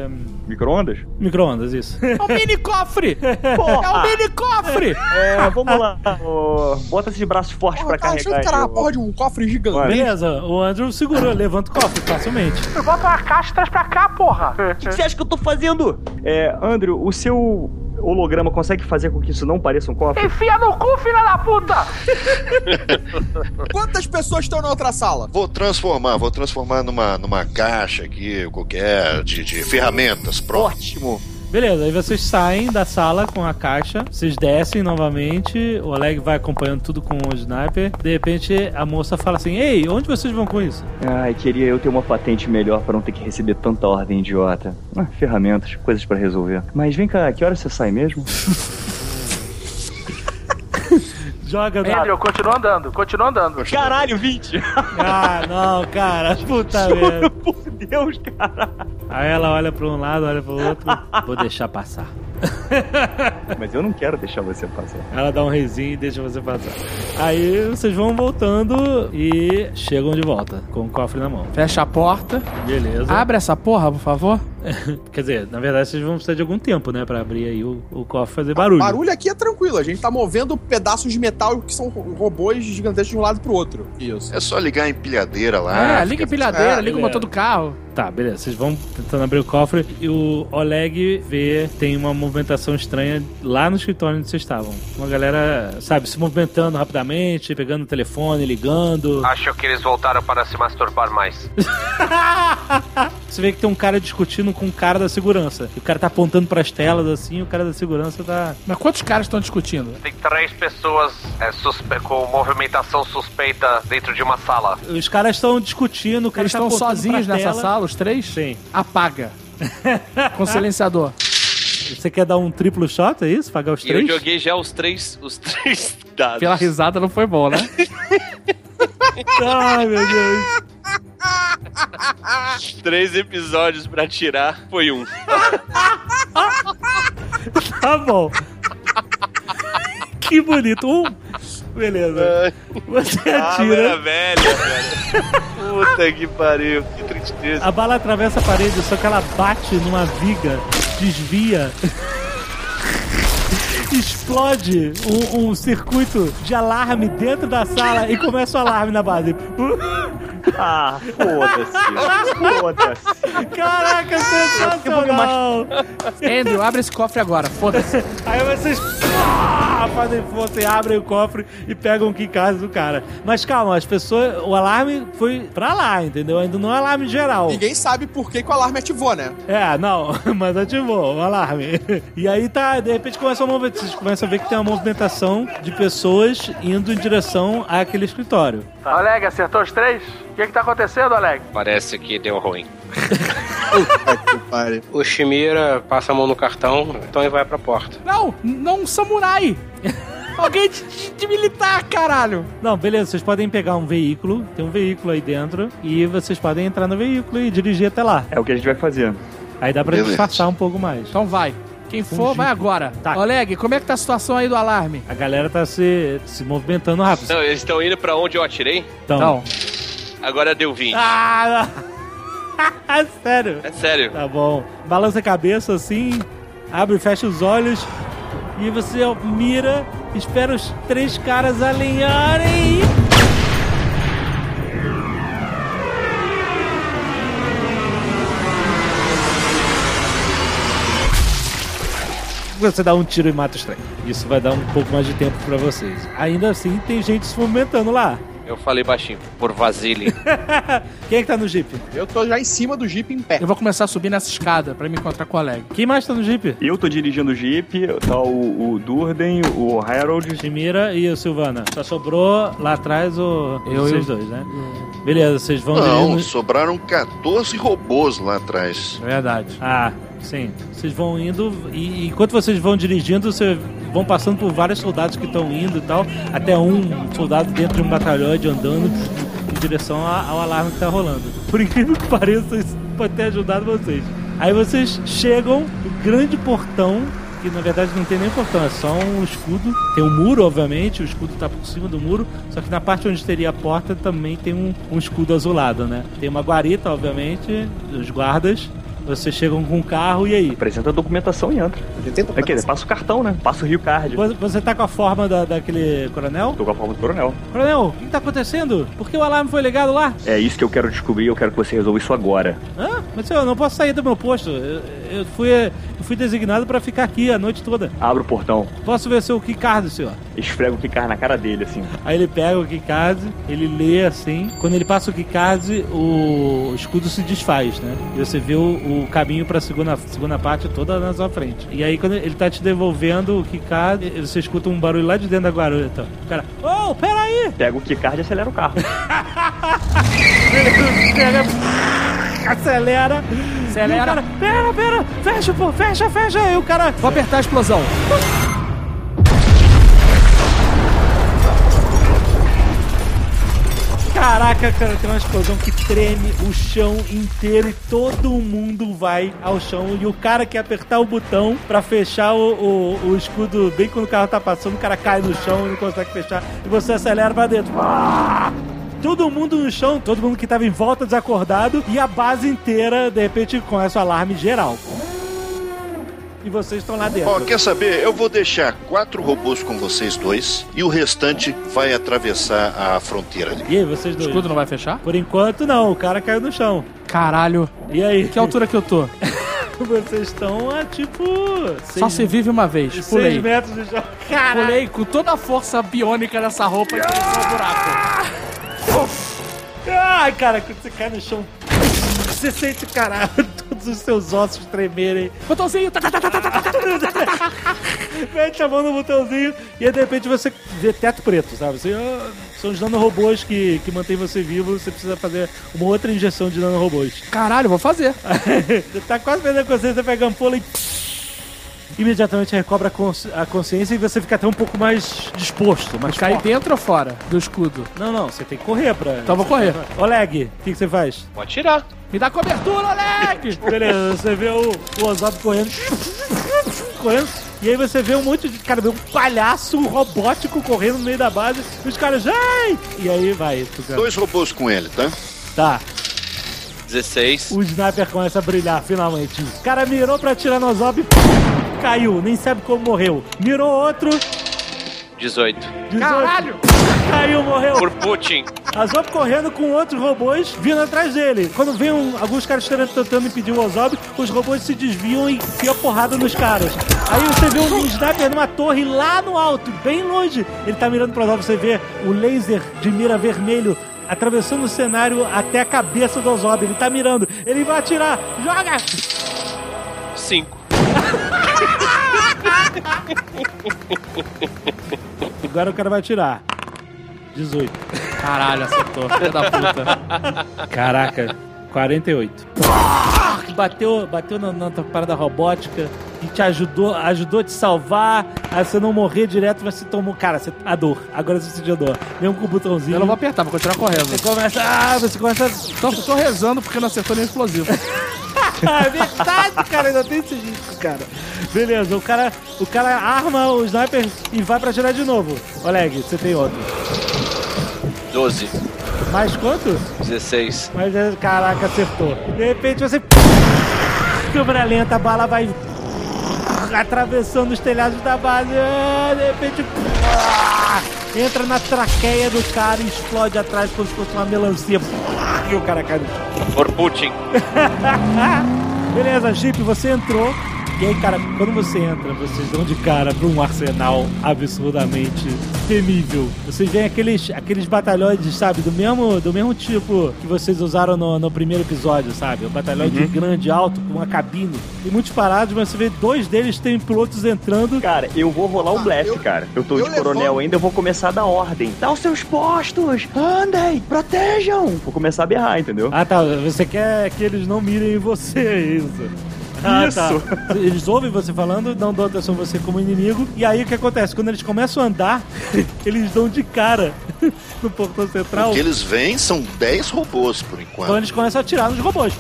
Micro-ondas?
Micro-ondas, isso.
É um mini cofre!
Porra!
É um mini cofre!
Vamos lá. Bota esses braços fortes pra
Cara, deixa eu
carregar.
encarar a porra de um cofre gigante.
Beleza, o Andrew segurou, levanta o cofre facilmente.
Bota uma caixa e traz pra cá, porra!
O que você acha que eu tô fazendo? Andrew, o seu holograma consegue fazer com que isso não pareça um cofre?
Enfia no cu, filha da puta!
Quantas pessoas estão na outra sala?
Vou transformar numa caixa aqui, qualquer, de ferramentas, pronto.
Ótimo!
Beleza, aí vocês saem da sala com a caixa, vocês descem novamente, o Oleg vai acompanhando tudo com o sniper, de repente a moça fala assim, ei, onde vocês vão com isso?
Ai, queria eu ter uma patente melhor pra não ter que receber tanta ordem idiota. Ferramentas, coisas pra resolver. Mas vem cá, que hora você sai mesmo?
Joga no...
Andrew, continua andando.
Caralho, 20!
Ah, não, cara, puta merda.
Por Deus, cara!
Aí ela olha pra um lado, olha pro outro, vou deixar passar.
Mas eu não quero deixar você passar.
Ela dá um reizinho e deixa você passar. Aí vocês vão voltando e chegam de volta, com o cofre na mão.
Fecha a porta.
Beleza.
Abre essa porra, por favor.
Quer dizer, na verdade vocês vão precisar de algum tempo, né? Pra abrir aí o cofre e fazer barulho.
Barulho aqui é tranquilo, a gente tá movendo pedaços de metal que são robôs gigantescos de um lado pro outro. Isso.
É só ligar a empilhadeira lá.
Liga a empilhadeira, liga o motor do carro.
Tá, beleza. Vocês vão tentando abrir o cofre e o Oleg vê, tem uma movimentação estranha lá no escritório onde vocês estavam. Uma galera, sabe, se movimentando rapidamente, pegando o telefone, ligando.
Acho que eles voltaram para se masturbar mais.
Você vê que tem um cara discutindo com um cara da segurança. E o cara tá apontando pras telas assim, e o cara da segurança tá...
Mas quantos caras estão discutindo?
Tem 3 pessoas com movimentação suspeita dentro de uma sala.
Os caras estão discutindo, o cara
Eles
tá
estão
apontando
sozinhos
pra
nessa
tela.
sala, os 3?
Sim.
Apaga. Com
Você quer dar um triplo shot, é isso? Pagar os 3?
Eu joguei já os três dados.
Pela risada não foi bom, né?
Ai, meu Deus.
3 episódios pra tirar, foi 1.
Tá bom. Que bonito. Beleza. Você atira.
Era velha, cara. Puta que pariu, que tristeza.
A bala atravessa a parede, só que ela bate numa viga, desvia. Explode um circuito de alarme dentro da sala e começa o alarme na base.
Ah, foda-se.
Caraca, sensacional.
Andrew, abre esse cofre agora, foda-se.
Aí vocês fazem força e abrem o cofre e pegam o que em casa do cara. Mas calma, as pessoas, o alarme foi pra lá, entendeu? Ainda não é alarme geral.
Ninguém sabe por que o alarme ativou, né?
Não, mas ativou o alarme. E aí tá, de repente vocês começam a ver que tem uma movimentação de pessoas indo em direção àquele escritório.
Oleg, acertou os 3? O que tá acontecendo, Oleg?
Parece que deu ruim.
O Shimira passa a mão no cartão, então ele vai pra porta.
Não um samurai. Alguém de militar, caralho.
Não, beleza, vocês podem pegar um veículo, tem um veículo aí dentro, e vocês podem entrar no veículo e dirigir até lá.
É o que a gente vai fazer.
Aí dá pra disfarçar um pouco mais.
Então vai. Quem for, vai agora.
Tá.
Oleg, como é que tá a situação aí do alarme?
A galera tá se movimentando rápido.
Não, eles estão indo pra onde eu atirei?
Então.
Agora deu 20.
Sério?
É sério.
Tá bom. Balança a cabeça assim, abre e fecha os olhos, e você mira, espera os 3 caras alinharem e... Você dá um tiro e mata os 3. Isso vai dar um pouco mais de tempo pra vocês. Ainda assim, tem gente se movimentando lá.
Eu falei baixinho, por Vasily.
Quem é que tá no Jeep?
Eu tô já em cima do Jeep em pé.
Eu vou começar a subir nessa escada pra me encontrar com o Oleg.
Quem mais tá no Jeep?
Eu tô dirigindo o Jeep, tá o Durden, o Harold.
Shimira e o Silvana. Só sobrou lá atrás vocês dois, né? Beleza, vocês vão...
Não, sobraram 14 robôs lá atrás.
Verdade. Sim. Vocês vão indo e enquanto vocês vão dirigindo, vocês vão passando por vários soldados que estão indo e tal, até um soldado dentro de um batalhões andando em direção ao alarme que tá rolando. Por incrível que pareça, isso pode ter ajudado vocês. Aí vocês chegam no grande portão, que na verdade não tem nem portão, é só um escudo. Tem um muro, obviamente, o escudo tá por cima do muro, só que na parte onde teria a porta também tem um escudo azulado, né? Tem uma guarita, obviamente, os guardas. Vocês chegam com um carro e aí?
Apresenta a documentação e entra. Quer dizer, passa o cartão, né? Passa o Rio Card.
Você tá com a forma daquele coronel?
Tô com a forma do coronel.
Coronel, o que tá acontecendo? Por que o alarme foi ligado lá?
É isso que eu quero descobrir, eu quero que você resolva isso agora.
Mas eu não posso sair do meu posto. Eu fui designado pra ficar aqui a noite toda.
Abre o portão.
Posso ver seu keycard, senhor?
Esfrega o keycard na cara dele, assim.
Aí ele pega o keycard, ele lê assim. Quando ele passa o keycard, o escudo se desfaz, né? E você vê o caminho pra segunda parte toda na sua frente. E aí quando ele tá te devolvendo o keycard, você escuta um barulho lá de dentro da guarita. O cara, peraí!
Pega o keycard e acelera o carro.
Ele pega... Acelera. E o cara, pera, fecha, pô, fecha. Aí o cara...
Vou apertar a explosão.
Caraca, cara, tem uma explosão que treme o chão inteiro e todo mundo vai ao chão. E o cara quer apertar o botão pra fechar o escudo bem quando o carro tá passando, o cara cai no chão e não consegue fechar. E você acelera pra dentro. Todo mundo no chão, todo mundo que tava em volta desacordado e a base inteira, de repente, começa o alarme geral. E vocês estão lá dentro.
Quer saber? Eu vou deixar 4 robôs com vocês dois e o restante vai atravessar a fronteira ali.
E aí, vocês dois?
O escudo não vai fechar?
Por enquanto, não. O cara caiu no chão.
Caralho.
E aí?
Que altura que eu tô?
Vocês estão a tipo...
Só se vive uma vez. Pulei.
6 metros de chão. Caralho.
Pulei com toda a força biônica dessa roupa e começou o buraco.
Ai, cara, quando você cai no chão, você sente, cara, todos os seus ossos tremerem.
Botãozinho!
Mete a mão no botãozinho e aí, de repente você vê teto preto, sabe? São os nanorobôs que mantêm você vivo. Você precisa fazer uma outra injeção de nanorobôs.
Caralho, vou fazer.
Você tá quase perdendo a consciência, você pega a ampola e... imediatamente recobra a consciência e você fica até um pouco mais disposto. Mas
cai dentro ou fora do escudo?
Não, você tem que correr pra...
Então vou correr.
Oleg, o que você faz?
Pode tirar.
Me dá cobertura, Oleg!
Beleza, você vê o Ozob correndo. E aí você vê um monte de... Cara, vê um palhaço robótico correndo no meio da base. E os caras... Ai! E aí vai.
2 robôs com ele, tá?
Tá.
16.
O sniper começa a brilhar, finalmente. O cara mirou pra atirar no Ozob. Caiu, nem sabe como morreu. Mirou outro.
18.
Caralho!
Caiu, morreu.
Por Putin.
Ozob correndo com outros robôs vindo atrás dele. Quando vem alguns caras tentando impedir o Ozob, os robôs se desviam e enfiam porrada nos caras. Aí você vê um sniper numa torre lá no alto, bem longe. Ele tá mirando pro Ozob, você vê o laser de mira vermelho atravessando o cenário até a cabeça do Ozob. Ele tá mirando, ele vai atirar. Joga!
5.
Agora o cara vai atirar. 18.
Caralho, acertou. Filha da puta.
Caraca, 48. Bateu na parada robótica e te ajudou a te salvar. Aí você não morrer direto, você tomou... Cara, a dor. Agora você sentiu a dor. Mesmo com o botãozinho.
Eu não vou apertar, vou continuar correndo.
Você começa...
Então eu tô rezando porque não acertou nem explosivo.
É verdade, cara. Ainda tem esse risco, cara. Beleza, o cara arma o sniper e vai pra atirar de novo. Oleg, você tem outro.
12.
Mais quanto?
16.
Mas, caraca, acertou. De repente você... Câmera lenta, a bala vai... atravessando os telhados da base. De repente... entra na traqueia do cara e explode atrás como se fosse uma melancia. E o cara cai no chão.
Por Putin.
Beleza, Jeep, você entrou. E aí, cara, quando você entra, vocês dão de cara pra um arsenal absurdamente temível. Vocês veem aqueles batalhões, sabe, do mesmo tipo que vocês usaram no primeiro episódio, sabe? O batalhão de grande, alto, com uma cabine. Tem muitos parados, mas você vê 2 deles tem pilotos entrando.
Cara, eu vou rolar um blefe, cara. Eu tô de coronel ainda, eu vou começar a dar ordem. Dá os seus postos! Andem! Protejam! Vou começar a berrar, entendeu?
Ah, tá. Você quer que eles não mirem em você, é isso.
Isso.
Tá. Eles ouvem você falando, não dão atenção a você como inimigo. E aí o que acontece? Quando eles começam a andar, eles dão de cara no portão central.
O que eles veem são 10 robôs por enquanto.
Então eles começam a atirar nos robôs.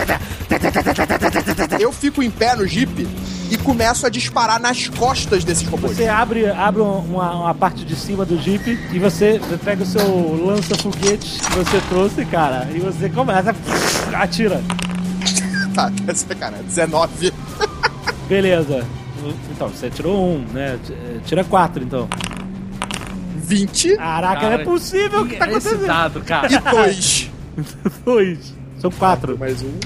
Eu fico em pé no Jeep e começo a disparar nas costas desses robôs.
Você abre uma parte de cima do Jeep e você pega o seu lança-foguetes que você trouxe, cara, e você começa a atirar.
Tá, cara, 19.
Beleza. Então, você tirou 1, né? Tira 4, então.
20.
Caraca, não é possível o que tá acontecendo.
Dado, cara.
E 2.
2. São 4.
Mais 1.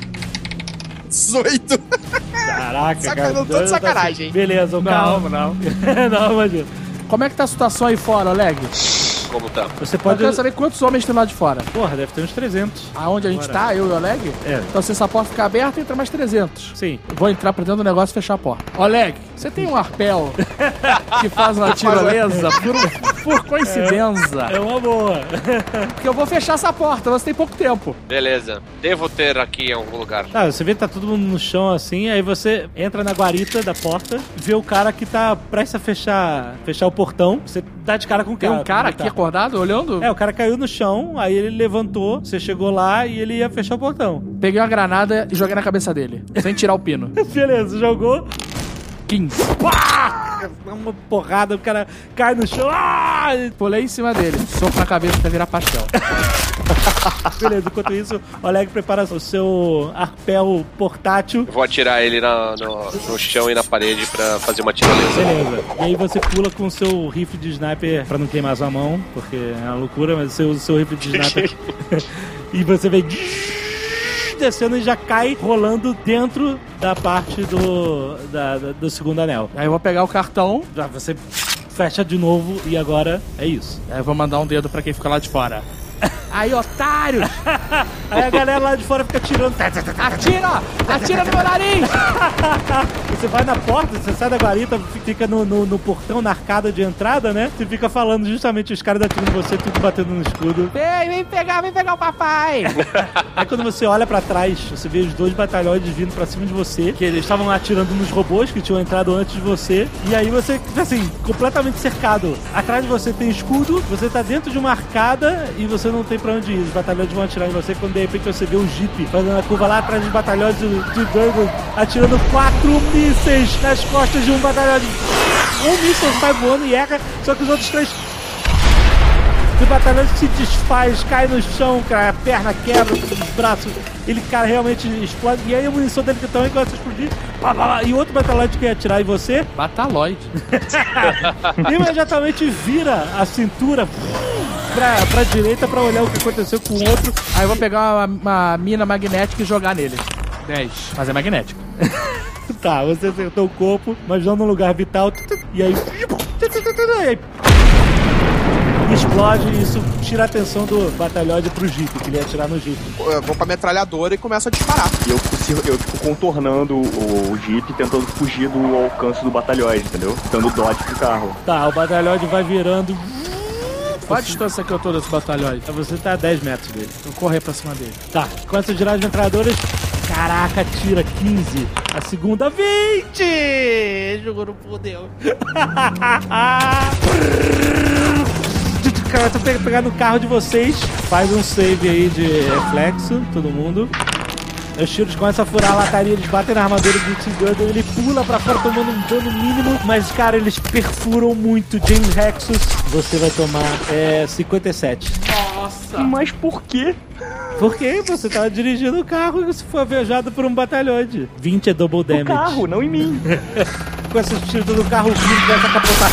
18.
Caraca, cara.
Não tô de sacanagem, hein?
Beleza, o carro.
Não.
Não, imagina.
Como é que tá a situação aí fora, Oleg?
Como tá?
Você
Eu
pode...
quero saber quantos homens tem lá de fora.
Porra, deve ter uns 300.
Aonde a gente
Bora.
tá, eu e o Oleg?
É.
Então se essa porta ficar aberta, entra mais 300.
Sim.
Vou entrar pra dentro do negócio e fechar a porta. Oleg, você tem um arpel que faz uma tirolesa por coincidência?
É uma boa.
Porque eu vou fechar essa porta, você tem pouco tempo.
Beleza. Devo ter aqui em algum lugar.
Tá, você vê que tá todo mundo no chão assim, aí você entra na guarita da porta, vê o cara que tá prestes a fechar o portão, você dá de cara com o
Tem
cara.
um cara aqui acordado, olhando?
É, o cara caiu no chão, aí ele levantou, você chegou lá e ele ia fechar o portão.
Peguei uma granada e joguei na cabeça dele, sem tirar o pino.
Beleza, jogou.
15.
Pá! Uma porrada, o cara cai no chão. Ah!
Pulei em cima dele, soco na cabeça até virar pastel.
Beleza, enquanto isso, o Oleg prepara o seu arpel portátil.
Eu vou atirar ele no chão e na parede pra fazer uma tirolesa.
Beleza. E aí você pula com o seu rifle de sniper pra não queimar sua mão, porque é uma loucura, mas você usa o seu rifle de sniper e você vem descendo e já cai rolando dentro da parte do segundo anel.
Aí eu vou pegar o cartão,
Já você fecha de novo e agora é isso.
aí eu vou mandar um dedo pra quem fica lá de fora. Aí, otários!
Aí a galera lá de fora fica tirando.
Atira! Atira no meu nariz!
Você vai na porta, você sai da guarita, fica no portão, na arcada de entrada, né? Você fica falando justamente os caras atirando em você, tudo batendo no escudo.
Vem pegar o papai!
Aí quando você olha pra trás, você vê os 2 batalhões vindo pra cima de você, que eles estavam atirando nos robôs que tinham entrado antes de você. E aí você, assim, completamente cercado. Atrás de você tem escudo, você tá dentro de uma arcada e você não tem pra onde ir. Os batalhões vão atirar em você quando de repente você vê um Jeep fazendo a curva lá atrás dos batalhões de Dragon, atirando 4 mísseis nas costas de um batalhão. Um míssil sai voando e erra, só que os outros 3... O batalhão se desfaz, cai no chão, cara, a perna quebra, os braços, ele, cara, realmente explode. E aí a munição dele que também começa a explodir. E outro batalhão que ia atirar em você,
Bataloide.
imediatamente vira a cintura pra direita pra olhar o que aconteceu com o outro.
Aí eu vou pegar uma mina magnética e jogar nele. 10. Mas é magnética.
Tá, você acertou o corpo, mas não no lugar vital. E aí... explode e isso tira a atenção do batalhão pro Jeep, que ele ia atirar no Jeep.
Eu vou pra metralhadora e começo a disparar.
E eu fico contornando o Jeep, tentando fugir do alcance do batalhões, entendeu? Dando dodge pro carro.
Tá, o batalhão vai virando.
Qual a distância que eu tô desse batalhão?
Você tá a 10 metros dele.
Eu correr pra cima dele.
Tá, começa a girar as metralhadoras. Caraca, tira 15. A segunda, 20! Jogou no fudeu. Cara, tô pegando o carro de vocês. Faz um save aí de reflexo, todo mundo. Os tiros começam a furar a lataria, eles batem na armadura do T-Gun, ele pula pra fora tomando um dano mínimo, mas, cara, eles perfuram muito. James Rexus, você vai tomar 57.
Nossa!
Mas por quê?
Porque você tava dirigindo o carro e você foi alvejado por um batalhões. 20 é double damage.
No carro, não em mim.
Com esses tiros do carro, o Vini vai capotar.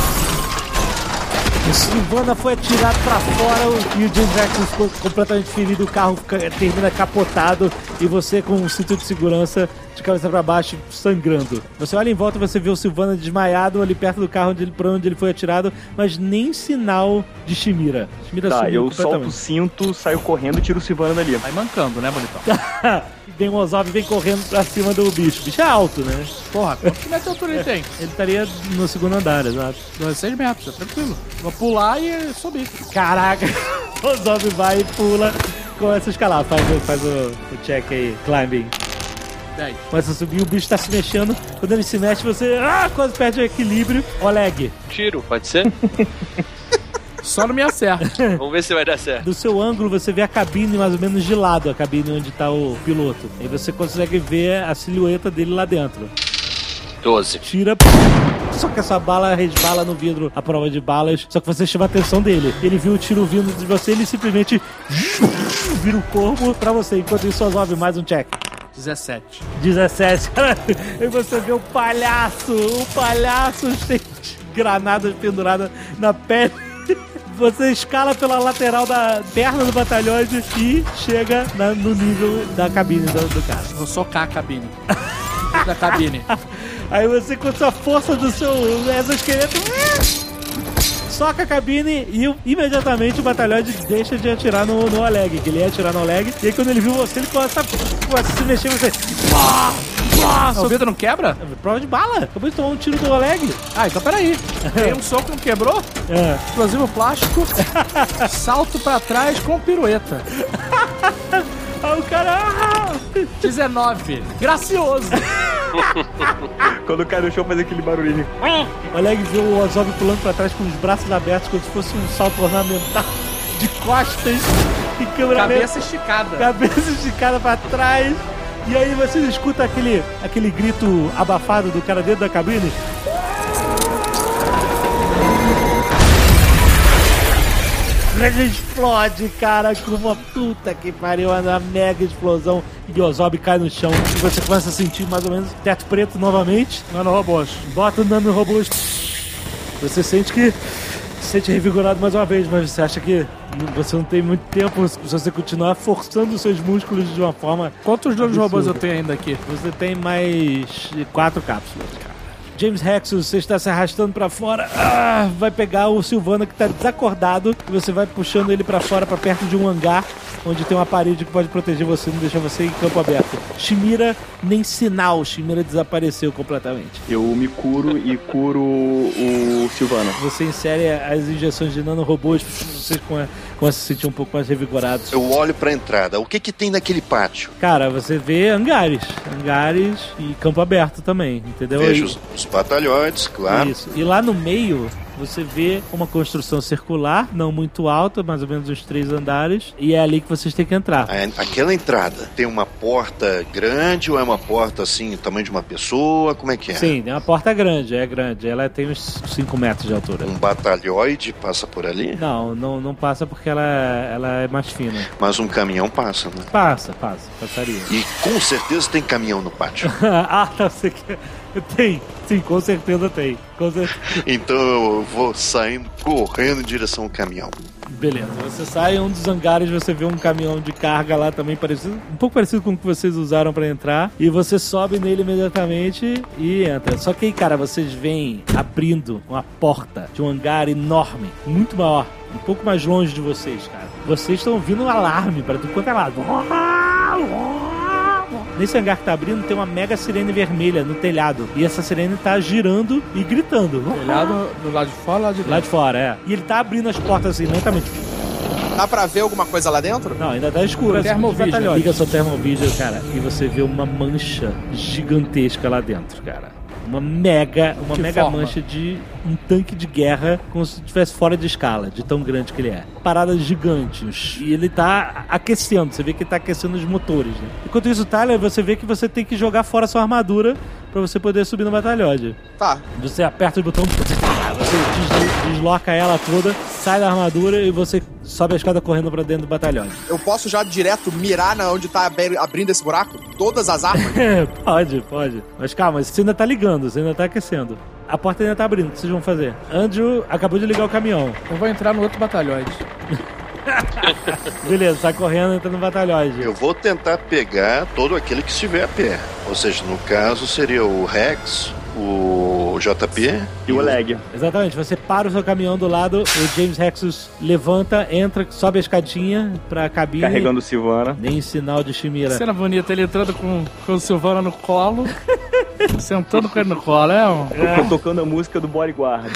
O Silvana foi atirado pra fora e o James Rexus ficou completamente ferido. O carro termina capotado e você com um cinto de segurança de cabeça pra baixo, sangrando. Você olha em volta e você vê o Silvana desmaiado ali perto do carro pra onde ele foi atirado, mas nem sinal de Shimira. Shimira
Tá,
sumiu
eu solto o cinto, saio correndo e tiro o Silvana dali.
Vai mancando, né, bonitão?
Demozov vem correndo pra cima do bicho. O bicho é alto, né?
Porra, quanto metro de altura ele tem?
Ele estaria no segundo andar, exato.
6 metros, é tranquilo. Vou pular e subir.
Caraca, o Demozov vai e pula, começa a escalar. Faz o check aí, climbing.
10.
Começa a subir, o bicho tá se mexendo. Quando ele se mexe, você quase perde o equilíbrio. Oleg.
Tiro, pode ser?
Só não me acerta.
Vamos ver se vai dar certo.
Do seu ângulo, você vê a cabine mais ou menos de lado, a cabine onde tá o piloto. Aí você consegue ver a silhueta dele lá dentro.
12.
Tira. Só que essa bala resbala no vidro à prova de balas. Só que você chama a atenção dele. Ele viu o tiro vindo de você, ele simplesmente vira o corpo pra você. Enquanto isso, resolve mais um check.
17.
17. E você vê o palhaço cheio de granadas penduradas na pele. Você escala pela lateral da perna do batalhões e chega no nível da cabine do cara.
Vou socar a cabine. Da cabine.
Aí você, com a força do seu exoesqueleto, soca a cabine e imediatamente o batalhões deixa de atirar no Oleg, que ele ia atirar no Oleg. E aí quando ele viu você, ele começa a se mexer, você...
O vidro não quebra?
Prova de bala. Acabou de tomar um tiro do Oleg.
Ah, então peraí. Tem um soco, não quebrou?
É.
Explosivo plástico. Salto pra trás com pirueta.
Aí o cara...
19. Gracioso.
Quando cai no chão, faz aquele barulhinho.
O Oleg viu o Ozob pulando pra trás com os braços abertos, como se fosse um salto ornamental de costas e câmera
Cabeça esticada.
Cabeça esticada pra trás. E aí você escuta aquele grito abafado do cara dentro da cabine. Ele explode, cara, com uma puta que pariu, uma mega explosão. E o Ozob cai no chão. E você começa a sentir mais ou menos teto preto novamente.
Nanorobôs.
Bota o nanorobôs. Você sente que... Se sente revigorado mais uma vez, mas você acha que você não tem muito tempo se você continuar forçando os seus músculos de uma forma...
Quantos nanorobôs eu tenho ainda aqui?
Você tem mais 4 cápsulas, cara. James Hexus, você está se arrastando pra fora, vai pegar o Silvana que tá desacordado e você vai puxando ele pra fora, pra perto de um hangar onde tem uma parede que pode proteger você, não deixar você em campo aberto. Shimira, nem sinal, Shimira desapareceu completamente.
Eu me curo e curo o Silvana.
Você insere as injeções de nanorobôs, vocês começam a se sentir um pouco mais revigorados.
Eu olho pra entrada, o que tem naquele pátio?
Cara, você vê hangares e campo aberto também, entendeu?
Vejo os batalhões, claro.
Isso. E lá no meio, você vê uma construção circular, não muito alta, mais ou menos uns 3 andares, e é ali que vocês têm que entrar.
Aquela entrada tem uma porta grande ou é uma porta assim, do tamanho de uma pessoa? Como é que é?
Sim, é uma porta grande, é grande. Ela tem uns 5 metros de altura.
Um batalhões passa por ali?
Não passa porque ela é mais fina.
Mas um caminhão passa, né?
Passaria.
E com certeza tem caminhão no pátio.
Você quer... Tem, sim, com certeza tem.
Então eu vou saindo, correndo em direção ao caminhão.
Beleza, você sai em um dos hangares, você vê um caminhão de carga lá também, um pouco parecido com o que vocês usaram pra entrar, e você sobe nele imediatamente e entra. Só que aí, cara, vocês vêm abrindo uma porta de um hangar enorme, muito maior, um pouco mais longe de vocês, cara. Vocês estão ouvindo um alarme pra tudo quanto é lado. Nesse hangar que tá abrindo tem uma mega sirene vermelha no telhado. E essa sirene tá girando e gritando.
Telhado do lado de fora ou lado de dentro?
Lá de fora, é. E ele tá abrindo as portas assim, lentamente.
Dá pra ver alguma coisa lá dentro?
Não, ainda tá escuro.
Termovision.
Liga sua termovision, cara, e você vê uma mancha gigantesca lá dentro, cara. Uma mega mancha de um tanque de guerra, como se estivesse fora de escala, de tão grande que ele é. Paradas gigantes. E ele tá aquecendo, você vê que ele tá aquecendo os motores, né? Enquanto isso, Tyler, você vê que você tem que jogar fora sua armadura pra você poder subir no batalhão.
Tá.
Você aperta o botão, você desloca ela toda, sai da armadura e você sobe a escada correndo pra dentro do batalhão.
Eu posso já direto mirar na onde tá abrindo esse buraco? Todas as armas?
Pode. Mas calma, você ainda tá ligando, você ainda tá aquecendo. A porta ainda tá abrindo, o que vocês vão fazer? Andrew acabou de ligar o caminhão.
Eu vou entrar no outro batalhão.
Beleza, sai correndo, entra no batalhão.
Eu vou tentar pegar todo aquele que estiver a pé. Ou seja, no caso seria o Rex, o JP
e o Oleg.
Exatamente, você para o seu caminhão do lado, o James Hexus levanta, entra, sobe a escadinha pra cabine.
Carregando o Silvana.
Nem sinal de Shimira.
Cena bonita, ele entrando com o Silvana no colo, sentando com ele no colo,
Tocando a música do Bodyguard.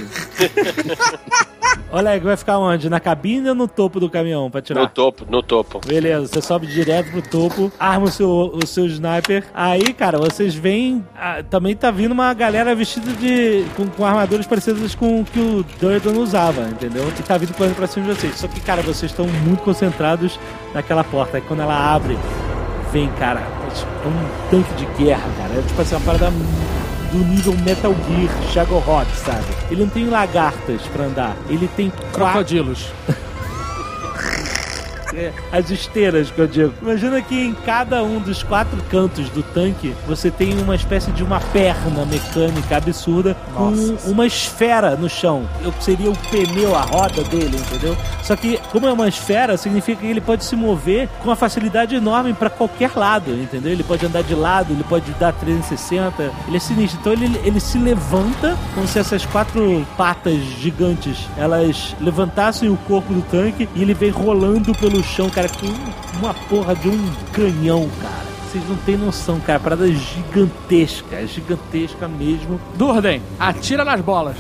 Oleg, vai ficar onde? Na cabine ou no topo do caminhão pra tirar?
No topo.
Beleza, você sobe direto pro topo, arma o seu sniper. Aí, cara, vocês veem... também tá vindo uma galera vestida com armaduras parecidas com o que o Durden usava, entendeu? E tá vindo correndo pra cima de vocês. Só que, cara, vocês estão muito concentrados naquela porta. Aí quando ela abre, vem, cara, é um tanque de guerra, cara. É tipo assim, uma parada do nível Metal Gear, Shadowhawk, sabe? Ele não tem lagartas pra andar, ele tem
crocodilos.
As esteiras que eu digo. Imagina que em cada um dos 4 cantos do tanque você tem uma espécie de uma perna mecânica absurda com uma esfera no chão. Seria o pneu, a roda dele, entendeu? Só que, como é uma esfera, significa que ele pode se mover com uma facilidade enorme pra qualquer lado, entendeu? Ele pode andar de lado, ele pode dar 360. Ele é sinistro. Então ele se levanta como se essas 4 patas gigantes elas levantassem o corpo do tanque e ele vem rolando pelo chão, cara, com uma porra de um canhão, cara. Vocês não têm noção, cara. Parada gigantesca. Gigantesca mesmo.
Durden, atira nas bolas.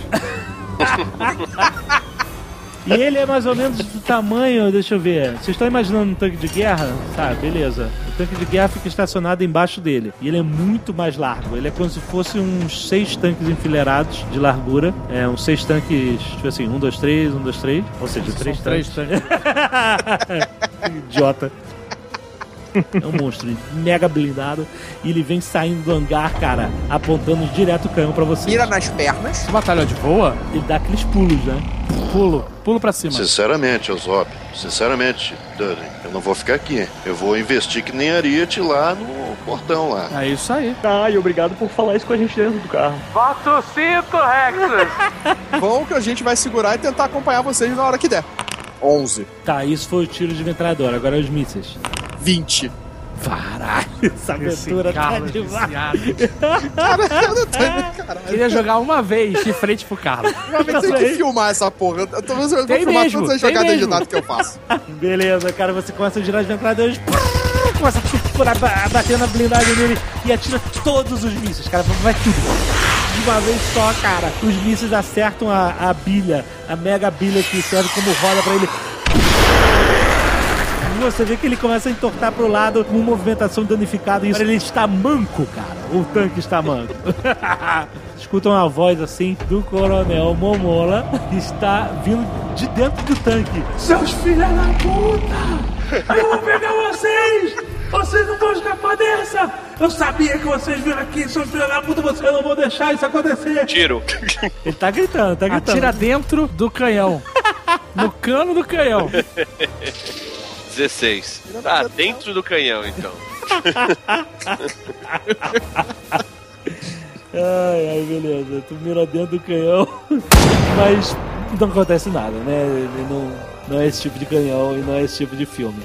E ele é mais ou menos do tamanho, deixa eu ver. Vocês estão imaginando um tanque de guerra? Tá, beleza. O tanque de guerra fica estacionado embaixo dele. E ele é muito mais largo. Ele é como se fosse uns 6 tanques enfileirados de largura. Uns 6 tanques, tipo assim, 1, 2, 3, 1, 2, 3. Ou seja, 3 tanques. Idiota. É um monstro mega blindado. E ele vem saindo do hangar, cara, apontando direto o canhão pra você.
Mira nas pernas.
Esse batalhão voa?
Ele dá aqueles pulos, né?
Pulo pra cima.
Sinceramente, Ozob, Durden, eu não vou ficar aqui. Eu vou investir que nem Ariete lá no portão lá.
É isso aí.
E obrigado por falar isso com a gente dentro do carro.
Bota o cinto, Rex!
Bom que a gente vai segurar e tentar acompanhar vocês na hora que der. 11.
Tá, isso foi o tiro de metralhadora. Agora os mísseis.
20.
Caralho, essa aventura tá demais.
Caralho.
Queria jogar uma vez de frente pro carro.
Uma vez tem que filmar essa porra. Talvez eu vou filmar todas as jogadas de dado que eu faço.
Beleza, cara, você começa a girar as metralhadoras, começa a bater na blindagem dele e atira todos os mísseis, cara, vai tudo. De uma vez só, cara. Os mísseis acertam a bilha, a mega bilha que serve como roda pra ele. Você vê que ele começa a entortar pro lado com movimentação danificada. E ele está manco, cara. O tanque está manco. Escutam uma voz assim do Coronel Momola, que está vindo de dentro do tanque. Seus filhos da puta! Eu vou pegar vocês! Vocês não vão escapar dessa! Eu sabia que vocês viram aqui, seus filhos da puta, vocês não vão deixar isso acontecer!
Tiro!
Ele tá gritando, tá gritando.
Atira dentro do canhão. No cano do canhão.
16. Tá dentro do canhão, então.
Ai, beleza. Tu mira dentro do canhão, mas não acontece nada, né? Ele não é esse tipo de canhão e não é esse tipo de filme.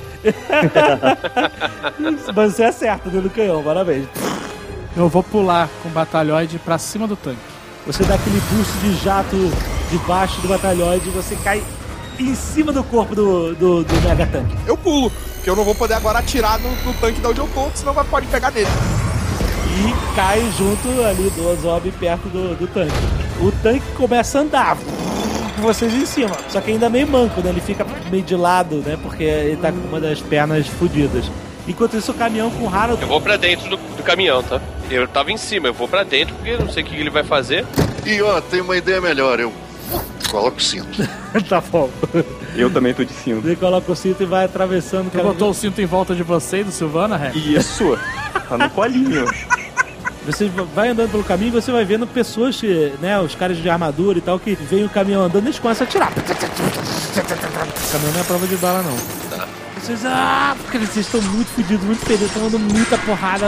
Mas você acerta dentro do canhão, parabéns.
Eu vou pular com o batalhoide pra cima do tanque.
Você dá aquele boost de jato debaixo do batalhoide e você cai em cima do corpo do mega tanque.
Eu pulo, porque eu não vou poder agora atirar no tanque de onde eu tô, senão pode pegar nele.
E cai junto ali do Ozob perto do tanque. O tanque começa a andar com vocês em cima, só que ainda meio manco, né? Ele fica meio de lado, né? Porque ele tá com uma das pernas fodidas. Enquanto isso, o caminhão com o Harold...
Eu vou pra dentro do caminhão, tá? Eu tava em cima, eu vou pra dentro porque eu não sei o que ele vai fazer.
E tem uma ideia melhor, eu coloco o cinto.
Tá bom.
Eu também tô de cinto.
Ele coloca o cinto e vai atravessando.
Você botou o cinto em volta de você e do Silvana, Ré?
Isso. Tá no colinho.
Você vai andando pelo caminho e você vai vendo pessoas, né, os caras de armadura e tal, que veem o caminhão andando e eles começam a atirar. O caminhão não é prova de bala, não.
Tá.
Vocês, porque vocês estão muito fedidos, muito fedidos, estão dando muita porrada.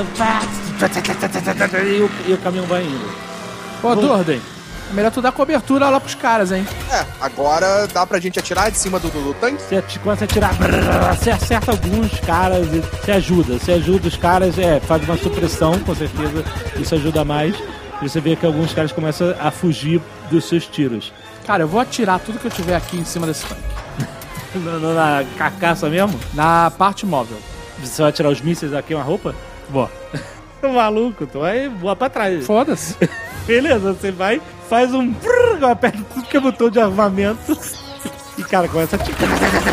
E o caminhão vai indo.
Ô, Durden, é melhor tu dar cobertura lá pros caras, hein?
Agora dá pra gente atirar de cima do tanque?
Você começa a atirar, você acerta alguns caras, você ajuda os caras, faz uma supressão, com certeza, isso ajuda mais. E você vê que alguns caras começam a fugir dos seus tiros.
Cara, eu vou atirar tudo que eu tiver aqui em cima desse tanque.
Na carcaça mesmo?
Na parte móvel.
Você vai atirar os mísseis aqui, uma roupa?
Vou.
Maluco, tu vai voar pra trás.
Foda-se.
Beleza, você vai, faz um... aperta tudo que é botão de armamento e, cara, começa a tirar.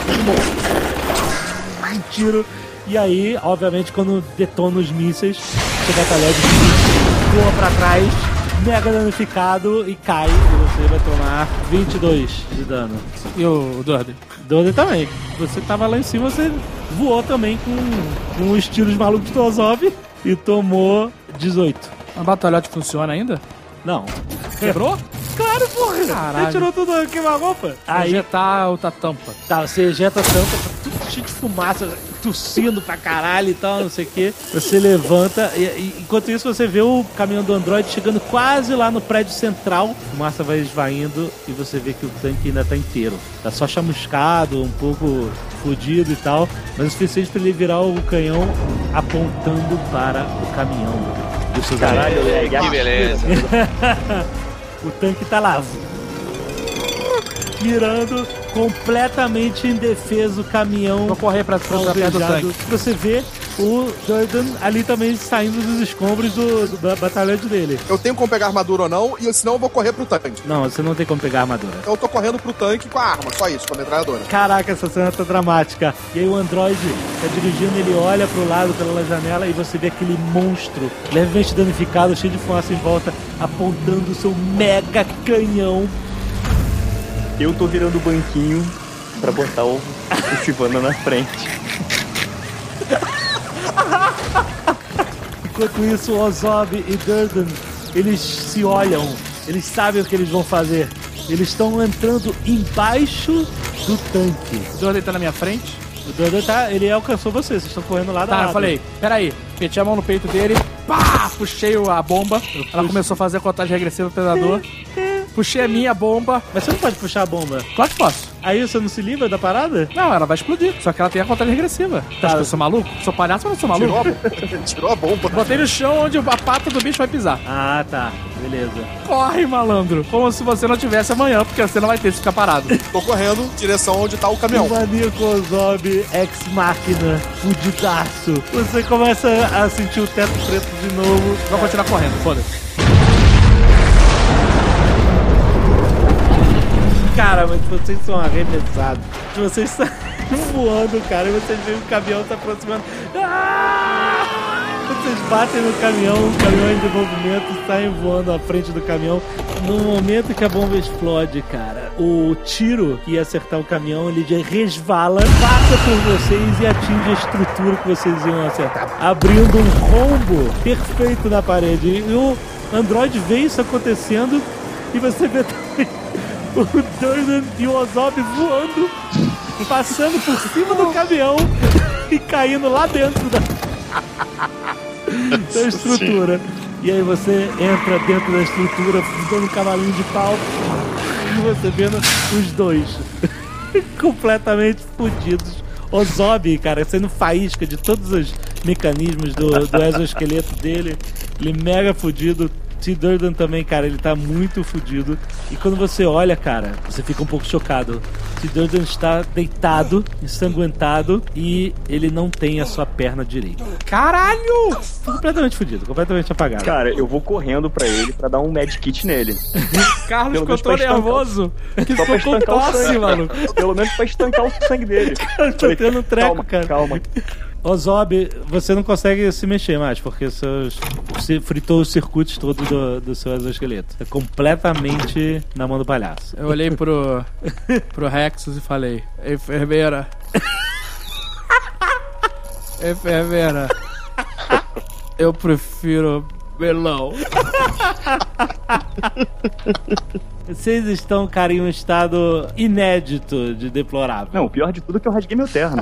Tiro. E aí, obviamente, quando detona os mísseis, seu batalhão voa pra trás, mega danificado e cai. E você vai tomar 22 de dano.
E o Durden?
Durden também. Você tava lá em cima, você voou também com os tiros malucos do Ozob e tomou 18.
A batalhote funciona ainda?
Não.
Quebrou?
Claro, porra!
Caralho.
Você tirou tudo a queima-roupa? Aí
Ejetar outra tampa.
tá, você ejeta a tampa, tá tudo cheio de fumaça, tossindo pra caralho e tal, não sei o que. Você levanta e enquanto isso você vê o caminhão do Android chegando quase lá no prédio central. A fumaça vai esvaindo e você vê que o tanque ainda tá inteiro. Tá só chamuscado, um pouco fodido e tal, mas o suficiente pra ele virar o canhão apontando para o caminhão.
Caralho,
Que beleza.
O tanque tá lá, mirando, completamente indefeso o caminhão.
Vou correr pra perto do tanque.
Você vê o Durden ali também saindo dos escombros do batalhante dele.
Eu tenho como pegar armadura ou não, e senão eu vou correr pro tanque.
Não, você não tem como pegar a armadura.
Então eu tô correndo pro tanque com a arma, só isso, com a metralhadora.
Caraca, essa cena tá dramática. E aí o Android tá dirigindo, ele olha pro lado pela janela e você vê aquele monstro levemente danificado, cheio de fumaça em volta, apontando o seu mega canhão.
Eu tô virando o banquinho pra botar o Sivana na frente.
Enquanto isso, Ozob e Durden, eles se olham, eles sabem o que eles vão fazer. Eles estão entrando embaixo do tanque.
O Durden tá na minha frente?
O Durden tá, ele alcançou você, vocês estão correndo lá da
Tá, eu falei, peraí. Meti a mão no peito dele, pá, puxei a bomba. Ela começou a fazer a contagem regressiva do predador. Puxei a minha bomba.
Mas você não pode puxar a bomba.
Claro que posso.
Aí você não se livra da parada?
Não, ela vai explodir. Só que ela tem a contagem regressiva. Tá, acha que eu sou maluco? Sou palhaço, mas não sou maluco.
Tirou a bomba.
Botei no chão onde a pata do bicho vai pisar.
Ah, tá. Beleza.
Corre, malandro. Como se você não tivesse amanhã, porque você não vai ter se ficar parado.
Tô correndo em direção onde tá o caminhão.
O maníaco Ozob, ex-máquina, fudidaço. Você começa a sentir o teto preto de novo.
Vou continuar correndo, foda-se.
Cara, mas vocês são arremessados. Vocês estão voando, cara, e vocês veem o caminhão se aproximando. Ah! Vocês batem no caminhão, o caminhão em desenvolvimento, saem voando à frente do caminhão. No momento que a bomba explode, cara, o tiro que ia acertar o caminhão, ele já resvala, passa por vocês e atinge a estrutura que vocês iam acertar, abrindo um rombo perfeito na parede. E o Android vê isso acontecendo e você vê também o Durden e o Ozob voando, passando por cima do caminhão e caindo lá dentro da estrutura. E aí você entra dentro da estrutura, dando um cavalinho de pau, e você vendo os dois completamente fodidos. Ozob, cara, sendo faísca de todos os mecanismos do exoesqueleto dele, ele mega fodido. T. Durden também, cara, ele tá muito fudido. E quando você olha, cara, você fica um pouco chocado. T. Durden está deitado, ensanguentado, e ele não tem a sua perna direita.
Caralho!
Completamente fudido, completamente apagado.
Cara, eu vou correndo pra ele pra dar um medkit nele.
Carlos ficou tão nervoso que ficou com tosse, mano.
Pelo menos pra estancar o sangue dele.
Tô tendo um treco,
calma,
cara.
Calma.
Ozob, você não consegue se mexer mais, porque você fritou os circuitos todos do seu exoesqueleto. É completamente na mão do palhaço.
Eu olhei pro Rexus e falei, enfermeira. Enfermeira. Eu prefiro melão.
Vocês estão, cara, em um estado inédito de deplorável.
Não, o pior de tudo é que eu rasguei meu terno.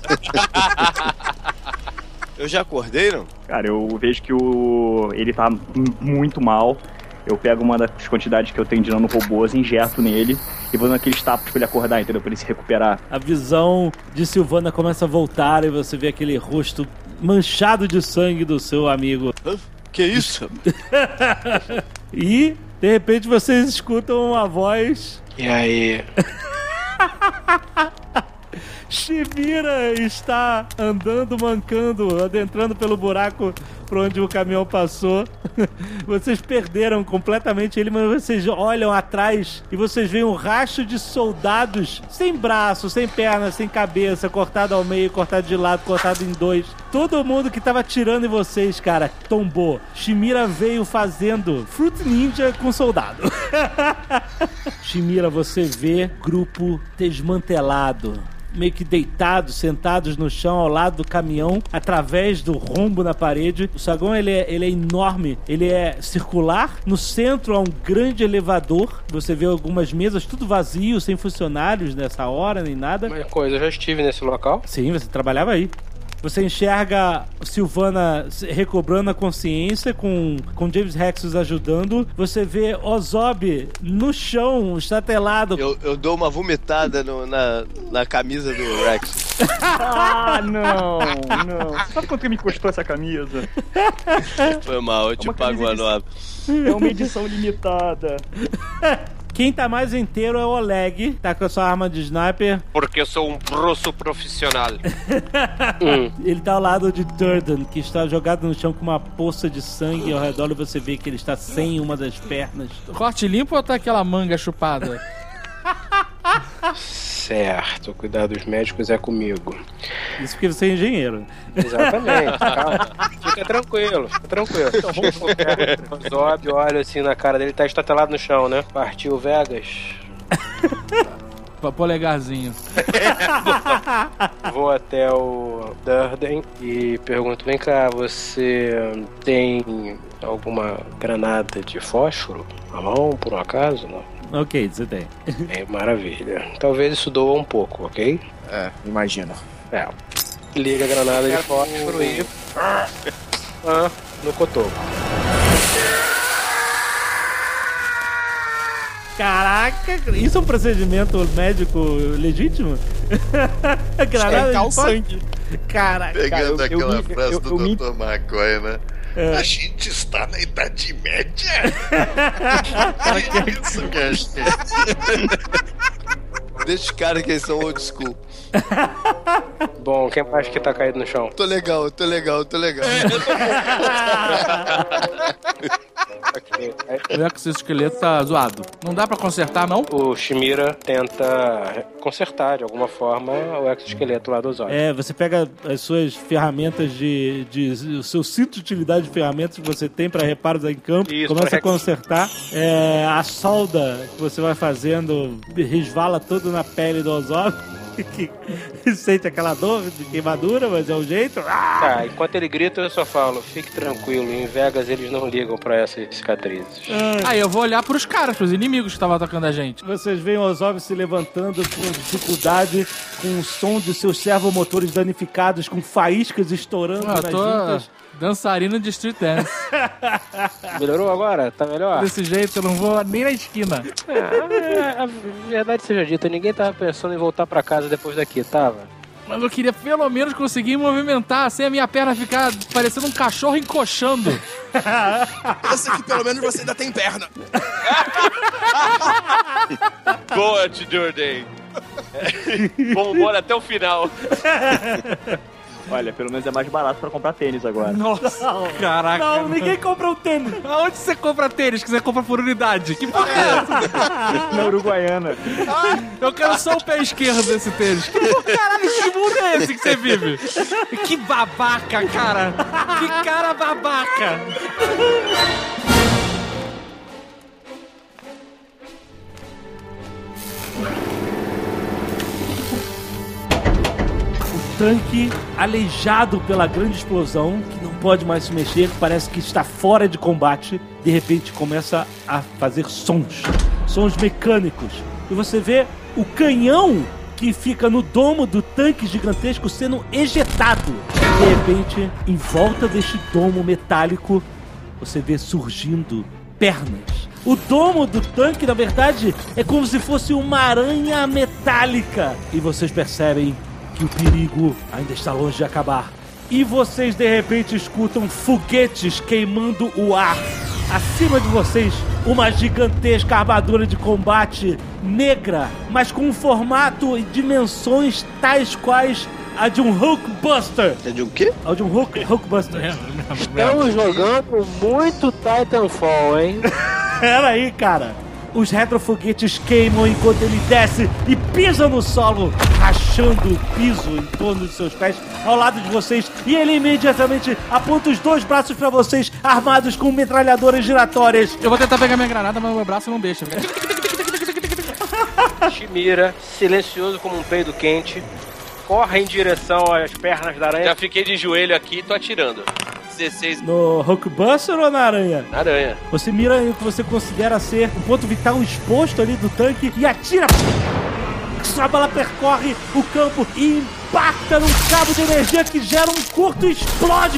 Eu já acordei, não?
Cara, eu vejo que ele tá muito mal. Eu pego uma das quantidades que eu tenho de nanorobôs, injeto nele e vou dando aqueles tapas pra ele acordar, entendeu? Pra ele se recuperar.
A visão de Silvana começa a voltar e você vê aquele rosto manchado de sangue do seu amigo.
Que isso?
E, de repente, vocês escutam uma voz.
E aí?
Shimira está andando, mancando, adentrando pelo buraco por onde o caminhão passou. Vocês perderam completamente ele, mas vocês olham atrás e vocês veem um racho de soldados sem braço, sem perna, sem cabeça, cortado ao meio, cortado de lado, cortado em dois. Todo mundo que tava atirando em vocês, cara, tombou. Shimira veio fazendo Fruit Ninja com soldado. Shimira, você vê grupo desmantelado. meio que deitados, sentados no chão ao lado do caminhão, através do rombo na parede. O saguão, ele é enorme, ele é circular. No centro há um grande elevador. Você vê algumas mesas, tudo vazio, sem funcionários nessa hora, nem nada.
Uma coisa, eu já estive nesse local.
Sim, você trabalhava aí. Você enxerga Sylvana recobrando a consciência com James Rexus ajudando. Você vê Ozob no chão, estatelado.
Eu dou uma vomitada na camisa do Rexus.
Ah, não. Sabe quanto que me custou essa camisa?
Foi mal, eu te pago uma nova.
É uma edição limitada.
Quem tá mais inteiro é o Oleg, tá com a sua arma de sniper.
Porque eu sou um russo profissional.
Ele tá ao lado de Durden, que está jogado no chão com uma poça de sangue ao redor, e você vê que ele está sem uma das pernas.
Corte limpo ou tá aquela manga chupada?
Certo, cuidados médicos é comigo.
Isso porque você é engenheiro.
Exatamente, calma. Fica tranquilo. Então vamos o Zob olha assim na cara dele, tá estatelado no chão, né? Partiu Vegas.
Polegarzinho.
Vou até o Durden e pergunto, vem cá, você tem alguma granada de fósforo na mão, por um acaso? Não?
Ok, você tem.
É, maravilha. Talvez isso doa um pouco, ok?
Imagino.
Liga a granada de fósforo e... no cotoco.
Caraca, isso é um procedimento médico legítimo?
Granada de sangue.
Caraca.
Pegando aquela frase do Dr. McCoy, né? A gente está na Idade Média? Que isso,
Deixa os caras que eles são old school.
Bom, quem mais que tá caído no chão?
Tô legal.
O exoesqueleto tá zoado. Não dá pra consertar, não?
O Shimira tenta consertar de alguma forma o exoesqueleto lá do Zod.
Você pega as suas ferramentas o seu cinto de utilidade de ferramentas que você tem pra reparos em campo,
Isso,
começa a consertar. A solda que você vai fazendo resvala toda na pele do Ozob, que sente aquela dor de queimadura, mas é um jeito.
Tá, enquanto ele grita, eu só falo, fique tranquilo, em Vegas eles não ligam pra essas cicatrizes.
Aí eu vou olhar pros caras, pros inimigos que estavam atacando a gente.
Vocês veem o Ozob se levantando com dificuldade, com o som de seus servomotores danificados, com faíscas estourando nas juntas.
Dançarino de street dance.
Melhorou agora? Tá melhor?
Desse jeito eu não vou nem na esquina.
A verdade seja dita, ninguém tava pensando em voltar pra casa depois daqui, tava?
Mas eu queria pelo menos conseguir movimentar sem a minha perna ficar parecendo um cachorro encoxando.
Pensa que pelo menos você ainda tem perna.
Boa, Durden. Bom humor até o final.
Olha, pelo menos é mais barato pra comprar tênis agora.
Nossa, caraca.
Não, ninguém compra um tênis.
Aonde você compra tênis? Que você compra por unidade? Que porra é essa?
Na Uruguaiana.
Eu quero só o pé esquerdo desse tênis. Caralho, que mundo é esse que você vive? Que babaca, cara. Que cara babaca.
Tanque aleijado pela grande explosão, que não pode mais se mexer, que parece que está fora de combate, de repente começa a fazer sons mecânicos. E você vê o canhão que fica no domo do tanque gigantesco sendo ejetado. De repente, em volta deste domo metálico, você vê surgindo pernas. O domo do tanque, na verdade, é como se fosse uma aranha metálica. E vocês percebem que o perigo ainda está longe de acabar. E vocês de repente escutam foguetes queimando o ar. Acima de vocês, uma gigantesca armadura de combate negra, mas com um formato e dimensões tais quais a de um Hulkbuster.
É de um quê?
A de um Hulkbuster.
Estamos jogando muito Titanfall, hein?
Pera aí, cara. Os retrofoguetes queimam enquanto ele desce e pisa no solo, rachando o piso em torno de seus pés ao lado de vocês. E ele imediatamente aponta os dois braços pra vocês, armados com metralhadoras giratórias.
Eu vou tentar pegar minha granada, mas meu braço não deixa.
Shimira, silencioso como um peido quente, corre em direção às pernas da aranha.
Já fiquei de joelho aqui e tô atirando. 16.
No Hulkbuster ou na aranha?
Na aranha.
Você mira o que você considera ser o ponto vital exposto ali do tanque e atira. Sua bala percorre o campo e impacta num cabo de energia que gera um curto e explode.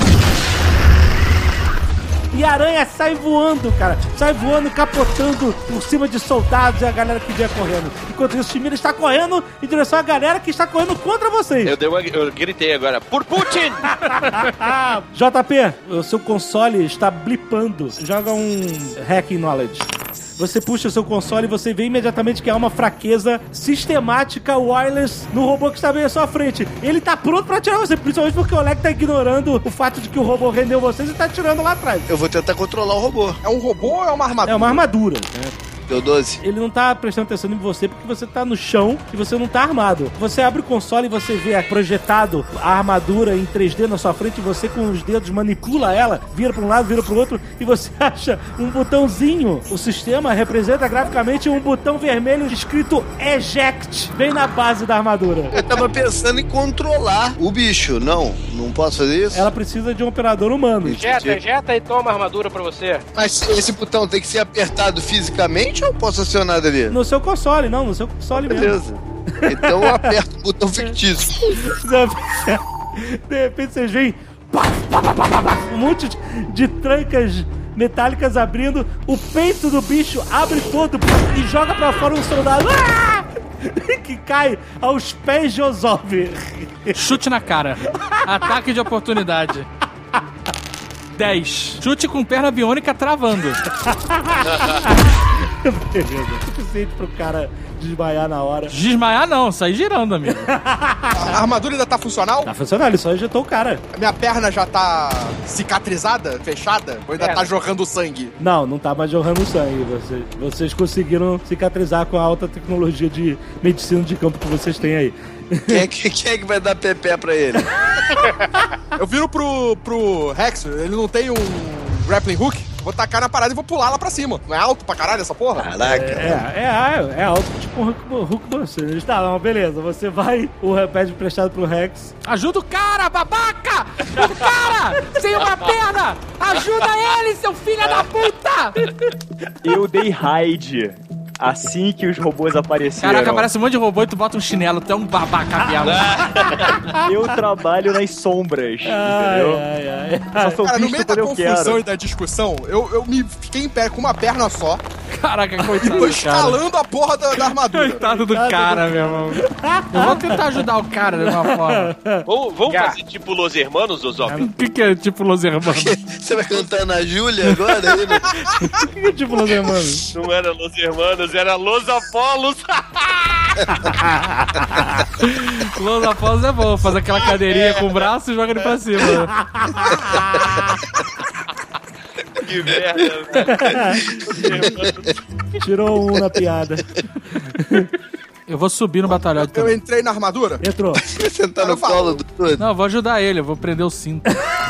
E a aranha sai voando, cara. Sai voando, capotando por cima de soldados e a galera que vinha correndo. Enquanto isso, o Shimira está correndo em direção à galera que está correndo contra vocês.
Eu gritei agora, por Putin!
JP, o seu console está blipando. Joga um Hacking Knowledge. Você puxa o seu console e você vê imediatamente que há uma fraqueza sistemática wireless no robô que está bem à sua frente. Ele tá pronto pra atirar você, principalmente porque o Oleg tá ignorando o fato de que o robô rendeu vocês e tá atirando lá atrás.
Eu vou tentar controlar o robô.
É um robô ou é uma armadura?
É uma armadura, né?
Deu 12.
Ele não tá prestando atenção em você porque você tá no chão e você não tá armado. Você abre o console e você vê projetado a armadura em 3D na sua frente e você com os dedos manipula ela, vira pra um lado, vira pro outro e você acha um botãozinho. O sistema representa graficamente um botão vermelho escrito Eject. Bem na base da armadura.
Eu tava pensando em controlar o bicho. Não posso fazer isso?
Ela precisa de um operador humano.
Ejeta e toma a armadura pra você.
Mas esse botão tem que ser apertado fisicamente ou eu posso acionar dele?
No seu console, não, no seu console mesmo.
Beleza. Então eu aperto o botão fictício.
De repente vocês veem um monte de trancas metálicas abrindo, o peito do bicho abre todo e joga pra fora um soldado que cai aos pés de Orzhov.
Chute na cara. Ataque de oportunidade. 10. Chute com perna biônica travando.
Beleza, suficiente pro cara desmaiar na hora.
Desmaiar não, sair girando, amigo.
A armadura ainda tá funcional?
Tá funcional, ele só ejetou o cara.
A minha perna já tá cicatrizada, fechada? Ou ainda tá jorrando sangue?
Não tá mais jorrando sangue. Vocês conseguiram cicatrizar com a alta tecnologia de medicina de campo que vocês têm aí.
Quem é que vai dar pepé pra ele?
Eu viro pro Rex, ele não tem um grappling hook? Vou tacar na parada e vou pular lá pra cima. Não é alto pra caralho essa porra?
Caraca.
É alto, tipo um Hulkbuster. Tá, não, beleza. Você vai, pede emprestado pro Rex.
Ajuda o cara, babaca! O cara! Sem uma perna! Ajuda ele, seu filho da puta!
Eu dei raid assim que os robôs apareceram.
Caraca, aparece um monte de robô e tu bota um chinelo, tu é um babaca mesmo.
Eu trabalho nas sombras, entendeu? Só sou
cara, no
visto
meio da
quando eu
confusão
quero.
e da discussão, eu me fiquei em pé com uma perna só.
Caraca, coitado.
E tô escalando a porra da armadura.
Coitado do cara, meu irmão. Eu vou tentar ajudar o cara de uma forma.
Vamos fazer tipo Los Hermanos, Orzhov?
O que é tipo Los Hermanos?
Você vai cantar na Júlia agora?
O que é tipo Los Hermanos?
Não era Los Hermanos, era Los Apolos.
Los Apolos é bom, faz aquela cadeirinha com o braço e joga ele pra cima.
Que merda.
Tirou um na piada.
Eu vou subir no batalhão.
Eu entrei na armadura?
Entrou.
Sentar no colo do todo.
Não, eu vou ajudar ele, eu vou prender o cinto.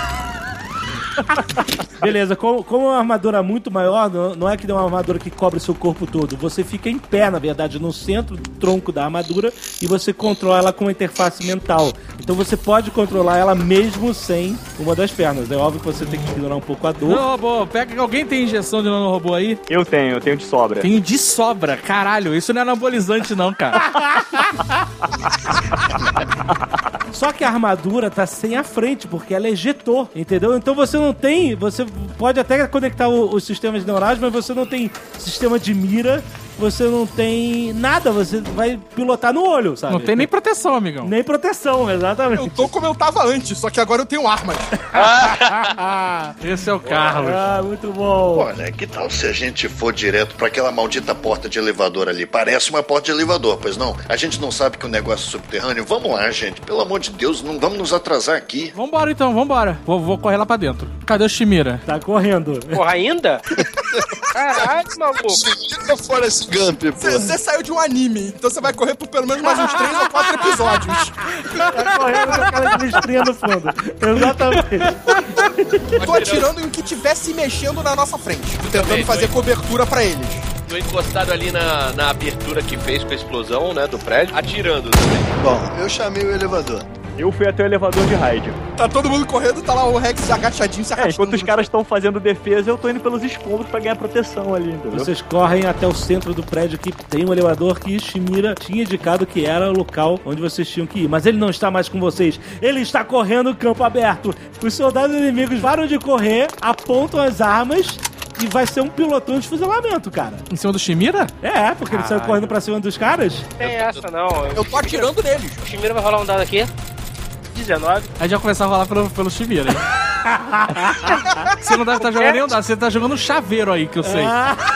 Beleza, como uma armadura muito maior, não é que é uma armadura que cobre seu corpo todo. Você fica em pé, na verdade, no centro do tronco da armadura e você controla ela com uma interface mental. Então você pode controlar ela mesmo sem uma das pernas. É óbvio que você tem que ignorar um pouco a dor.
Não, robô, pega. Alguém tem injeção de nanorobô aí?
Eu tenho de sobra.
Tenho de sobra, caralho. Isso não é anabolizante, não, cara.
Só que a armadura tá sem a frente, porque ela ejetou, entendeu? Então você não tem... Você pode até conectar os sistemas neurais, mas você não tem sistema de mira, você não tem nada, você vai pilotar no olho, sabe?
Não tem nem proteção, amigão.
Nem proteção, exatamente.
Eu tô como eu tava antes, só que agora eu tenho armas.
Esse é o Carlos.
Muito bom.
Olha, que tal se a gente for direto pra aquela maldita porta de elevador ali? Parece uma porta de elevador, pois não? A gente não sabe que o negócio é subterrâneo. Vamos lá, gente. Pelo amor de Deus, não vamos nos atrasar aqui.
Vambora então, vambora. Vou correr lá pra dentro. Cadê o Shimira?
Tá correndo.
Porra, ainda? Caralho, maluco.
Fica fora esse Gump, pô.
Você saiu de um anime, então você vai correr por pelo menos mais uns 3 ou 4 episódios.
Tá correndo com aquela listrinha no fundo. Exatamente.
Eu tô atirando em o que tivesse mexendo na nossa frente, tentando fazer cobertura pra eles.
tô encostado ali na abertura que fez com a explosão, né, do prédio, atirando também.
Bom, eu chamei o elevador.
Eu fui até o elevador de rádio.
Tá todo mundo correndo, tá lá o Rex agachadinho, se arrastando.
Enquanto os caras estão fazendo defesa, eu tô indo pelos escombros pra ganhar proteção ali, entendeu?
Vocês correm até o centro do prédio que tem um elevador que Shimira tinha indicado que era o local onde vocês tinham que ir. Mas ele não está mais com vocês. Ele está correndo campo aberto. Os soldados inimigos param de correr, apontam as armas e vai ser um pilotão de fuzilamento, cara.
Em cima do Shimira?
É, porque ele saiu correndo pra cima dos caras.
Tem essa, não.
Eu tô atirando neles.
O Shimira vai rolar um dado aqui. 19.
Aí já começar a rolar pelo Shimira, hein? Você não deve estar jogando nenhum dado, você tá jogando um chaveiro aí, que eu sei.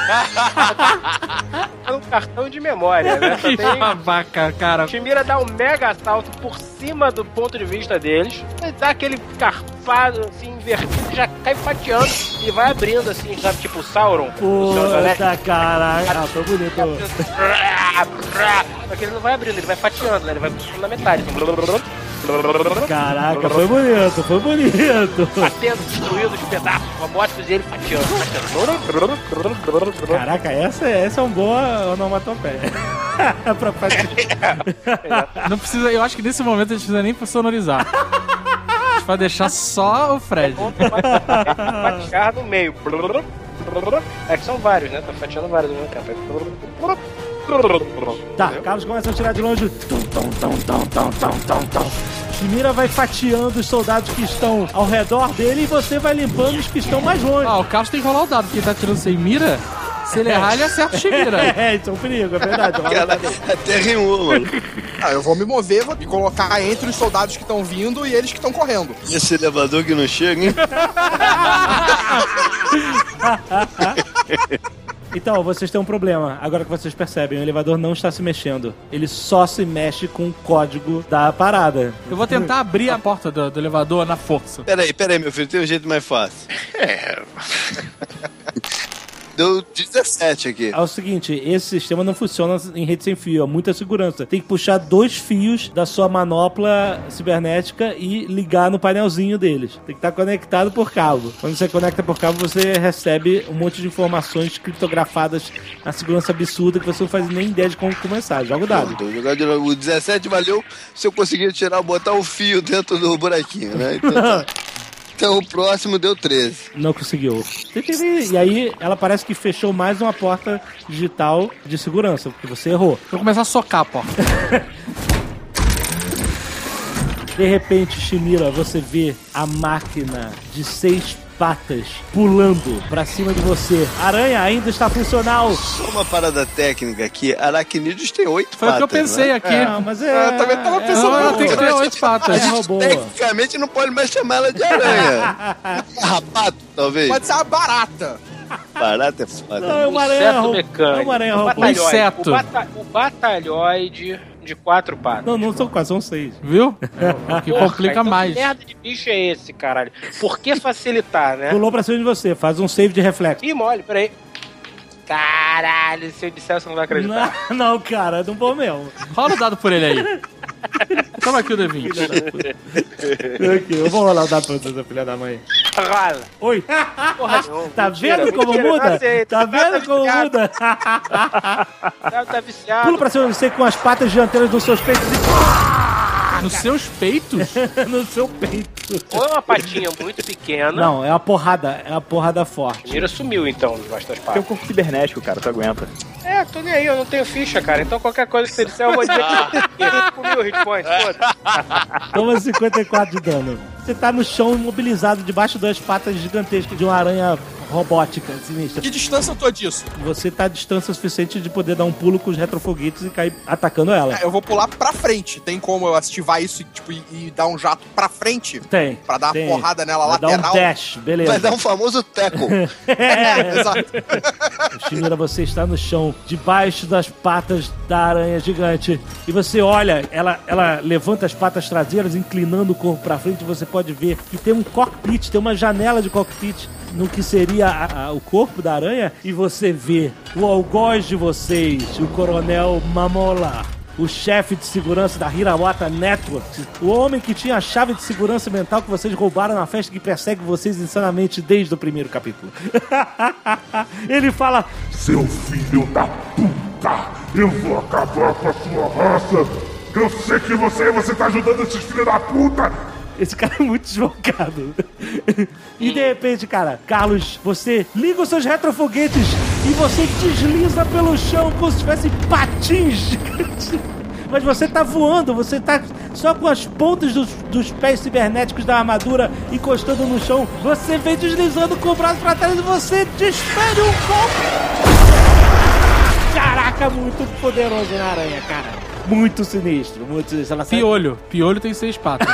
É um cartão de memória, né?
Que babaca, cara.
O Shimira dá um mega salto por cima do ponto de vista deles, dá aquele carpado, assim, invertido, já cai fatiando e vai abrindo, assim, sabe, tipo o Sauron.
Puta, caralho. Ah, foi bonito.
Só que ele não vai abrindo, ele vai fatiando, né? Ele vai na metade, assim.
Caraca, foi bonito, foi bonito.
Batendo, destruindo os pedaços robóticos e ele fatiando.
Caraca, essa é uma boa onomatopeia. Pra
Não precisa, eu acho que nesse momento a gente não precisa nem sonorizar. A gente vai deixar só o Fred.
Fatiar no meio. É que são vários, né? Tá fatiando vários no meu campo.
Tá, Carlos começa a tirar de longe. Shimira vai fatiando os soldados que estão ao redor dele e você vai limpando os que estão mais longe.
Ah, o Carlos tem que rolar o dado, porque ele tá tirando sem mira. Se ele errar, ele acerta o Shimira.
Isso é um perigo, é verdade.
Cara, até rimou, mano.
Ah, eu vou me mover, vou me colocar entre os soldados que estão vindo e eles que estão correndo.
Esse elevador que não chega, hein?
Então, vocês têm um problema. Agora que vocês percebem, o elevador não está se mexendo. Ele só se mexe com o código da parada.
Eu vou tentar abrir a porta do elevador na força.
Peraí, meu filho, tem um jeito mais fácil. Deu 17 aqui.
É o seguinte, esse sistema não funciona em rede sem fio, é muita segurança. Tem que puxar 2 fios da sua manopla cibernética e ligar no painelzinho deles. Tem que estar conectado por cabo. Quando você conecta por cabo, você recebe um monte de informações criptografadas na segurança absurda que você não faz nem ideia de como começar. Joga o dado.
O 17 valeu se eu conseguir botar o fio dentro do buraquinho, né? Então tá. Então o próximo deu 13.
Não conseguiu. E aí, ela parece que fechou mais uma porta digital de segurança, porque você errou.
Vou começar a socar a porta.
De repente, Shimira, você vê a máquina de 6 patas pulando pra cima de você. A aranha ainda está funcional.
Só uma parada técnica aqui. Aracnídeos tem 8 patas.
Foi o que eu pensei, né? Aqui.
Mas
Eu também tava pensando.
Ela tem que ter 8 patas.
Tecnicamente não pode mais chamar ela de aranha. Rapato, talvez.
Pode ser uma barata.
Barata é foda.
Não, é uma aranha mecânica. É uma aranha robô.
Um inseto.
O batalhoide de 4 patas.
Não são 4, são 6.
Viu? É, que complica
então
mais.
Que merda de bicho é esse, caralho? Por que facilitar, né?
Pulou pra cima de você, faz um save de reflexo.
Ih, mole, peraí. Caralho, se eu disser, você não vai acreditar.
Não, cara, não vou mesmo.
Rola o dado por ele aí. Toma aqui o D20.
Eu vou rolar o dado pra você, filha da mãe.
Rola.
Oi.
Porra, não,
Tá
mentira,
vendo como
mentira,
muda?
não aceito.
Tá vendo como muda?
Tá viciado.
Pula pra cima de você com as patas dianteiras dos seus peitos e...
Nos seus peitos?
No seu peito.
Ou é uma patinha muito pequena.
Não, é uma porrada forte.
Mira sumiu então debaixo das
Tem um
patas.
corpo cibernético, cara, tu aguenta.
É, tô nem aí, eu não tenho ficha, cara. Então qualquer coisa que você disser, eu vou dizer que comiu o hit point, foda-se.
Toma 54 de dano. Você tá no chão imobilizado debaixo das patas gigantescas de uma aranha robótica sinistra.
Que distância eu tô disso?
Você tá a distância suficiente de poder dar um pulo com os retrofoguetes e cair atacando ela.
Eu vou pular pra frente. Tem como eu ativar isso e dar um jato pra frente?
Tem.
Pra dar uma porrada nela
vai
lateral?
Dar um dash, beleza.
Vai dar um famoso teco.
Exato.
Shimira, você está no chão, debaixo das patas da aranha gigante. E você olha, ela levanta as patas traseiras, inclinando o corpo pra frente. E você pode ver que tem um cockpit, tem uma janela de cockpit no que seria o corpo da aranha. E você vê o algoz de vocês, o Coronel Mamola. o chefe de segurança da Hirawata Networks, o homem que tinha a chave de segurança mental que vocês roubaram na festa que persegue vocês insanamente desde o primeiro capítulo. Ele fala:
Seu filho da puta, eu vou acabar com a sua raça. Eu sei que você tá ajudando esses filhos da puta.
Esse cara é muito desfocado. E de repente, cara, Carlos, você liga os seus retrofoguetes e você desliza pelo chão como se tivesse patins. Mas você tá voando, você tá só com as pontas dos pés cibernéticos da armadura encostando no chão. Você vem deslizando com o braço pra trás e você despede um golpe. Caraca, muito poderoso na aranha, cara. Muito sinistro, muito sinistro. Ela
Piolho. Piolho tem 6 patas.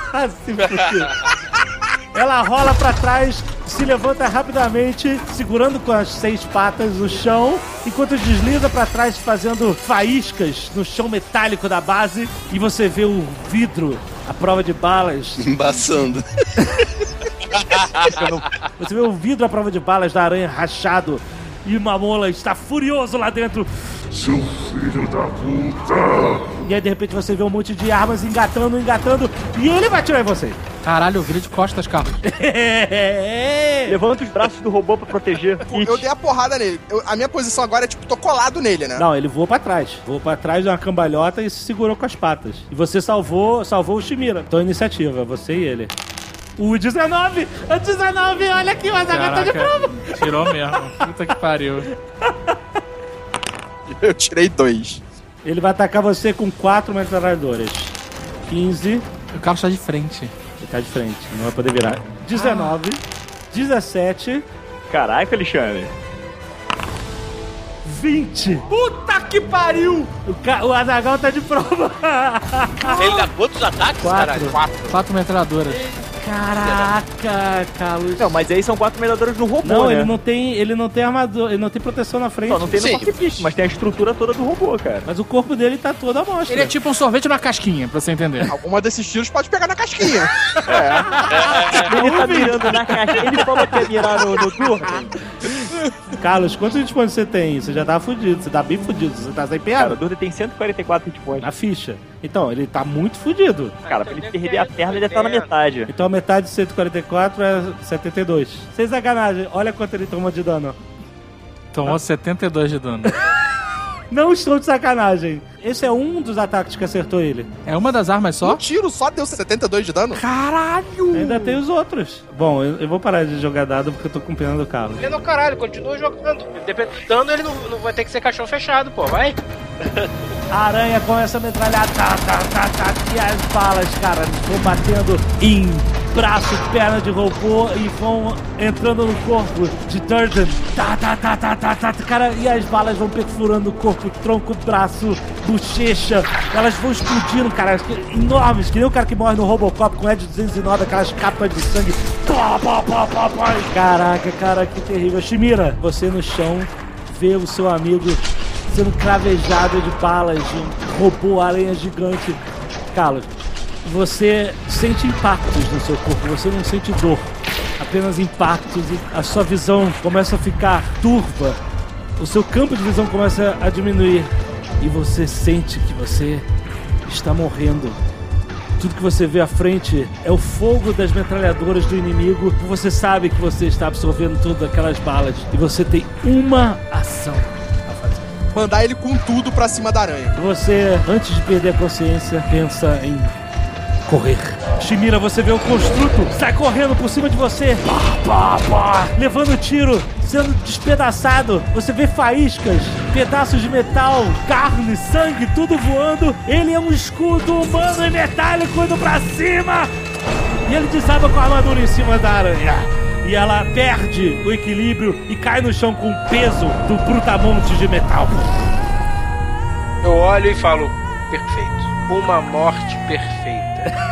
Ela rola pra trás, se levanta rapidamente, segurando com as 6 patas no chão, enquanto desliza pra trás, fazendo faíscas no chão metálico da base, e você vê o vidro, a prova de balas
embaçando.
Você vê o vidro à prova de balas da aranha rachado, e o Mamola está furioso lá dentro.
Seu filho da puta!
E aí de repente você vê um monte de armas engatando, e ele vai atirar em você.
Caralho, eu virei de costas, Carlos.
Levanta os braços do robô pra proteger.
Eu dei a porrada nele. A minha posição agora é tipo, tô colado nele, né?
Não, ele voou pra trás. Voou pra trás de uma cambalhota e se segurou com as patas. E você salvou o Shimira. Então iniciativa, você e ele. O 19! O 19! Olha aqui, o Azaghal tá de prova!
Tirou mesmo. Puta que pariu.
Eu tirei 2.
Ele vai atacar você com 4 metralhadoras. 15.
O Carlos tá de frente.
Ele tá de frente, não vai poder virar. 19. 17.
Caraca, Alexandre.
20.
Puta que pariu!
O Azaghal tá de prova.
Ele dá quantos ataques, caralho?
4 metralhadoras.
Caraca, Carlos.
Não, mas aí são 4 metralhadoras no robô,
não,
né?
ele não tem armadura, ele não tem proteção na frente.
Só não tem no cockpit, mas tem a estrutura toda do robô, cara.
Mas o corpo dele tá todo à mostra.
Ele é tipo um sorvete na casquinha, pra você entender.
Alguma desses tiros pode pegar na casquinha.
Ele tá mirando na casquinha. Ele falou que ia mirar no turno.
Carlos, quantos hit points você tem? Você já tá fudido, você tá bem fudido, você tá sem piada.
Cara, o Durden tem 144 hit points.
Na ficha. Então, ele tá muito fudido.
Cara, pra ele perder a perna, ele deve estar na metade.
Então a metade de 144 é 72. Sem sacanagem, olha quanto ele toma de dano.
Tomou 72 de dano.
Não estou de sacanagem. Esse é um dos ataques que acertou ele.
É uma das armas só?
Um tiro só deu 72 de dano?
Caralho!
Ainda tem os outros. Bom, eu vou parar de jogar dado porque eu tô com pena do Carlos.
Ele é no caralho, continua jogando. Dependendo do dano, ele não vai ter que ser caixão fechado, pô, vai.
A aranha começa a metralhar, e as balas, cara, vão batendo em braço, perna de robô e vão entrando no corpo de Durden. Cara, e as balas vão perfurando o corpo, tronco, braço, bochecha. Elas vão explodindo, cara, enormes, que nem o cara que morre no Robocop com Ed 209, aquelas capas de sangue. Caraca, cara, que terrível. Shimira, você no chão vê o seu amigo sendo cravejado de balas de um robô aranha gigante. Carlos, você sente impactos no seu corpo, você não sente dor, apenas impactos, e a sua visão começa a ficar turva, o seu campo de visão começa a diminuir e você sente que você está morrendo. Tudo que você vê à frente é o fogo das metralhadoras do inimigo. Você sabe que você está absorvendo todas aquelas balas e você tem uma ação a fazer.
Mandar ele com tudo pra cima da aranha.
Você, antes de perder a consciência, pensa em correr. Shimira, você vê o construto, sai correndo por cima de você, levando tiro, sendo despedaçado. Você vê faíscas, pedaços de metal, carne, sangue, tudo voando. Ele é um escudo humano e metálico indo pra cima. E ele desaba com a armadura em cima da aranha. E ela perde o equilíbrio e cai no chão com o peso do brutamonte de metal.
Eu olho e falo, perfeito. Uma morte perfeita.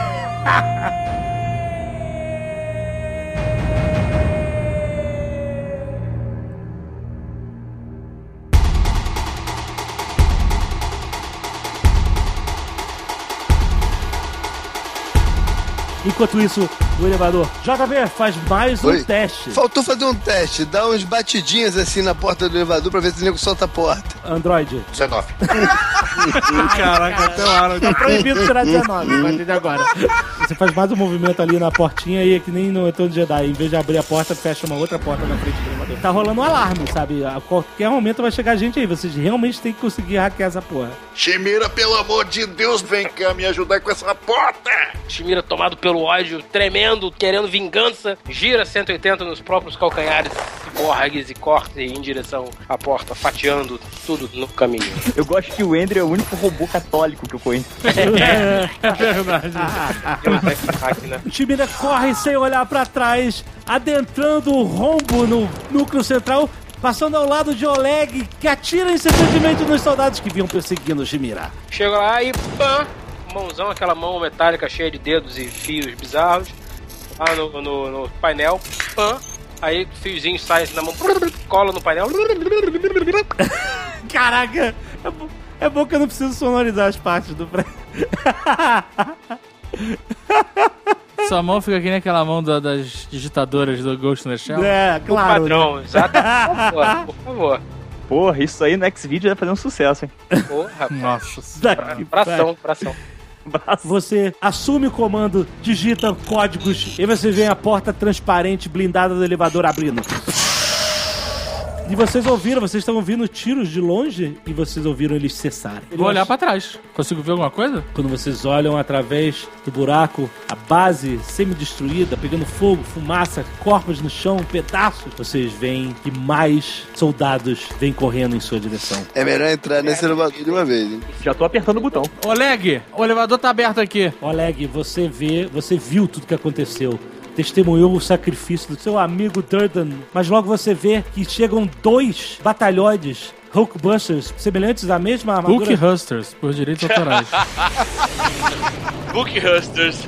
Enquanto isso, o elevador. JB, faz mais um teste.
Faltou fazer um teste. Dá uns batidinhas assim na porta do elevador pra ver se o nego solta a porta.
Android.
19.
Caraca, até lá.
Tá proibido tirar 19 a partir de agora. Você faz mais um movimento ali na portinha e é que nem no Retorno de Jedi. Em vez de abrir a porta, fecha uma outra porta na frente do elevador. Tá rolando um alarme, sabe? A qualquer momento vai chegar gente aí. Vocês realmente têm que conseguir hackear essa porra.
Shimira, pelo amor de Deus, vem cá me ajudar com essa porta!
Shimira, tomado pelo ódio, tremendo, querendo vingança, gira 180 nos próprios calcanhares, ciborgues e corta em direção à porta, fatiando tudo no caminho.
Eu gosto que o Andrew é o único robô católico que eu conheço.
É verdade.
O Shimira corre sem olhar pra trás, adentrando o rombo no núcleo central, passando ao lado de Oleg, que atira incessantemente nos soldados que vinham perseguindo o Shimira.
Chega lá e pã! Mãozão, aquela mão metálica cheia de dedos e fios bizarros. Lá no painel. Pã! Aí o fiozinho sai na mão, cola no painel.
Caraca! É bom que eu não preciso sonorizar as partes do prédio.
Sua mão fica que nem aquela mão das digitadoras do Ghost in the Shell.
É, claro.
O padrão, exato. Por favor.
Porra, isso aí no X-Video vai fazer um sucesso, hein?
Porra,
Nossa.
Pração.
Você assume o comando, digita códigos e você vê a porta transparente blindada do elevador abrindo. E vocês estão ouvindo tiros de longe e vocês ouviram eles cessarem.
Vou olhar pra trás. Consigo ver alguma coisa?
Quando vocês olham através do buraco, a base semi-destruída, pegando fogo, fumaça, corpos no chão, pedaços, vocês veem que mais soldados vêm correndo em sua direção.
É melhor entrar nesse elevador de uma vez, hein?
Já tô apertando o botão.
Oleg, o elevador tá aberto aqui.
Oleg, você viu tudo que aconteceu. Testemunhou o sacrifício do seu amigo Durden, mas logo você vê que chegam 2 batalhões Hulkbusters, semelhantes à mesma armadura.
Hulkbusters, por direitos autorais.
Hulkbusters.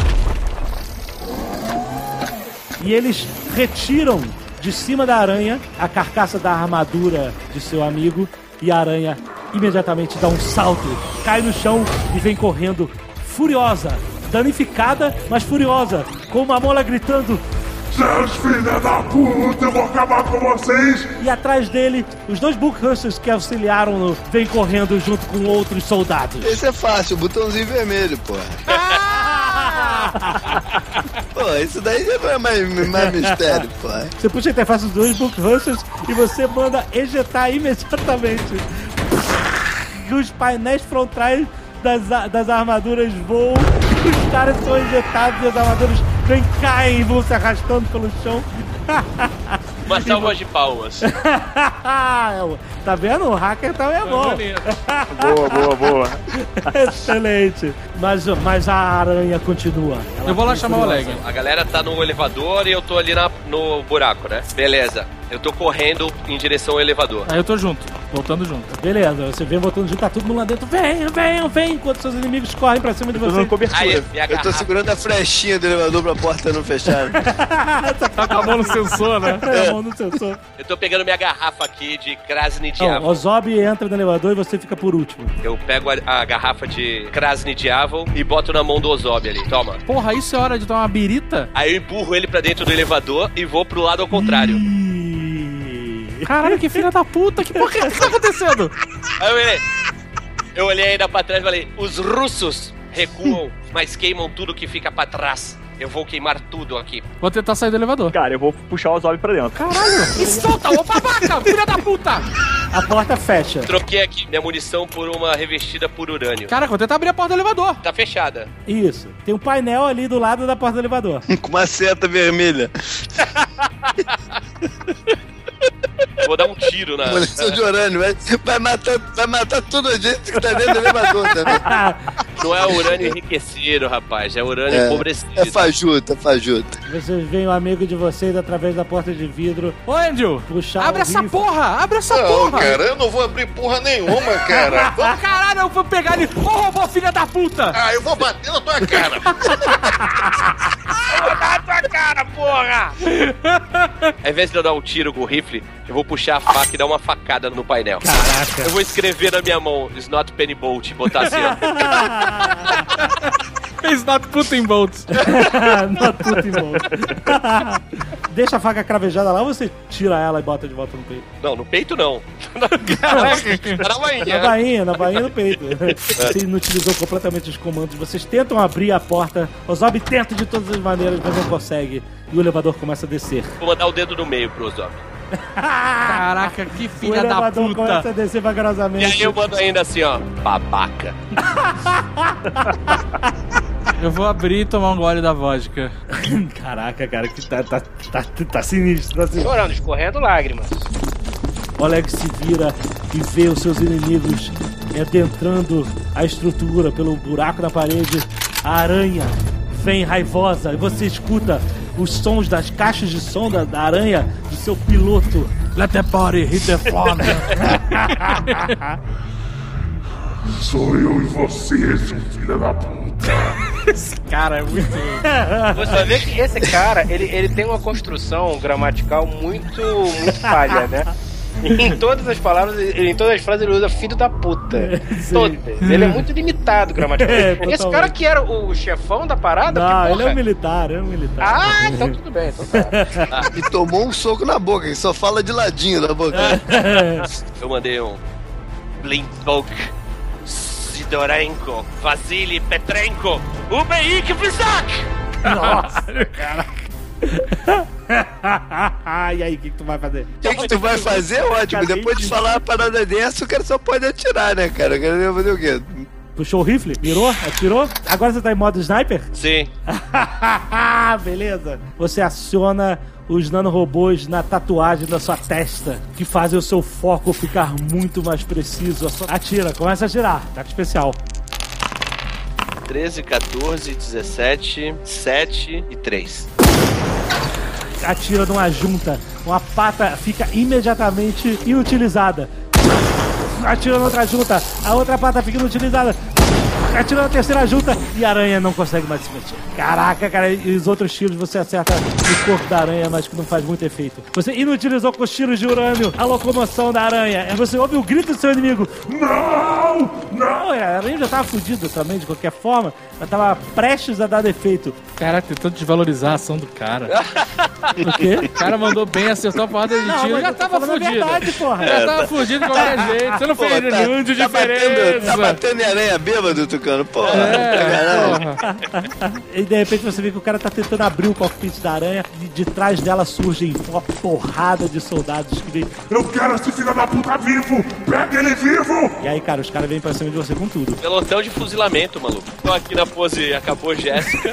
E eles retiram de cima da aranha a carcaça da armadura de seu amigo e a aranha imediatamente dá um salto, cai no chão e vem correndo furiosa. Danificada, mas furiosa, com uma mola gritando:
Seus filha da puta, eu vou acabar com vocês!
E atrás dele, os 2 Bulkhusters que auxiliaram-no vêm correndo junto com outros soldados.
Esse é fácil, o botãozinho vermelho, porra. Pô, isso daí já não é mais mistério, porra.
Você puxa a interface dos 2 Bulkhusters e você manda ejetar imediatamente. Os painéis frontais das armaduras voam, os caras são ejetados e as armaduras caem e vão se arrastando pelo chão.
Uma salva de palmas.
Tá vendo? O hacker também é bom.
Boa.
Excelente. Mas a aranha continua.
Eu vou lá chamar o Oleg.
A galera tá no elevador e eu tô ali no buraco, né? Beleza. Eu tô correndo em direção ao elevador.
Aí eu tô junto, voltando junto.
Beleza, você vem voltando junto, tá todo mundo lá dentro. Vem, enquanto seus inimigos correm pra cima de você.
Aí,
Eu tô segurando a flechinha do elevador pra porta não fechar.
Tá com a mão no sensor, né?
É, a mão no sensor.
eu tô pegando minha garrafa aqui de Krasny Diavol.
O Zob entra no elevador e você fica por último.
Eu pego a garrafa de Krasny Diavol e boto na mão do Ozob ali. Toma.
Porra, isso é hora de tomar uma birita?
Aí eu empurro ele pra dentro do elevador e vou pro lado ao contrário.
Caralho, que filha da puta, que porra que tá acontecendo?
Aí eu olhei ainda pra trás e falei, os russos recuam, mas queimam tudo que fica pra trás. Eu vou queimar tudo aqui.
Vou tentar sair do elevador.
Cara, eu vou puxar o Zob pra dentro.
Caralho, me solta, ô babaca, filha da puta!
A porta fecha.
Troquei aqui minha munição por uma revestida por urânio.
Cara, vou tentar abrir a porta do elevador.
Tá fechada.
Isso. Tem um painel ali do lado da porta do elevador.
Com uma seta vermelha.
Vou dar um tiro na...
Munição de urânio, vai matar toda a gente que tá dentro do elevador também.
Não é urânio enriquecido, rapaz. É urânio empobrecido.
É fajuta.
Vocês veem o amigo de vocês através da porta de vidro.
Ô, Andrew,
puxar
abre
o
essa
rifle.
porra, abre essa
Não,
porra.
cara, eu não vou abrir porra nenhuma, cara.
Ô, caralho, eu vou pegar ele. Ô, robô, filha da puta.
Ah, eu vou bater na tua cara.
Vou dar na tua cara, porra! Ao invés de eu dar um tiro com o rifle, eu vou puxar a faca e dar uma facada no painel.
Caraca.
Eu vou escrever na minha mão, It's not penny bolt, botar assim, ó.
It's not putting bolts.
Not putting bolts. Deixa a faca cravejada lá ou você tira ela e bota de volta no peito?
Não, no peito não. Na bainha.
Na bainha no peito. Você inutilizou completamente os comandos. Vocês tentam abrir a porta. Ozob tenta de todas as maneiras, mas não consegue. E o elevador começa a descer.
Vou mandar o dedo no meio pro Ozob.
Caraca, que filha da
O elevador
puta.
começa a descer vagarosamente.
E aí eu mando ainda assim, ó. Babaca.
Eu vou abrir e tomar um gole da vodka.
Caraca, cara, que tá sinistro.
Chorando, escorrendo lágrimas.
O Alex se vira e vê os seus inimigos adentrando a estrutura pelo buraco na parede. A aranha vem raivosa e você escuta os sons das caixas de som da aranha do seu piloto.
Let the body hit the floor.
Sou eu e você, seu filho da puta.
Esse cara é muito...
Você vê que esse cara, ele tem uma construção gramatical muito falha, né? Em todas as palavras, em todas as frases ele usa filho da puta. Todas. Ele é muito limitado gramaticalmente. Esse cara que era o chefão da parada?
Não, ele é um militar,
Ah, então tudo bem, então tá.
E tomou um soco na boca, ele só fala de ladinho da boca.
Eu mandei um Blintok, Sidorenko, Vasily Petrenko, Ubeik Vizak!
Nossa, caraca. E aí, o que tu vai fazer?
O que tu vai fazer? Ótimo. Depois de falar uma parada dessa, o cara só pode atirar, né, cara? O cara vai fazer o quê?
Puxou o rifle? Mirou? Atirou? Agora você tá em modo sniper?
Sim.
Beleza. Você aciona os nanorobôs na tatuagem da sua testa, que fazem o seu foco ficar muito mais preciso. Atira, começa a atirar. Ataque especial.
13, 14, 17, 7 e 3.
Atira numa junta. Uma pata fica imediatamente inutilizada. Atira na outra junta. A outra pata fica inutilizada. Atira na terceira junta e a aranha não consegue mais se mexer. Caraca, cara, e os outros tiros você acerta no corpo da aranha, mas que não faz muito efeito. Você inutilizou com os tiros de urânio a locomoção da aranha. Você ouve o grito do seu inimigo. Não! Não! A aranha já tava fodida também, de qualquer forma. Ela tava prestes a dar defeito.
Caraca, tentando desvalorizar a ação do cara.
O quê?
O cara mandou bem, acertou a porrada de tiro, já tava fudido.
Verdade, porra.
Já tava fudido de qualquer jeito. Você não fez nenhum de diferença.
Tá batendo em aranha bêbado, Tucano. Porra.
Porra.
E de repente você vê que o cara tá tentando abrir o cockpit da aranha e de trás dela surgem uma porrada de soldados que vem.
Eu quero esse filho da puta vivo! Pega ele vivo!
E aí, cara, os caras vêm pra cima de você com tudo.
Pelotão de fuzilamento, maluco. Tô aqui na pose Acabou Jéssica.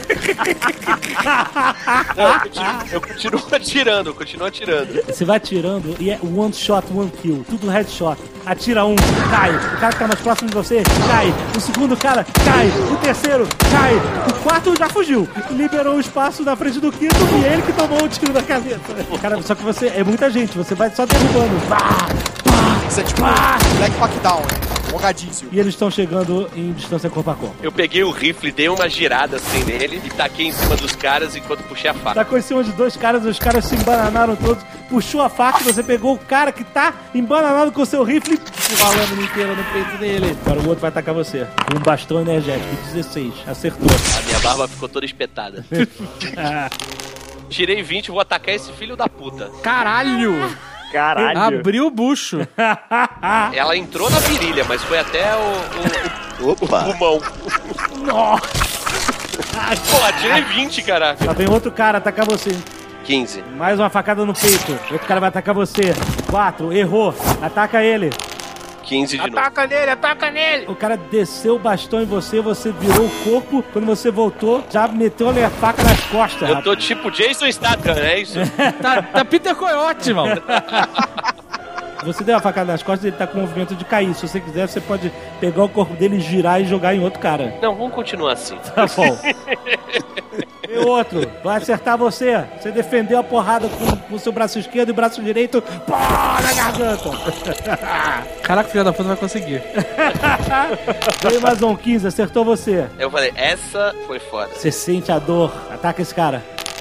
Não, eu continuo atirando.
Você vai atirando e é one shot, one kill. Tudo headshot. Atira um, cai. O cara que tá mais próximo de você, cai. O segundo cara, cai. O terceiro, cai. O quarto já fugiu. Liberou o espaço na frente do quinto e ele que tomou um tiro na cabeça. Cara, só que você... É muita gente. Você vai só derrubando.
Isso é tipo Black Pack Down, morgadíssimo.
E eles estão chegando em distância corpo a corpo.
Eu peguei o rifle, dei uma girada assim nele e taquei em cima dos caras enquanto puxei a faca.
Tacou em cima de dois caras, os caras se embananaram todos. Puxou a faca e você pegou o cara que tá embananado com o seu rifle e uma lâmina inteira no peito dele. Agora o outro vai atacar você. Com um bastão energético. 16. Acertou.
A minha barba ficou toda espetada. Tirei 20 e vou atacar esse filho da puta.
Caralho!
Caralho.
Abriu o bucho.
Ela entrou na virilha, mas foi até o pulmão.
Nossa!
Pô, tirei 20, caraca.
Lá vem outro cara atacar você.
15.
Mais uma facada no peito. Outro cara vai atacar você. 4. Errou. Ataca ele.
15 de novo.
Ataca nele!
O cara desceu o bastão em você, você virou o corpo. Quando você voltou, já meteu-lhe a faca nas costas.
Eu tô tipo Jason Statham, é isso?
Tá Peter Coyote, mano.
Você deu uma facada nas costas e ele tá com o movimento de cair. Se você quiser, você pode pegar o corpo dele, girar e jogar em outro cara.
Não, vamos continuar assim.
Tá bom. E o outro vai acertar você. Você defendeu a porrada com o seu braço esquerdo e o braço direito. Pô, na garganta.
Caraca, filha da puta vai conseguir.
Veio mais um 15, acertou você.
Eu falei, essa foi foda.
Você sente a dor. Ataca esse cara.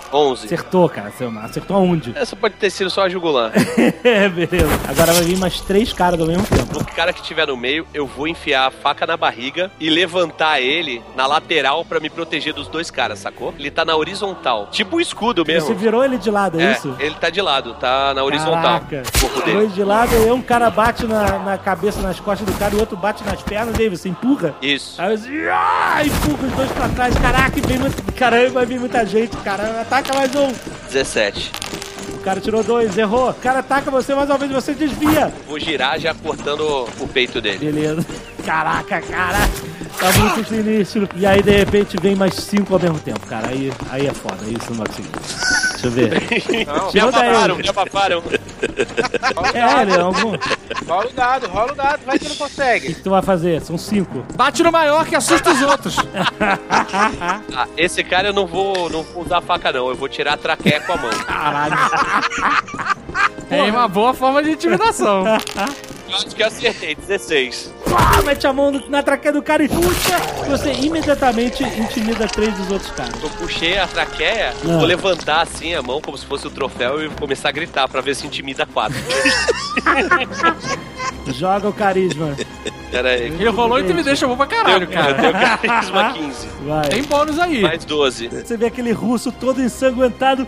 11.
Acertou, cara. Acertou aonde?
Essa pode ter sido só a jugular.
Beleza. Agora vai vir mais 3 caras ao mesmo tempo.
O cara que tiver no meio, eu vou enfiar a faca na barriga e levantar ele na lateral pra me proteger dos 2 caras, sacou? Ele tá na horizontal. Tipo um escudo mesmo.
Você virou ele de lado, é isso?
Ele tá de lado, tá na horizontal.
Caraca.
O corpo dele.
Dois de lado, aí um cara bate na cabeça, nas costas do cara, e o outro bate nas pernas, e aí você empurra.
Isso.
Aí você empurra os 2 pra trás. Caraca, caramba, vai vir muita gente, cara. Ataca mais um.
17.
O cara tirou 2, errou. O cara ataca você mais uma vez, você desvia.
Vou girar já cortando o peito dele.
Beleza. Caraca, cara. Tá muito sinistro. E aí, de repente, vem mais 5 ao mesmo tempo, cara. Aí é foda. Aí você não vai conseguir. Deixa eu ver.
Me abafaram.
Algum.
Rola o dado, vai que não consegue.
O que tu vai fazer? São 5.
Bate no maior que assusta os outros.
Esse cara eu não vou usar a faca, não. Eu vou tirar a traqueia com a mão.
Caralho.
Tem uma boa forma de intimidação.
Eu acho que eu acertei, 16.
Mete a mão na traqueia do cara e puxa. Você imediatamente intimida 3 dos outros caras.
Eu puxei a traqueia, vou levantar assim a mão como se fosse o troféu e começar a gritar pra ver se intimida 4.
Joga o carisma.
Pera aí.
Ele rolou e tu me deixa bom pra caralho, cara.
Eu tenho carisma 15.
Vai.
Tem bônus aí.
Mais 12.
Você vê aquele russo todo ensanguentado,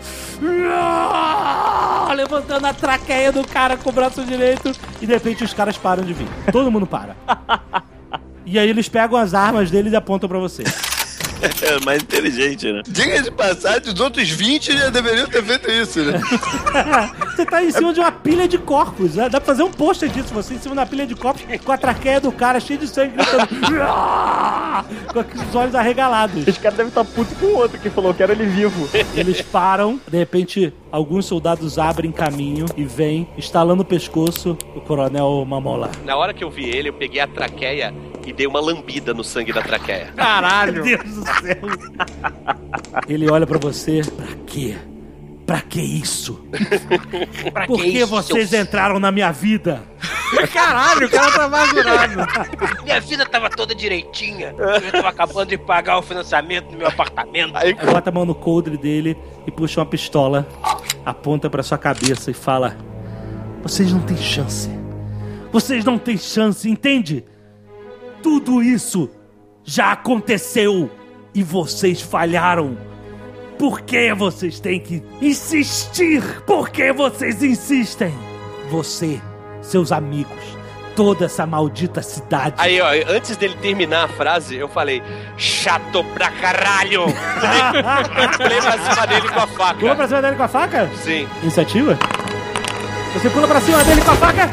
levantando a traqueia do cara com o braço direito, e de repente os caras param de vir. Todo mundo para. E aí eles pegam as armas deles e apontam pra você.
É mais inteligente, né? Diga de passagem, os outros 20 já deveriam ter feito isso, né?
Você tá em cima de uma pilha de corpos. Dá pra fazer um pôster disso, você em cima da pilha de corpos, com a traqueia do cara cheia de sangue, gritando, com os olhos arregalados.
Esse cara deve estar puto com o outro que falou que era ele vivo.
Eles param, de repente, alguns soldados abrem caminho e vêm, estalando o pescoço, o coronel Mamola.
Na hora que eu vi ele, eu peguei a traqueia e dei uma lambida no sangue da traqueia.
Caralho!
Meu Deus do céu! Ele olha pra você, pra quê? Pra que isso? Por que vocês entraram na minha vida?
Caralho, o cara tá amargurado.
Minha vida tava toda direitinha. Eu tava acabando de pagar o financiamento do meu apartamento.
Aí bota a mão no coldre dele e puxa uma pistola, aponta pra sua cabeça e fala: vocês não têm chance. Vocês não têm chance, entende? Tudo isso já aconteceu e vocês falharam. Por que vocês têm que insistir? Por que vocês insistem? Você, seus amigos, toda essa maldita cidade.
Aí, ó, antes dele terminar a frase, eu falei: chato pra caralho! Pulei pra cima dele com a faca.
Pula pra cima dele com a faca?
Sim.
Iniciativa? Você pula pra cima dele com a faca?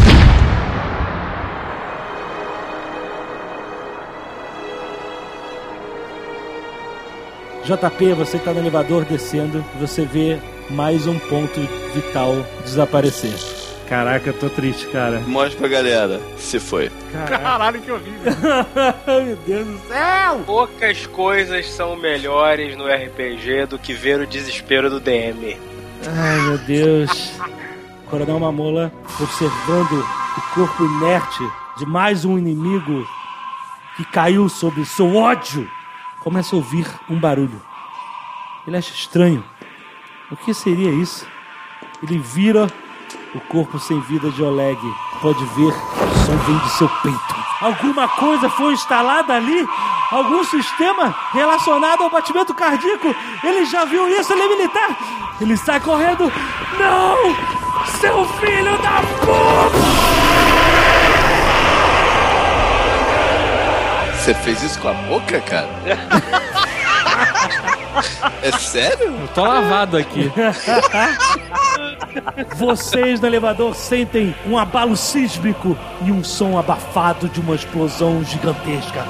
JP, você tá no elevador descendo e você vê mais um ponto vital desaparecer. Caraca, eu tô triste, cara.
Mostra pra galera se foi.
Caralho, que horrível.
Meu Deus do céu!
Poucas coisas são melhores no RPG do que ver o desespero do DM.
Ai, meu Deus. Coronel Mamola, observando o corpo inerte de mais um inimigo que caiu sob seu ódio, começa a ouvir um barulho. Ele acha estranho. O que seria isso? Ele vira o corpo sem vida de Oleg. Pode ver que o som vem de seu peito. Alguma coisa foi instalada ali? Algum sistema relacionado ao batimento cardíaco? Ele já viu isso? Ele é militar? Ele sai correndo. Não! Seu filho da puta!
Você fez isso com a boca, cara? É sério?
Eu tô lavado aqui.
Vocês no elevador sentem um abalo sísmico e um som abafado de uma explosão gigantesca.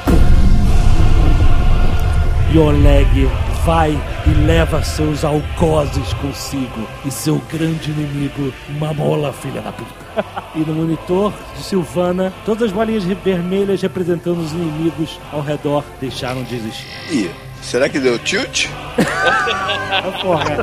E Oleg vai e leva seus algozes consigo e seu grande inimigo, Mamola, filha da puta. E no monitor de Silvana, todas as bolinhas vermelhas representando os inimigos ao redor deixaram de existir.
Ih, será que deu tilt?
Porra.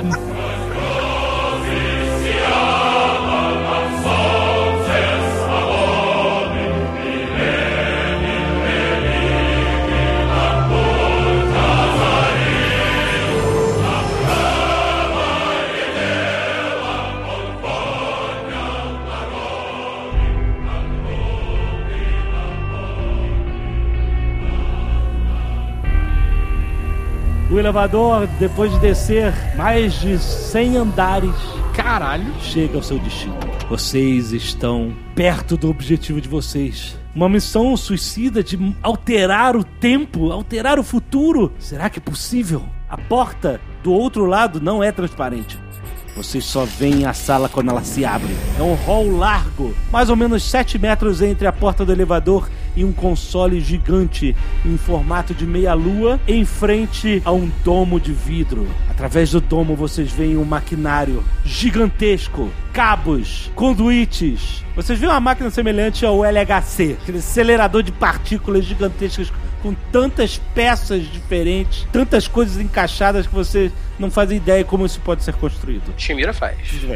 elevador, depois de descer mais de 100 andares,
Caralho.
chega ao seu destino. Vocês estão perto do objetivo de vocês. Uma missão suicida de alterar o tempo, alterar o futuro. Será que é possível? A porta do outro lado não é transparente. Vocês só veem a sala quando ela se abre. É um hall largo, mais ou menos 7 metros entre a porta do elevador e um console gigante em formato de meia-lua em frente a um domo de vidro. Através do domo vocês veem um maquinário gigantesco, cabos, conduítes. Vocês veem uma máquina semelhante ao LHC, aquele acelerador de partículas gigantescas com tantas peças diferentes, tantas coisas encaixadas que vocês não fazem ideia como isso pode ser construído.
Shimira faz.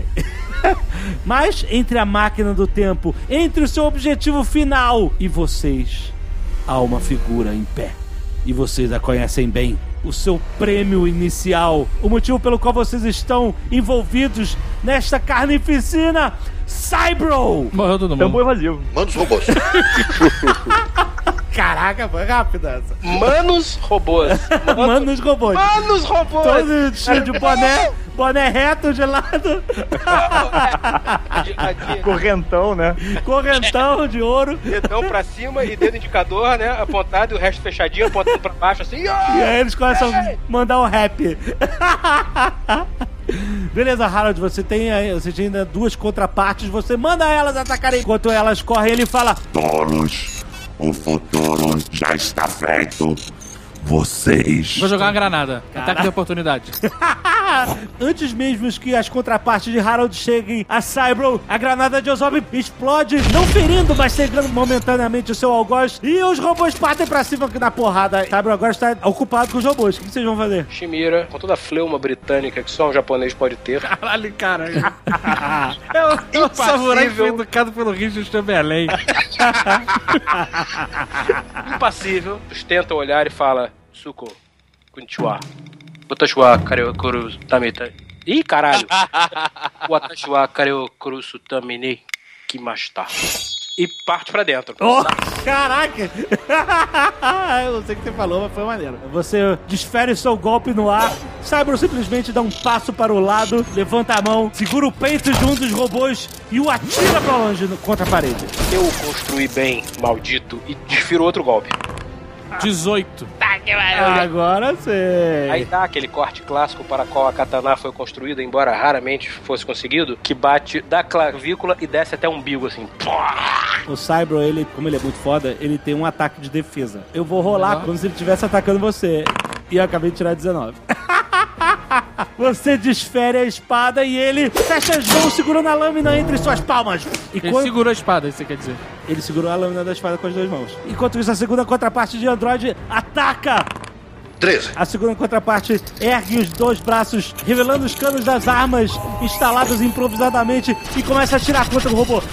Mas entre a máquina do tempo, entre o seu objetivo final e vocês, há uma figura em pé. E vocês a conhecem bem. O seu prêmio inicial, o motivo pelo qual vocês estão envolvidos nesta carnificina, Cybro!
Morreu todo mundo.
Tambor evasivo.
Manda os robôs.
Caraca, foi rápido essa.
Manos robôs.
Manos robôs.
Manos robôs.
Todo cheio de boné reto de lado.
Correntão, né?
Correntão de ouro.
Dedão pra cima e dedo indicador, né? Apontado e o resto fechadinho, apontando pra baixo assim.
E aí eles começam a mandar um rap. Beleza, Harold, você tem ainda 2 contrapartes. Você manda elas atacarem. Enquanto elas correm, ele fala:
Tolos, o futuro já está feito. Vocês...
Vou jogar uma granada. Ataque de oportunidade.
Antes mesmo que as contrapartes de Harold cheguem a Cybro, a granada de Ozob explode, não ferindo, mas cegando momentaneamente o seu algoz. E os robôs partem pra cima na porrada. Cybro agora está ocupado com os robôs. O que vocês vão fazer?
Shimira, com toda a fleuma britânica que só um japonês pode ter.
Caralho, cara. É o samurai que foi educado pelo Richard Chamberlain.
Impassível, sustenta o olhar e fala: Suko, konnichiwa. Watashi wa kare o kurusu tamita. Ih, caralho. Watashi wa kare o kurusu tamine kimashita. E parte pra dentro.
Oh, caraca! Eu não sei o que você falou, mas foi maneiro. Você desfere o seu golpe no ar. Cybro simplesmente dá um passo para o lado, levanta a mão, segura o peito de um dos robôs e o atira pra longe contra a parede.
Eu o construí bem, maldito, e desfiro outro golpe.
18.
Agora sei.
Aí dá aquele corte clássico para qual a katana foi construída, embora raramente fosse conseguido, que bate da clavícula e desce até o umbigo, assim.
O Cybro, ele, como ele é muito foda, ele tem um ataque de defesa. Eu vou rolar como se ele estivesse atacando você. E eu acabei de tirar 19. Você desfere a espada e ele fecha as mãos segurando a lâmina entre suas palmas.
Ele segurou a espada, isso quer dizer.
Ele segurou a lâmina da espada com as 2 mãos. Enquanto isso, a segunda contraparte de Android ataca.
13.
A segunda contraparte ergue os 2 braços, revelando os canos das armas instalados improvisadamente e começa a atirar contra o robô.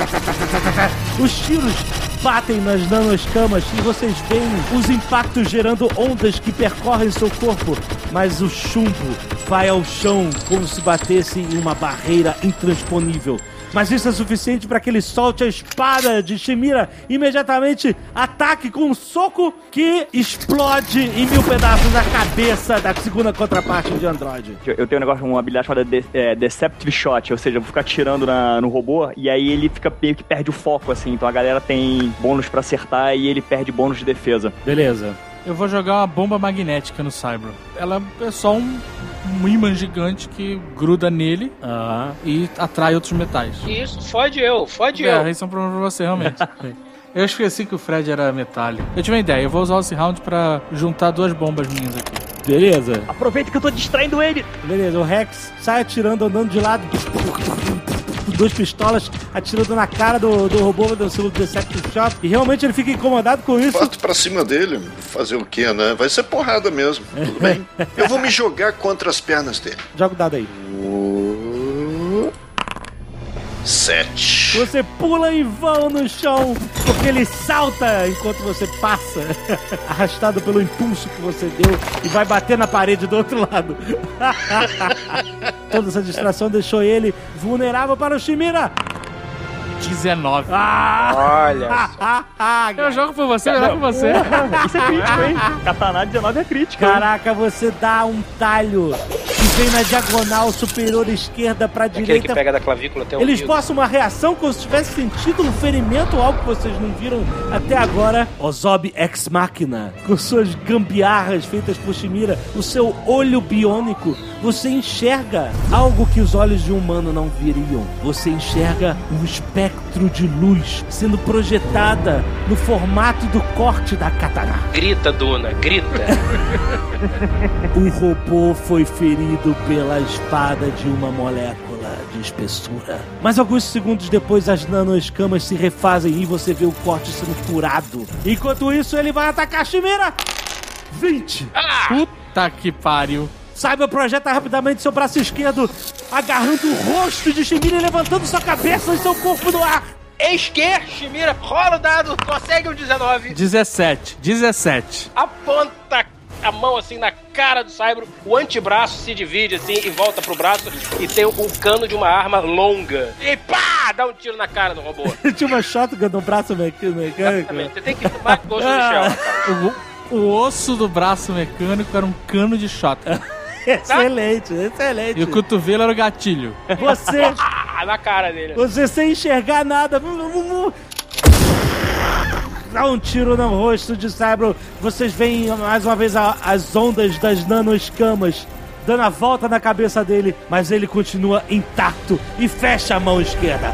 Os tiros batem nas nanoescamas e vocês veem os impactos gerando ondas que percorrem seu corpo, mas o chumbo vai ao chão como se batesse em uma barreira intransponível. Mas isso é suficiente para que ele solte a espada de Shimira e imediatamente ataque com um soco que explode em 1000 pedaços a cabeça da segunda contraparte de Android.
Eu tenho um negócio, uma habilidade chamada Deceptive Shot, ou seja, eu vou ficar atirando no robô e aí ele fica meio que perde o foco, assim. Então a galera tem bônus pra acertar e ele perde bônus de defesa.
Beleza.
Eu vou jogar uma bomba magnética no Cybro. Ela é só um ímã gigante que gruda nele e atrai outros metais.
Isso, fode eu.
Isso é um problema pra você, realmente. Eu esqueci que o Fred era metálico. Eu tive uma ideia, eu vou usar esse round pra juntar 2 bombas minhas aqui.
Beleza.
Aproveita que eu tô distraindo ele.
Beleza, o Rex sai atirando, andando de lado. 2 pistolas atirando na cara do robô do seu Deceptive Shot. E realmente ele fica incomodado com isso.
Parto pra cima dele. Fazer o quê, né? Vai ser porrada mesmo. Tudo bem. Eu vou me jogar contra as pernas dele.
Joga o dado aí.
7.
Você pula em vão no chão, porque ele salta enquanto você passa, arrastado pelo impulso que você deu, e vai bater na parede do outro lado. Toda essa distração deixou ele vulnerável para o Shimira.
19.
Olha só.
Eu jogo por você, melhor que você.
Isso é crítico, hein? Katana 19 é crítico.
Caraca, você dá um talho que vem na diagonal superior esquerda pra
Aquele
direita.
que pega da clavícula até o
Eles
umbigo.
postam uma reação como se tivesse sentido um ferimento ou algo que vocês não viram até agora. Ozob Ex Machina, com suas gambiarras feitas por Chimera, o seu olho biônico, você enxerga algo que os olhos de um humano não viriam. Você enxerga um espectro de luz sendo projetada no formato do corte da katana.
Grita, Duna, grita.
O robô foi ferido pela espada de uma molécula de espessura. Mas alguns segundos depois, as nanoescamas se refazem e você vê o corte sendo curado. Enquanto isso, ele vai atacar a Chimera. 20.
Puta que pariu.
Cyber projeta rapidamente seu braço esquerdo, agarrando o rosto de Chimera e levantando sua cabeça e seu corpo no ar.
Eis que, Chimera, rola o dado, consegue um 19.
17.
Aponta a mão assim na cara do Cybro, o antebraço se divide assim e volta pro braço e tem um cano de uma arma longa. E pá! Dá um tiro na cara do robô.
Tinha uma shotgun no braço mecânico.
Exatamente. Você tem que tomar gosto do Michel.
O osso do braço mecânico era um cano de shotgun.
Excelente, excelente.
E o cotovelo era o gatilho.
Você...
na cara dele.
Você sem enxergar nada. Dá um tiro no rosto de Cybro. Vocês veem mais uma vez as ondas das nanoescamas dando a volta na cabeça dele, mas ele continua intacto e fecha a mão esquerda.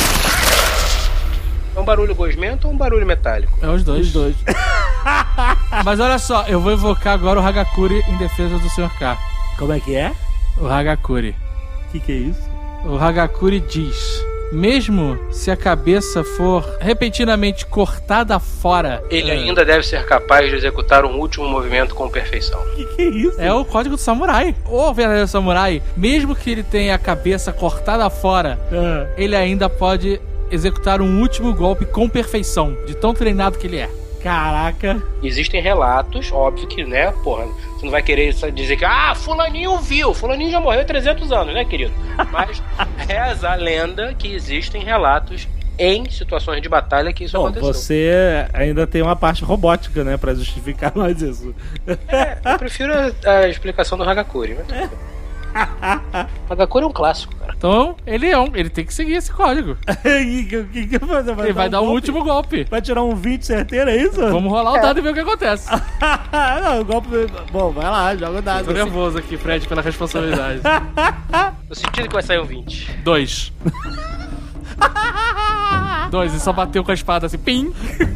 É um barulho gosmento ou um barulho metálico?
É os dois. Mas olha só, eu vou invocar agora o Hagakure em defesa do Sr. K.
Como é que é?
O Hagakure.
O que é isso?
O Hagakure diz: mesmo se a cabeça for repentinamente cortada fora,
Ele ainda deve ser capaz de executar um último movimento com perfeição.
O que é isso?
É o código do samurai. O verdadeiro samurai, mesmo que ele tenha a cabeça cortada fora, ele ainda pode executar um último golpe com perfeição, de tão treinado que ele é.
Caraca.
Existem relatos, óbvio que, né, porra, você não vai querer dizer que, fulaninho viu, fulaninho já morreu há 300 anos, né, querido? Mas reza a lenda que existem relatos em situações de batalha que isso aconteceu.
Você ainda tem uma parte robótica, né, pra justificar mais isso.
Eu prefiro a explicação do Hagakure, né? Hagakure é um clássico, cara.
Então, ele tem que seguir esse código.
que fazer?
Ele vai dar um último golpe.
Vai tirar um 20 certeiro, é isso?
Vamos rolar o dado e ver o que acontece.
Não, o golpe... Bom, vai lá, joga o dado.
Tô nervoso aqui, Fred, pela responsabilidade.
No sentido que vai sair um 20.
2. 2, ele só bateu com a espada assim, pim!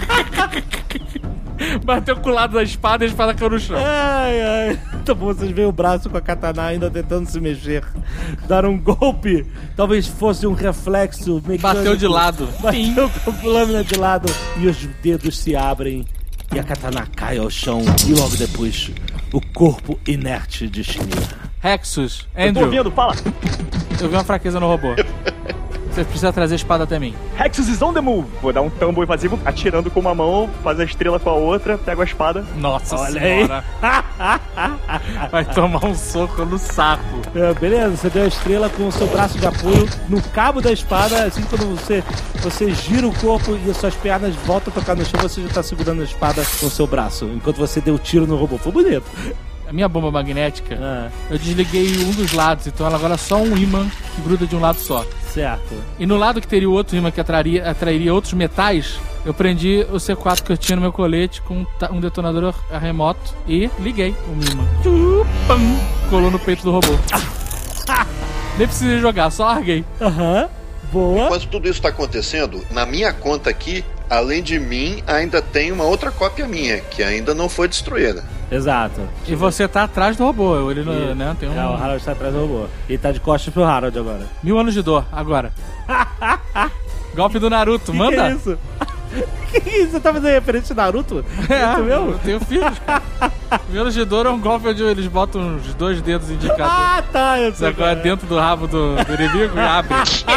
Bateu com o lado da espada e a espada caiu no chão.
Ai. Tá bom, vocês veem o braço com a katana ainda tentando se mexer. Dar um golpe. Talvez fosse um reflexo mecânico.
Bateu de lado.
Bateu com a lâmina de lado. E os dedos se abrem. E a katana cai ao chão. E logo depois, o corpo inerte de Chimera.
Rexus, Andrew.
Eu tô ouvindo, fala.
Eu vi uma fraqueza no robô. Você precisa trazer a espada até mim.
Rexus is on the move. Vou dar um tambo invasivo, atirando com uma mão, faz a estrela com a outra, pego a espada.
Nossa
Olha
senhora. Vai tomar um soco no saco.
Beleza, você deu a estrela com o seu braço de apoio no cabo da espada. Assim, quando você gira o corpo e as suas pernas voltam a tocar no chão, você já tá segurando a espada com o seu braço, enquanto você deu o tiro no robô. Foi bonito.
A minha bomba magnética, eu desliguei um dos lados, então ela agora é só um ímã que gruda de um lado só.
Certo.
E no lado que teria o outro ímã que atrairia outros metais, eu prendi o C4 que eu tinha no meu colete com um detonador remoto e liguei o ímã. Colou no peito do robô. Nem precisei jogar, só larguei.
Boa.
Enquanto tudo isso tá acontecendo, na minha conta aqui, além de mim, ainda tem uma outra cópia minha, que ainda não foi destruída.
Exato.
E você tá atrás do robô, ele não, né, tem um...
o Harold tá atrás do robô. Ele tá de costas pro Harold agora.
1000 anos de dor, agora. Golpe do Naruto, manda.
Que é isso? Que isso? Você tá fazendo referência de Naruto?
Eu tenho filhos, cara. 1000 anos de dor é um golpe onde eles botam os 2 dedos indicados.
Tá, eu sei.
Agora dentro do rabo do inimigo e abre.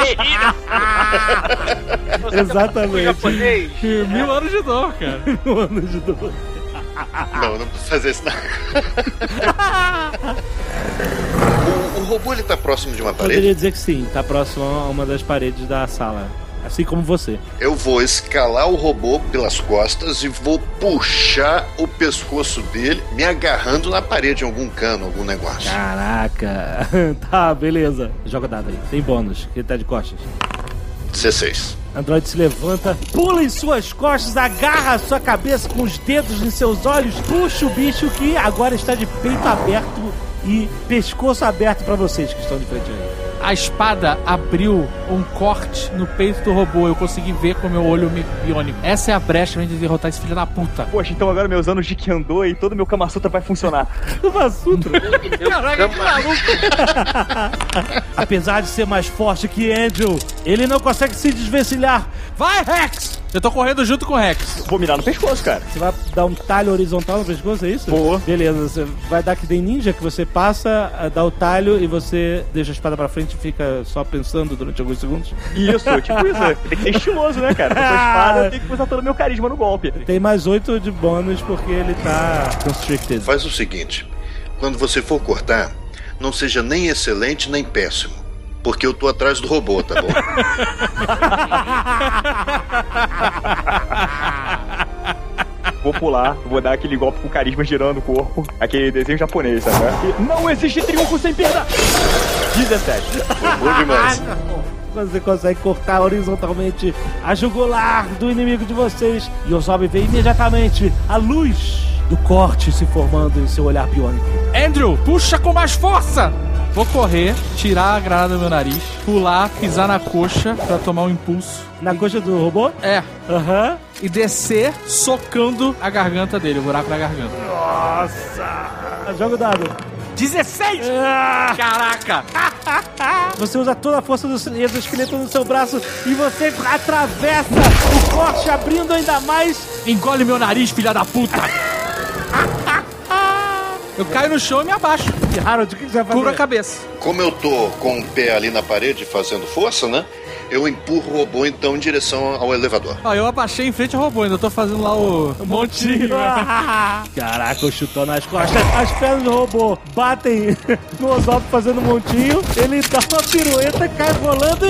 Exatamente.
Japonês.
1000 anos de dor, cara.
1000 anos de dor.
Não precisa fazer isso não. O robô, ele tá próximo de uma parede?
Poderia dizer que sim, tá próximo a uma das paredes da sala. assim como você.
Eu vou escalar o robô pelas costas e vou puxar o pescoço dele, me agarrando na parede, em algum cano, algum negócio.
Caraca. Tá, beleza. Joga dado aí. Tem bônus, que ele tá de costas.
16.
Android se levanta, pula em suas costas, agarra a sua cabeça com os dedos em seus olhos, puxa o bicho que agora está de peito aberto e pescoço aberto pra vocês que estão de frente aí.
A espada abriu um corte no peito do robô. Eu consegui ver com o meu olho biônico. Essa é a brecha pra gente derrotar esse filho da puta.
Poxa, então agora meus anos de Kendo e todo meu Kama Sutra vai funcionar.
Kama Sutra? Caraca, que maluco! Apesar de ser mais forte que Andrew, ele não consegue se desvencilhar. Vai, Rex!
Eu tô correndo junto com o Rex.
Vou mirar no pescoço, cara.
Você vai dar um talho horizontal no pescoço, é isso?
Vou.
Beleza, você vai dar que nem ninja, que você passa, dá o talho e você deixa a espada pra frente e fica só pensando durante alguns segundos.
Isso, tipo isso. Tem que ser estiloso, né, cara? Com a espada eu tenho que usar todo o meu carisma no golpe.
Tem mais 8 de bônus porque ele tá constricted.
Faz o seguinte, quando você for cortar, não seja nem excelente nem péssimo. Porque eu tô atrás do robô, tá bom?
Vou pular, vou dar aquele golpe com carisma girando o corpo. Aquele desenho japonês, sabe? E não existe triunfo sem perda! 17.
Bom demais.
Você consegue cortar horizontalmente a jugular do inimigo de vocês. E Ozob vê imediatamente a luz do corte se formando em seu olhar biônico.
Andrew, puxa com mais força! Vou correr, tirar a granada do meu nariz, pular, pisar na coxa pra tomar um impulso.
Na coxa do robô?
É.
Aham.
E descer socando a garganta dele, o buraco na garganta.
Nossa! Joga o dado.
16! Caraca!
Você usa toda a força do exoesqueleto no seu braço e você atravessa o corte, abrindo ainda mais.
Engole meu nariz, filha da puta! Eu caio no chão e me abaixo.
E Harold, o que você vai fazer?
Cubro a cabeça.
Como eu tô com o pé ali na parede fazendo força, né? Eu empurro o robô então em direção ao elevador.
Ó, eu abaixei em frente ao robô, ainda tô fazendo lá o montinho.
Caraca, o chutão nas costas. As pernas do robô batem no Ozob fazendo montinho. Ele dá uma pirueta, cai rolando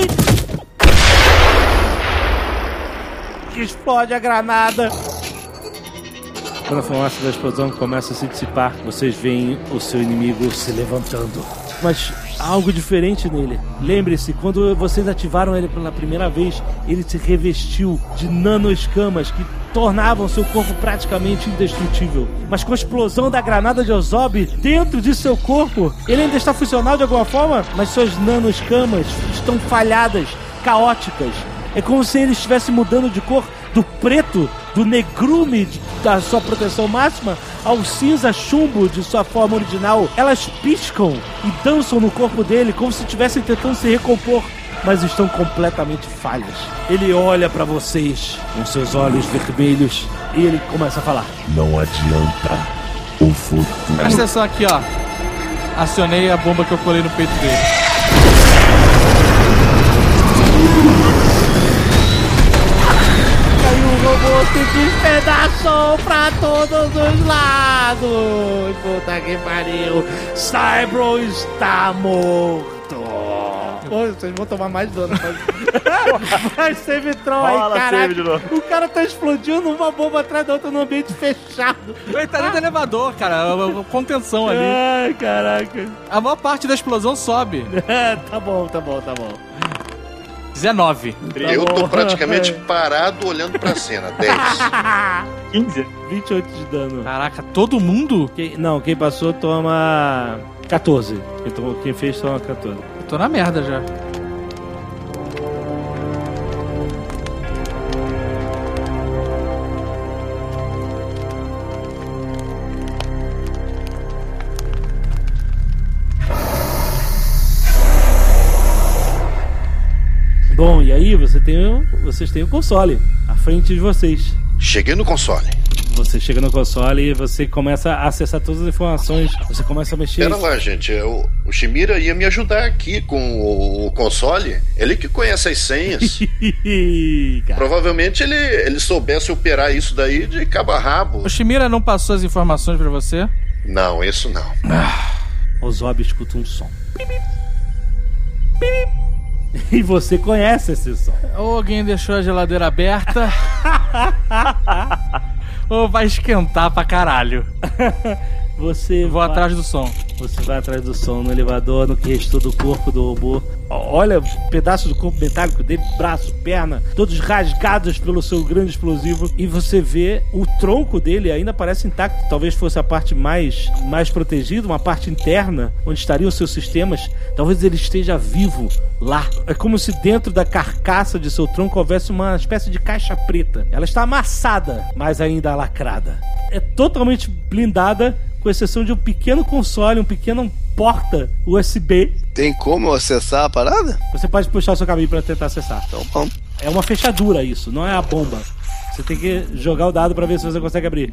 e explode a granada. Quando a fumaça da explosão começa a se dissipar, vocês veem o seu inimigo se levantando. Mas há algo diferente nele. Lembre-se, quando vocês ativaram ele pela primeira vez, ele se revestiu de nanoescamas que tornavam seu corpo praticamente indestrutível. Mas com a explosão da granada de Ozob dentro de seu corpo, ele ainda está funcional de alguma forma, mas suas nanoescamas estão falhadas, caóticas. É como se ele estivesse mudando de cor do preto, do negrume da sua proteção máxima, ao cinza chumbo de sua forma original. Elas piscam e dançam no corpo dele como se estivessem tentando se recompor, mas estão completamente falhas. Ele olha pra vocês com seus olhos vermelhos e ele começa a falar:
não adianta o futuro.
Presta atenção aqui, ó. Acionei a bomba que eu colei no peito dele.
O robô se despedaçou pra todos os lados. Puta que pariu. Cybro está morto. Pô, vocês vão tomar mais dano. Mas save throw aí, caralho. O cara tá explodindo uma bomba atrás da outra no ambiente fechado.
Ele tá dentro do elevador, cara. Contenção ali.
Ai, caraca.
A maior parte da explosão sobe.
Tá bom.
19.
Eu tô praticamente parado olhando pra cena. 10.
15.
28 de dano.
Caraca, todo mundo?
Quem passou toma 14. Quem fez toma 14.
Eu tô na merda já.
Bom, e aí vocês têm o console à frente de vocês.
Cheguei no console.
Você chega no console e você começa a acessar todas as informações. Você começa a mexer.
Pera lá, gente. O Shimira ia me ajudar aqui com o console. Ele que conhece as senhas. Provavelmente ele soubesse operar isso daí de cabo a rabo.
O Shimira não passou as informações pra você?
Não, isso não.
Ozob escuta um som. E você conhece esse som.
Ou alguém deixou a geladeira aberta, ou vai esquentar pra caralho. Vou atrás do som.
Você vai atrás do som no elevador, no que restou do corpo do robô. Olha pedaços do corpo metálico dele, braço, perna, todos rasgados pelo seu grande explosivo. E você vê o tronco dele ainda parece intacto. Talvez fosse a parte mais protegida, uma parte interna, onde estariam os seus sistemas. Talvez ele esteja vivo lá. É como se dentro da carcaça de seu tronco houvesse uma espécie de caixa preta. Ela está amassada, mas ainda lacrada. É totalmente blindada, com exceção de um pequeno console, um pequeno porta USB.
Tem como acessar a parada?
Você pode puxar o seu caminho para tentar acessar.
Então vamos.
É uma fechadura isso, não é a bomba. Você tem que jogar o dado para ver se você consegue abrir.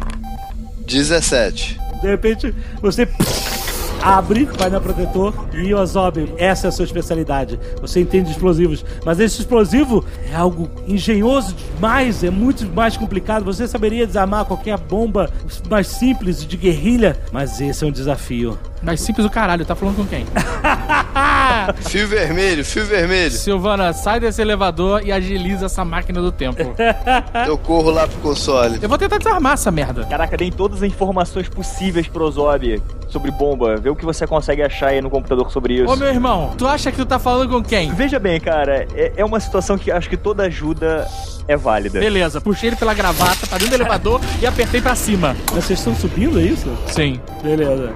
17.
De repente, você abre, vai no protetor e Ozob, essa é a sua especialidade. Você entende de explosivos, mas esse explosivo é algo engenhoso demais, é muito mais complicado. Você saberia desarmar qualquer bomba mais simples de guerrilha, mas esse é um desafio.
Mais simples do caralho, tá falando com quem?
Fio vermelho, fio vermelho.
Silvana, sai desse elevador e agiliza essa máquina do tempo.
Eu corro lá pro console.
Eu vou tentar desarmar essa merda.
Caraca, dei todas as informações possíveis pro Ozob sobre bomba. Vê o que você consegue achar aí no computador sobre isso.
Ô, meu irmão, tu acha que tu tá falando com quem?
Veja bem, cara, é uma situação que acho que toda ajuda é válida.
Beleza, puxei ele pela gravata pra dentro do elevador e apertei pra cima.
Mas vocês estão subindo, é isso?
Sim.
Beleza.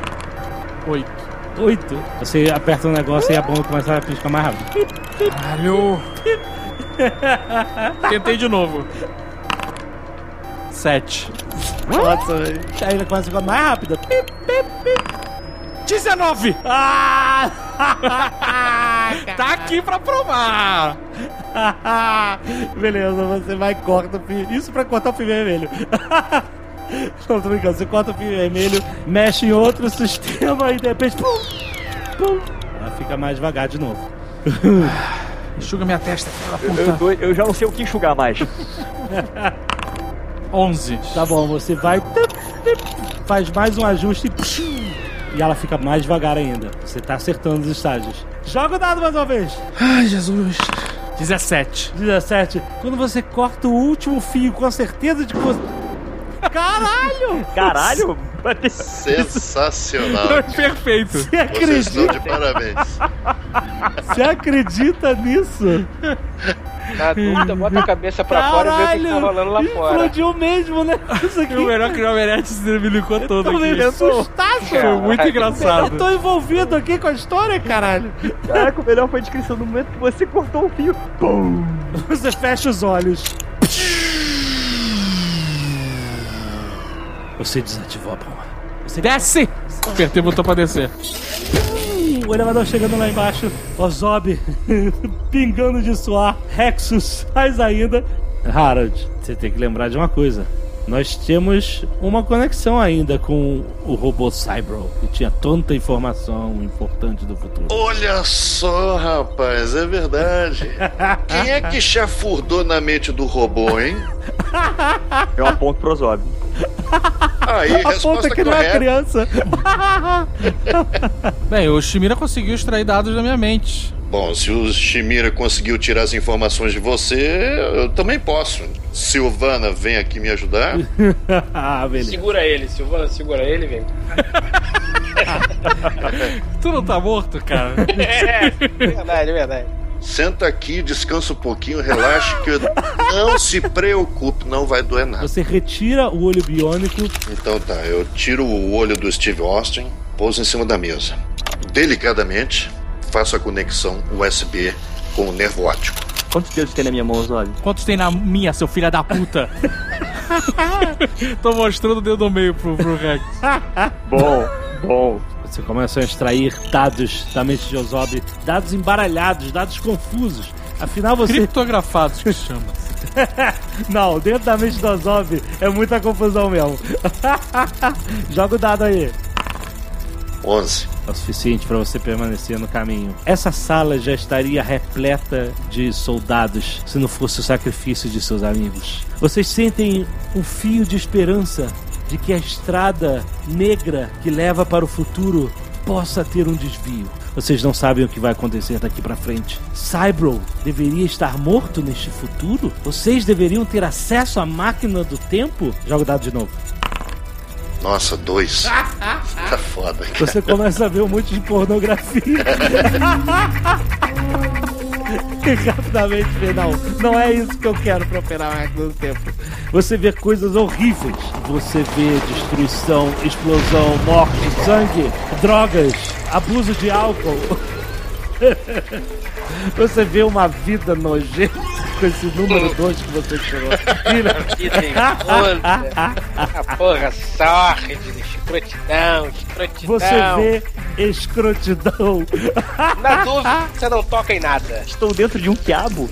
8. Você aperta um negócio e a bomba começa a piscar mais rápido.
Caralho. Tentei de novo. 7.
Nossa, velho. Aí começa a ficar mais rápida.
19!
Ah!
Tá aqui pra provar!
Beleza, você vai e corta o fio. Isso pra cortar o fio vermelho. Não, tô brincando. Você corta o fio vermelho, mexe em outro sistema e de repente... Pum, pum, ela fica mais devagar de novo.
Enxuga minha testa, filha da puta.
Eu já não sei o que enxugar mais.
11.
Tá bom, você vai... Faz mais um ajuste e ela fica mais devagar ainda. Você tá acertando os estágios. Joga o dado mais uma vez.
Ai, Jesus. 17.
Quando você corta o último fio com a certeza de que você... Caralho!
Caralho?
Sensacional.
Perfeito.
Você
Vocês estão
acredita?
de parabéns.
Você acredita nisso?
Na dúvida, bota a cabeça pra fora e vê o que tá rolando lá fora.
Explodiu mesmo, né? Isso aqui.
O melhor que o Almerete se milicou todo
Tô
aqui.
meio assustado.
Foi muito engraçado.
Eu tô envolvido aqui com a história, caralho.
Caraca, o melhor foi a descrição do momento que você cortou o fio. Pum!
Você fecha os olhos. Você desativou a bomba. Você
desce! Apertei o botão pra descer.
O elevador chegando lá embaixo. Ozob pingando de suor. Rexus mais ainda. Harold, você tem que lembrar de uma coisa. Nós temos uma conexão ainda com o robô Cybro, que tinha tanta informação importante do futuro.
Olha só, rapaz, é verdade. Quem é que chafurdou na mente do robô, hein?
Eu aponto pro Ozob.
Aí, resposta
que não é
correta.
criança.
Bem, o Shimira conseguiu extrair dados da minha mente.
Bom, se o Shimira conseguiu tirar as informações de você, eu também posso. Silvana, vem aqui me ajudar.
Beleza.
Segura ele, Silvana, segura ele, vem.
Tu não tá morto, cara?
Verdade.
Senta aqui, descansa um pouquinho, relaxe, que não se preocupe, não vai doer nada.
Você retira o olho biônico.
Então tá, eu tiro o olho do Steve Austin, pouso em cima da mesa. Delicadamente, faço a conexão USB com o nervo óptico.
Quantos dedos tem na minha mão, Ozob?
Quantos tem na minha, seu filho da puta? Tô mostrando o dedo do meio pro Rex.
Bom.
Você começa a extrair dados da mente de Ozob, dados embaralhados, dados confusos. Afinal você...
Criptografados que chama.
Não, dentro da mente do Ozob é muita confusão mesmo. Joga o dado aí.
11.
É o suficiente para você permanecer no caminho. Essa sala já estaria repleta de soldados se não fosse o sacrifício de seus amigos. Vocês sentem um fio de esperança de que a estrada negra que leva para o futuro possa ter um desvio. Vocês não sabem o que vai acontecer daqui pra frente. Cybro deveria estar morto neste futuro? Vocês deveriam ter acesso à máquina do tempo? Joga o dado de novo.
Nossa, 2. Tá foda, cara.
Você começa a ver um monte de pornografia. E rapidamente vê, não é isso que eu quero pra operar a máquina do tempo. Você vê coisas horríveis. Você vê destruição, explosão, morte, sangue, drogas, abuso de álcool. Você vê uma vida nojenta com esse número 2 que você tirou.
Vida imunda. A porra sórdida, escrotidão.
Você vê escrotidão.
Na dúvida, você não toca em nada.
Estou dentro de um quiabo.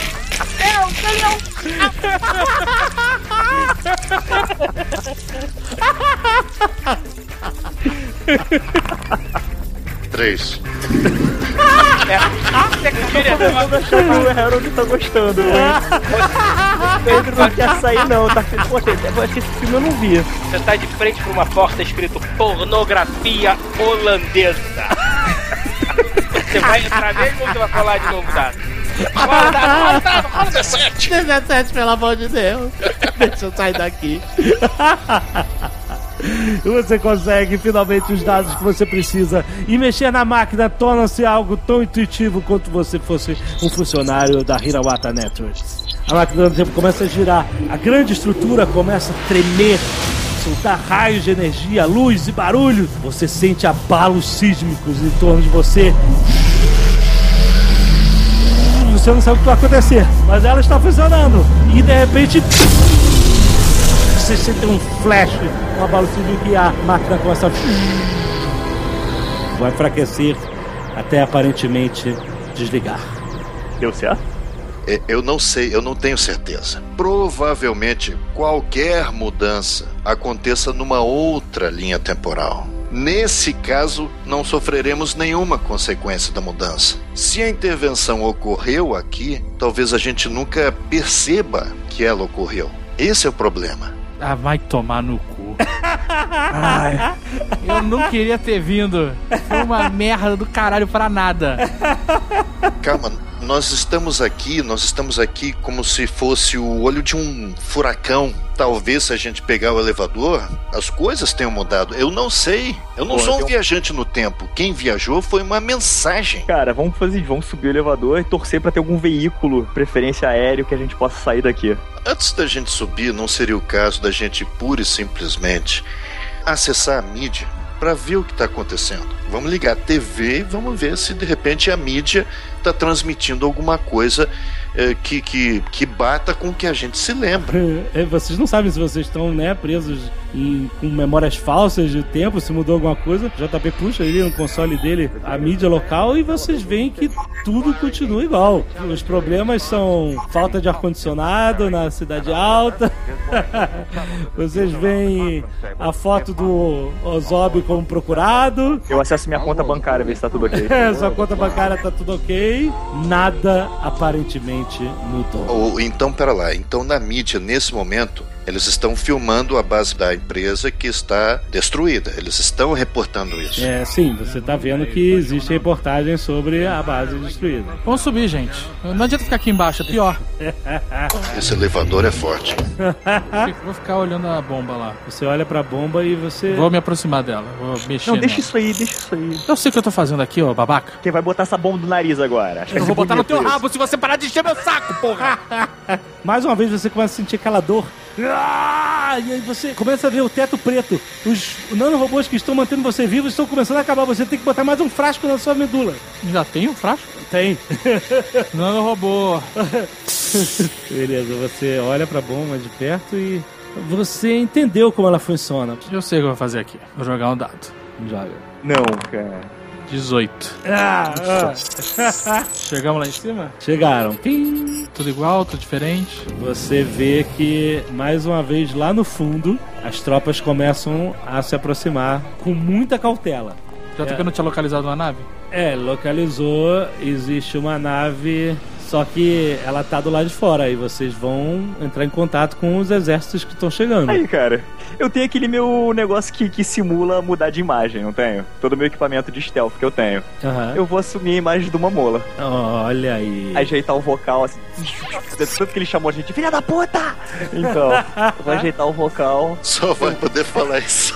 Três.
O Harold tá gostando, o Pedro não quer sair não, tá? Poxa, eu acho que esse filme eu não vi.
Você tá de frente pra uma porta escrito pornografia holandesa. Você vai entrar mesmo ou você vai falar de novo dado? Rola 17!
17, pelo amor de Deus. Deixa eu sair daqui. Você consegue finalmente os dados que você precisa e mexer na máquina torna-se algo tão intuitivo quanto você fosse um funcionário da Hirawata Networks. A máquina do tempo começa a girar, a grande estrutura começa a tremer, soltar raios de energia, luz e barulho. Você sente abalos sísmicos em torno de você. Você não sabe o que vai acontecer, mas ela está funcionando e de repente você sente um flash, uma bala sísmica e a máquina começa a... vai enfraquecer até aparentemente desligar.
Deu certo?
Eu não sei, eu não tenho certeza. Provavelmente qualquer mudança aconteça numa outra linha temporal. Nesse caso, não sofreremos nenhuma consequência da mudança. Se a intervenção ocorreu aqui, talvez a gente nunca perceba que ela ocorreu. Esse é o problema.
Ah, vai tomar no cu. Ai, eu não queria ter vindo. Foi uma merda do caralho pra nada.
Calma, nós estamos aqui como se fosse o olho de um furacão. Talvez se a gente pegar o elevador, as coisas tenham mudado. Eu não sei. Eu não sou um viajante no tempo. Quem viajou foi uma mensagem.
Cara, vamos subir o elevador e torcer pra ter algum veículo, preferência aéreo, que a gente possa sair daqui.
Antes da gente subir, não seria o caso da gente pura e simplesmente acessar a mídia para ver o que está acontecendo. Vamos ligar a TV e vamos ver se de repente a mídia está transmitindo alguma coisa que bata com o que a gente se lembra.
Vocês não sabem se vocês estão, né, presos com memórias falsas de tempo, se mudou alguma coisa. O JP puxa ali no console dele a mídia local e vocês veem que tudo continua igual. Os problemas são falta de ar-condicionado na cidade alta. Vocês veem a foto do Ozob como procurado.
Eu acesso minha conta bancária, ver se tá tudo ok.
Sua conta bancária tá tudo ok. Nada aparentemente mudou.
Então, pera lá. Então, na mídia, nesse momento, eles estão filmando a base da empresa que está destruída. Eles estão reportando isso.
Sim, você tá vendo que existe reportagem sobre a base destruída.
Vamos subir, gente. Não adianta ficar aqui embaixo, é pior.
Esse elevador é forte.
Vou ficar olhando a bomba lá.
Você olha pra bomba e você...
Vou me aproximar dela, vou mexer.
Não, deixa isso aí.
Eu sei o que eu tô fazendo aqui, ó, babaca.
Quem vai botar essa bomba no nariz agora?
Eu vou botar no teu rabo se você parar de encher meu saco, porra!
Mais uma vez você começa a sentir aquela dor. E aí você começa a ver o teto preto. Os nanorobôs que estão mantendo você vivo estão começando a acabar. Você tem que botar mais um frasco na sua medula.
Já tem um frasco?
Tem.
Nanorobô.
Beleza, você olha pra bomba de perto e você entendeu como ela funciona.
Eu sei o que eu vou fazer aqui. Vou jogar um dado.
Joga.
Não, cara.
18. Chegamos lá em cima?
Chegaram.
Tudo igual, tudo diferente.
Você vê que, mais uma vez, lá no fundo, as tropas começam a se aproximar com muita cautela.
Já que eu não tinha localizado uma nave?
Localizou. Existe uma nave Só que ela tá do lado de fora. Aí vocês vão entrar em contato com os exércitos que estão chegando.
Aí, cara, eu tenho aquele meu negócio que simula mudar de imagem, não tenho? Todo o meu equipamento de stealth que eu tenho. Eu vou assumir a imagem de uma mola.
Olha aí.
Ajeitar o vocal, assim. Tanto que ele chamou a gente de filha da puta! Então, eu vou ajeitar o vocal.
Só vai poder falar isso.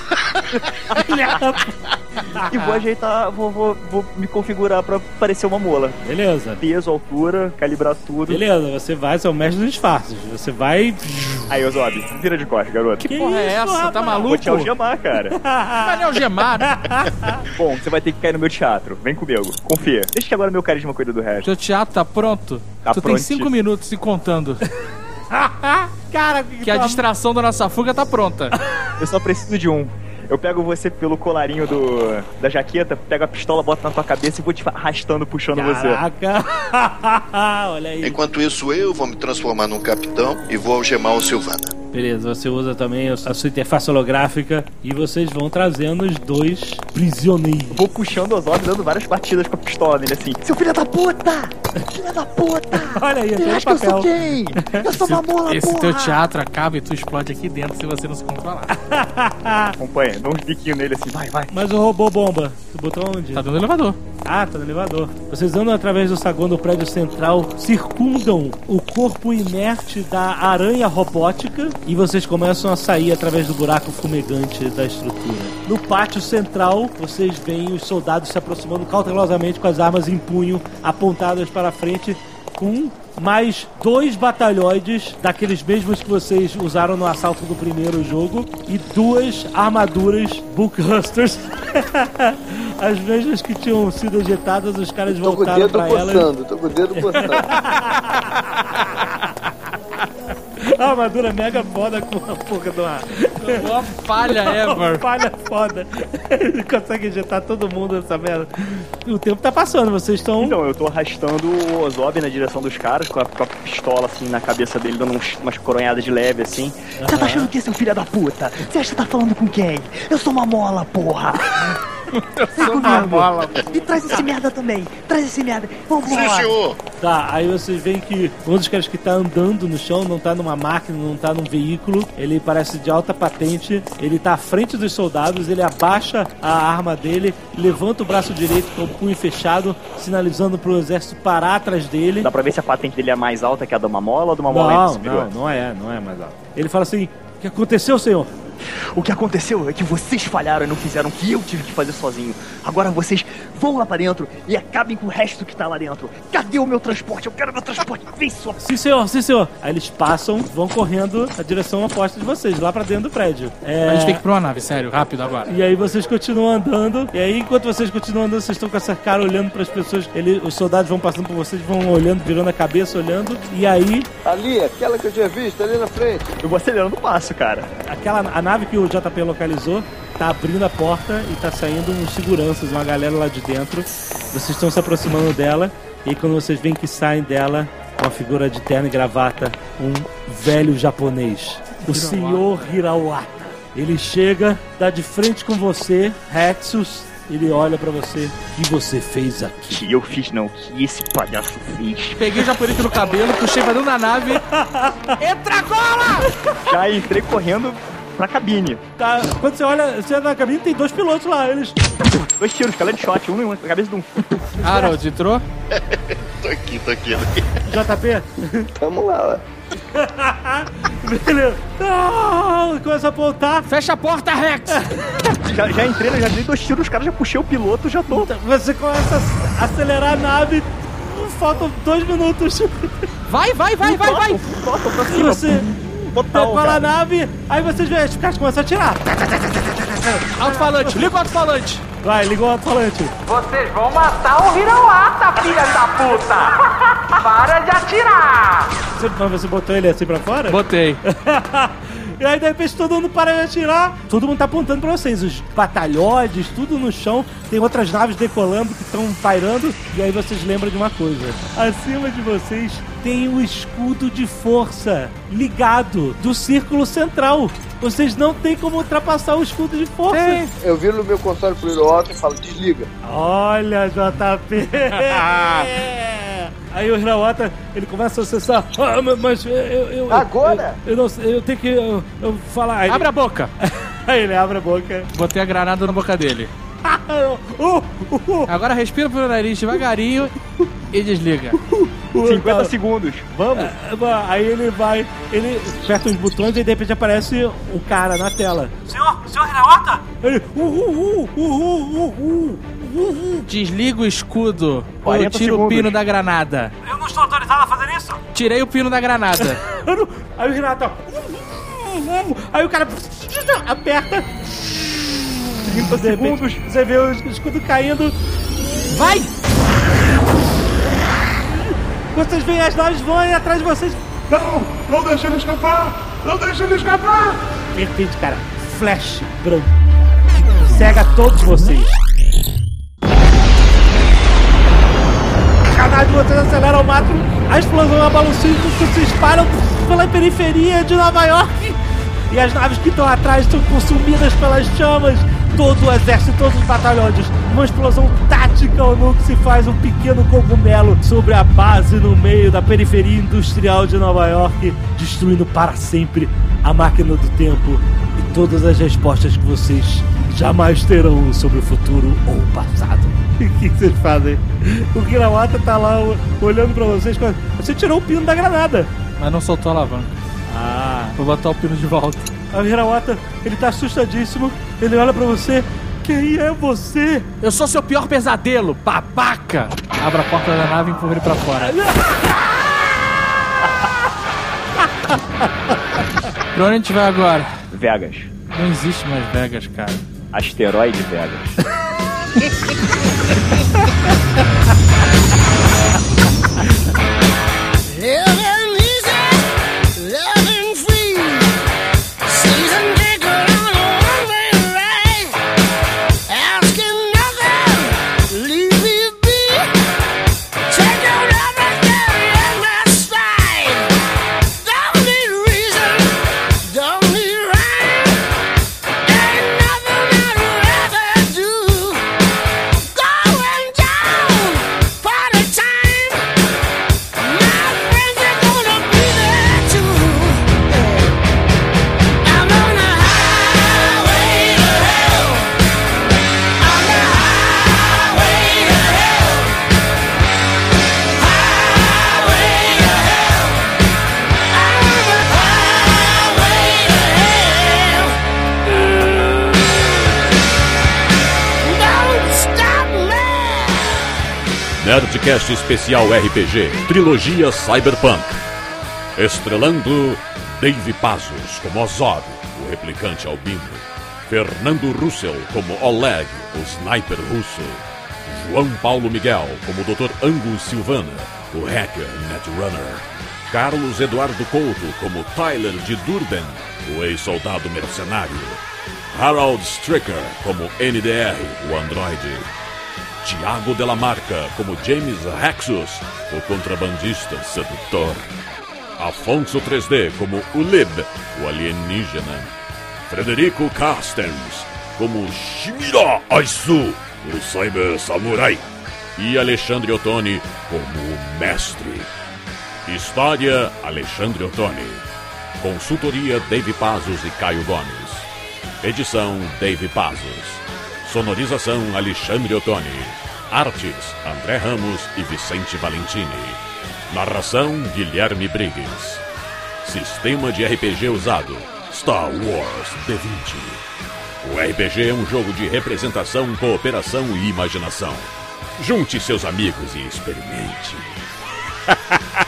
E vou ajeitar, vou me configurar pra parecer uma mola.
Beleza.
Peso, altura, calibrar tudo.
Beleza, você vai, você é o mestre dos disfarces. Você vai...
Aí, Ozob, vira de costas, garoto.
Que porra é essa?
rapaz?
Tá maluco?
Vou te algemar, cara.
Vai me algemar, né?
Bom, você vai ter que cair no meu teatro. Vem comigo. Confia. Deixa que agora meu carisma cuida do resto.
Seu teatro tá pronto?
Tá
tu
prontíssimo.
tem 5 minutos se contando.
Cara,
que a distração da nossa fuga tá pronta.
Eu só preciso de um. Eu pego você pelo colarinho da jaqueta, pego a pistola, boto na tua cabeça e vou te arrastando, puxando você.
Caraca! Olha aí.
Enquanto isso, eu vou me transformar num capitão e vou algemar o Silvana.
Beleza, você usa também a sua interface holográfica e vocês vão trazendo os dois prisioneiros.
Vou puxando o Ozob, dando várias batidas com a pistola nele assim. Seu filho da puta! Filho da puta!
Olha aí,
eu acho que eu sou quem? Eu sou uma mola,
Esse
porra!
teu teatro acaba e tu explode aqui dentro se você não se controlar.
Acompanha, dá uns biquinhos nele assim, vai.
Mas o robô bomba, tu botou onde?
Tá no elevador.
Ah, tá no elevador. Vocês andam através do saguão do prédio central, circundam o corpo inerte da aranha robótica e vocês começam a sair através do buraco fumegante da estrutura. No pátio central, vocês veem os soldados se aproximando cautelosamente com as armas em punho, apontadas para frente, com mais 2 batalhões daqueles mesmos que vocês usaram no assalto do primeiro jogo e 2 armaduras Bulkhusters. As mesmas que tinham sido ejetadas, os caras voltaram pra elas.
Tô com o dedo coçando.
A armadura mega foda com a porra de uma...
Uma falha ever.
Uma falha foda. Ele consegue injetar todo mundo nessa merda. O tempo tá passando, vocês estão...
Então, eu tô arrastando o Ozob na direção dos caras, com a pistola assim na cabeça dele, dando umas coronhadas de leve assim. Você tá achando que é seu filho da puta? Você acha que tá falando com quem? Eu sou uma mola, porra!
Eu sou uma mola.
E traz esse merda também. Traz esse merda. Vamos
Sim, senhor.
Tá, aí vocês veem que um dos caras que tá andando no chão, não tá numa máquina, não tá num veículo, ele parece de alta patente, ele tá à frente dos soldados, ele abaixa a arma dele, levanta o braço direito com o punho fechado, sinalizando pro exército parar atrás dele.
Dá pra ver se a patente dele é mais alta que a de uma mola ou de uma mola superior?
Não é mais alta. Ele fala assim: o que aconteceu, senhor?
O que aconteceu é que vocês falharam e não fizeram o que eu tive que fazer sozinho. Agora vocês vão lá pra dentro e acabem com o resto que tá lá dentro. Cadê o meu transporte? Eu quero meu transporte. Vem, sua...
Sim, senhor. Aí eles passam, vão correndo na direção oposta de vocês, lá pra dentro do prédio.
A gente tem que ir pra uma nave, sério, rápido agora.
E aí vocês continuam andando. E aí, enquanto vocês continuam andando, vocês estão com essa cara olhando pras pessoas. Os soldados vão passando por vocês, vão olhando, virando a cabeça, olhando. E aí...
Ali, aquela que eu tinha visto, ali na frente.
Eu vou acelerando o passo, cara.
A nave que o JP localizou tá abrindo a porta e tá saindo uns seguranças, uma galera lá de dentro. Vocês estão se aproximando dela. E aí, quando vocês veem que saem dela, uma figura de terno e gravata, um velho japonês, o senhor Hirawata. Ele chega, dá de frente com você, Rexus. Ele olha pra você. O que você fez aqui?
Que eu fiz não, que esse palhaço fez.
Peguei o japonês no cabelo, puxei pra dentro da nave. Entra agora!
Já entrei correndo pra cabine.
Tá, quando você olha na cabine, tem 2 pilotos lá. Eles...
2 tiros, calor de shot, um em um, na cabeça de um.
Harold, entrou?
Tô aqui.
JP?
Vamos lá, ó.
Beleza. Não, começa a apontar.
Fecha a porta, Rex!
Já entrei, já dei 2 tiros, os caras já puxei o piloto, já tô.
Você começa a acelerar a nave. Faltam 2 minutos.
Vai!
Toca pra cima.
Você decola a nave, aí vocês veem, os caras começam a atirar.
Alto-falante, liga o alto-falante.
Vai, liga o alto-falante.
Vocês vão matar o Hirawata, filha da puta! Para de atirar!
Mas você botou ele assim pra fora?
Botei.
E aí, de repente, todo mundo para de atirar. Todo mundo tá apontando pra vocês. Os batalhões, tudo no chão. Tem outras naves decolando que estão pairando. E aí vocês lembram de uma coisa. Acima de vocês tem o escudo de força ligado do círculo central. Vocês não tem como ultrapassar o escudo de força.
Eu viro no meu console pro Hirawata e falo, desliga.
Olha, JP. Aí o Hirawata, ele começa a acessar. Mas eu
agora?
Eu tenho que falar. Aí
Abre a boca.
Aí ele abre a boca.
Botei a granada na boca dele. Agora respira pelo nariz devagarinho e desliga.
50 segundos.
Vamos? Aí ele vai, ele aperta os botões e de repente aparece o cara na tela. Senhor Hirawata? Ele,
Desliga o escudo ou
40
tira o
segundos.
pino da granada.
Eu não estou autorizado a fazer isso.
Tirei o pino da granada.
Aí o Hirawata, aí o cara aperta.
30 segundos.
Você vê o escudo caindo.
Vai!
Vocês veem as naves voando atrás de vocês.
Não deixa ele escapar! Não deixa ele escapar!
De repente, cara, flash branco. Cega todos vocês. A nave de vocês acelera ao máximo. A explosão abala o cinto que se espalham pela periferia de Nova York. E as naves que estão atrás são consumidas pelas chamas. Todo o exército, todos os batalhões. Uma explosão tática ou não que se faz um pequeno cogumelo sobre a base no meio da periferia industrial de Nova York, destruindo para sempre a máquina do tempo e todas as respostas que vocês jamais terão sobre o futuro ou o passado. O que vocês fazem? O Hirawata tá lá olhando pra vocês. Você tirou o pino da granada.
Mas não soltou a alavanca. Vou botar o pino de volta.
O Hirawata, ele tá assustadíssimo. Ele olha pra você. Quem é você?
Eu sou seu pior pesadelo, babaca! Abra a porta da nave e empurra ele pra fora. Pra onde a gente vai agora?
Vegas.
Não existe mais Vegas, cara.
Asteroide Vegas.
Nerdcast Especial RPG, Trilogia Cyberpunk. Estrelando Dave Pazos como Ozod, o replicante albino. Fernando Russell como Oleg, o sniper russo. João Paulo Miguel como Dr. Angus Silvana, o hacker Netrunner. Carlos Eduardo Couto como Tyler de Durban, o ex-soldado mercenário. Harold Stricker como NDR, o androide. Tiago Delamarca como James Rexus, o contrabandista sedutor. Afonso 3D como Ulib, o alienígena. Frederico Carstens como Shimira Aisu, o cyber samurai. E Alexandre Ottoni como o mestre. História Alexandre Ottoni. Consultoria Dave Pazos e Caio Gomes. Edição Dave Pazos. Sonorização Alexandre Ottoni. Artes André Ramos e Vicente Valentini. Narração Guilherme Briggs. Sistema de RPG usado Star Wars D20. O RPG é um jogo de representação, cooperação e imaginação. Junte seus amigos e experimente.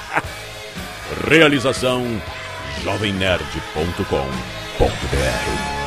Realização jovemnerd.com.br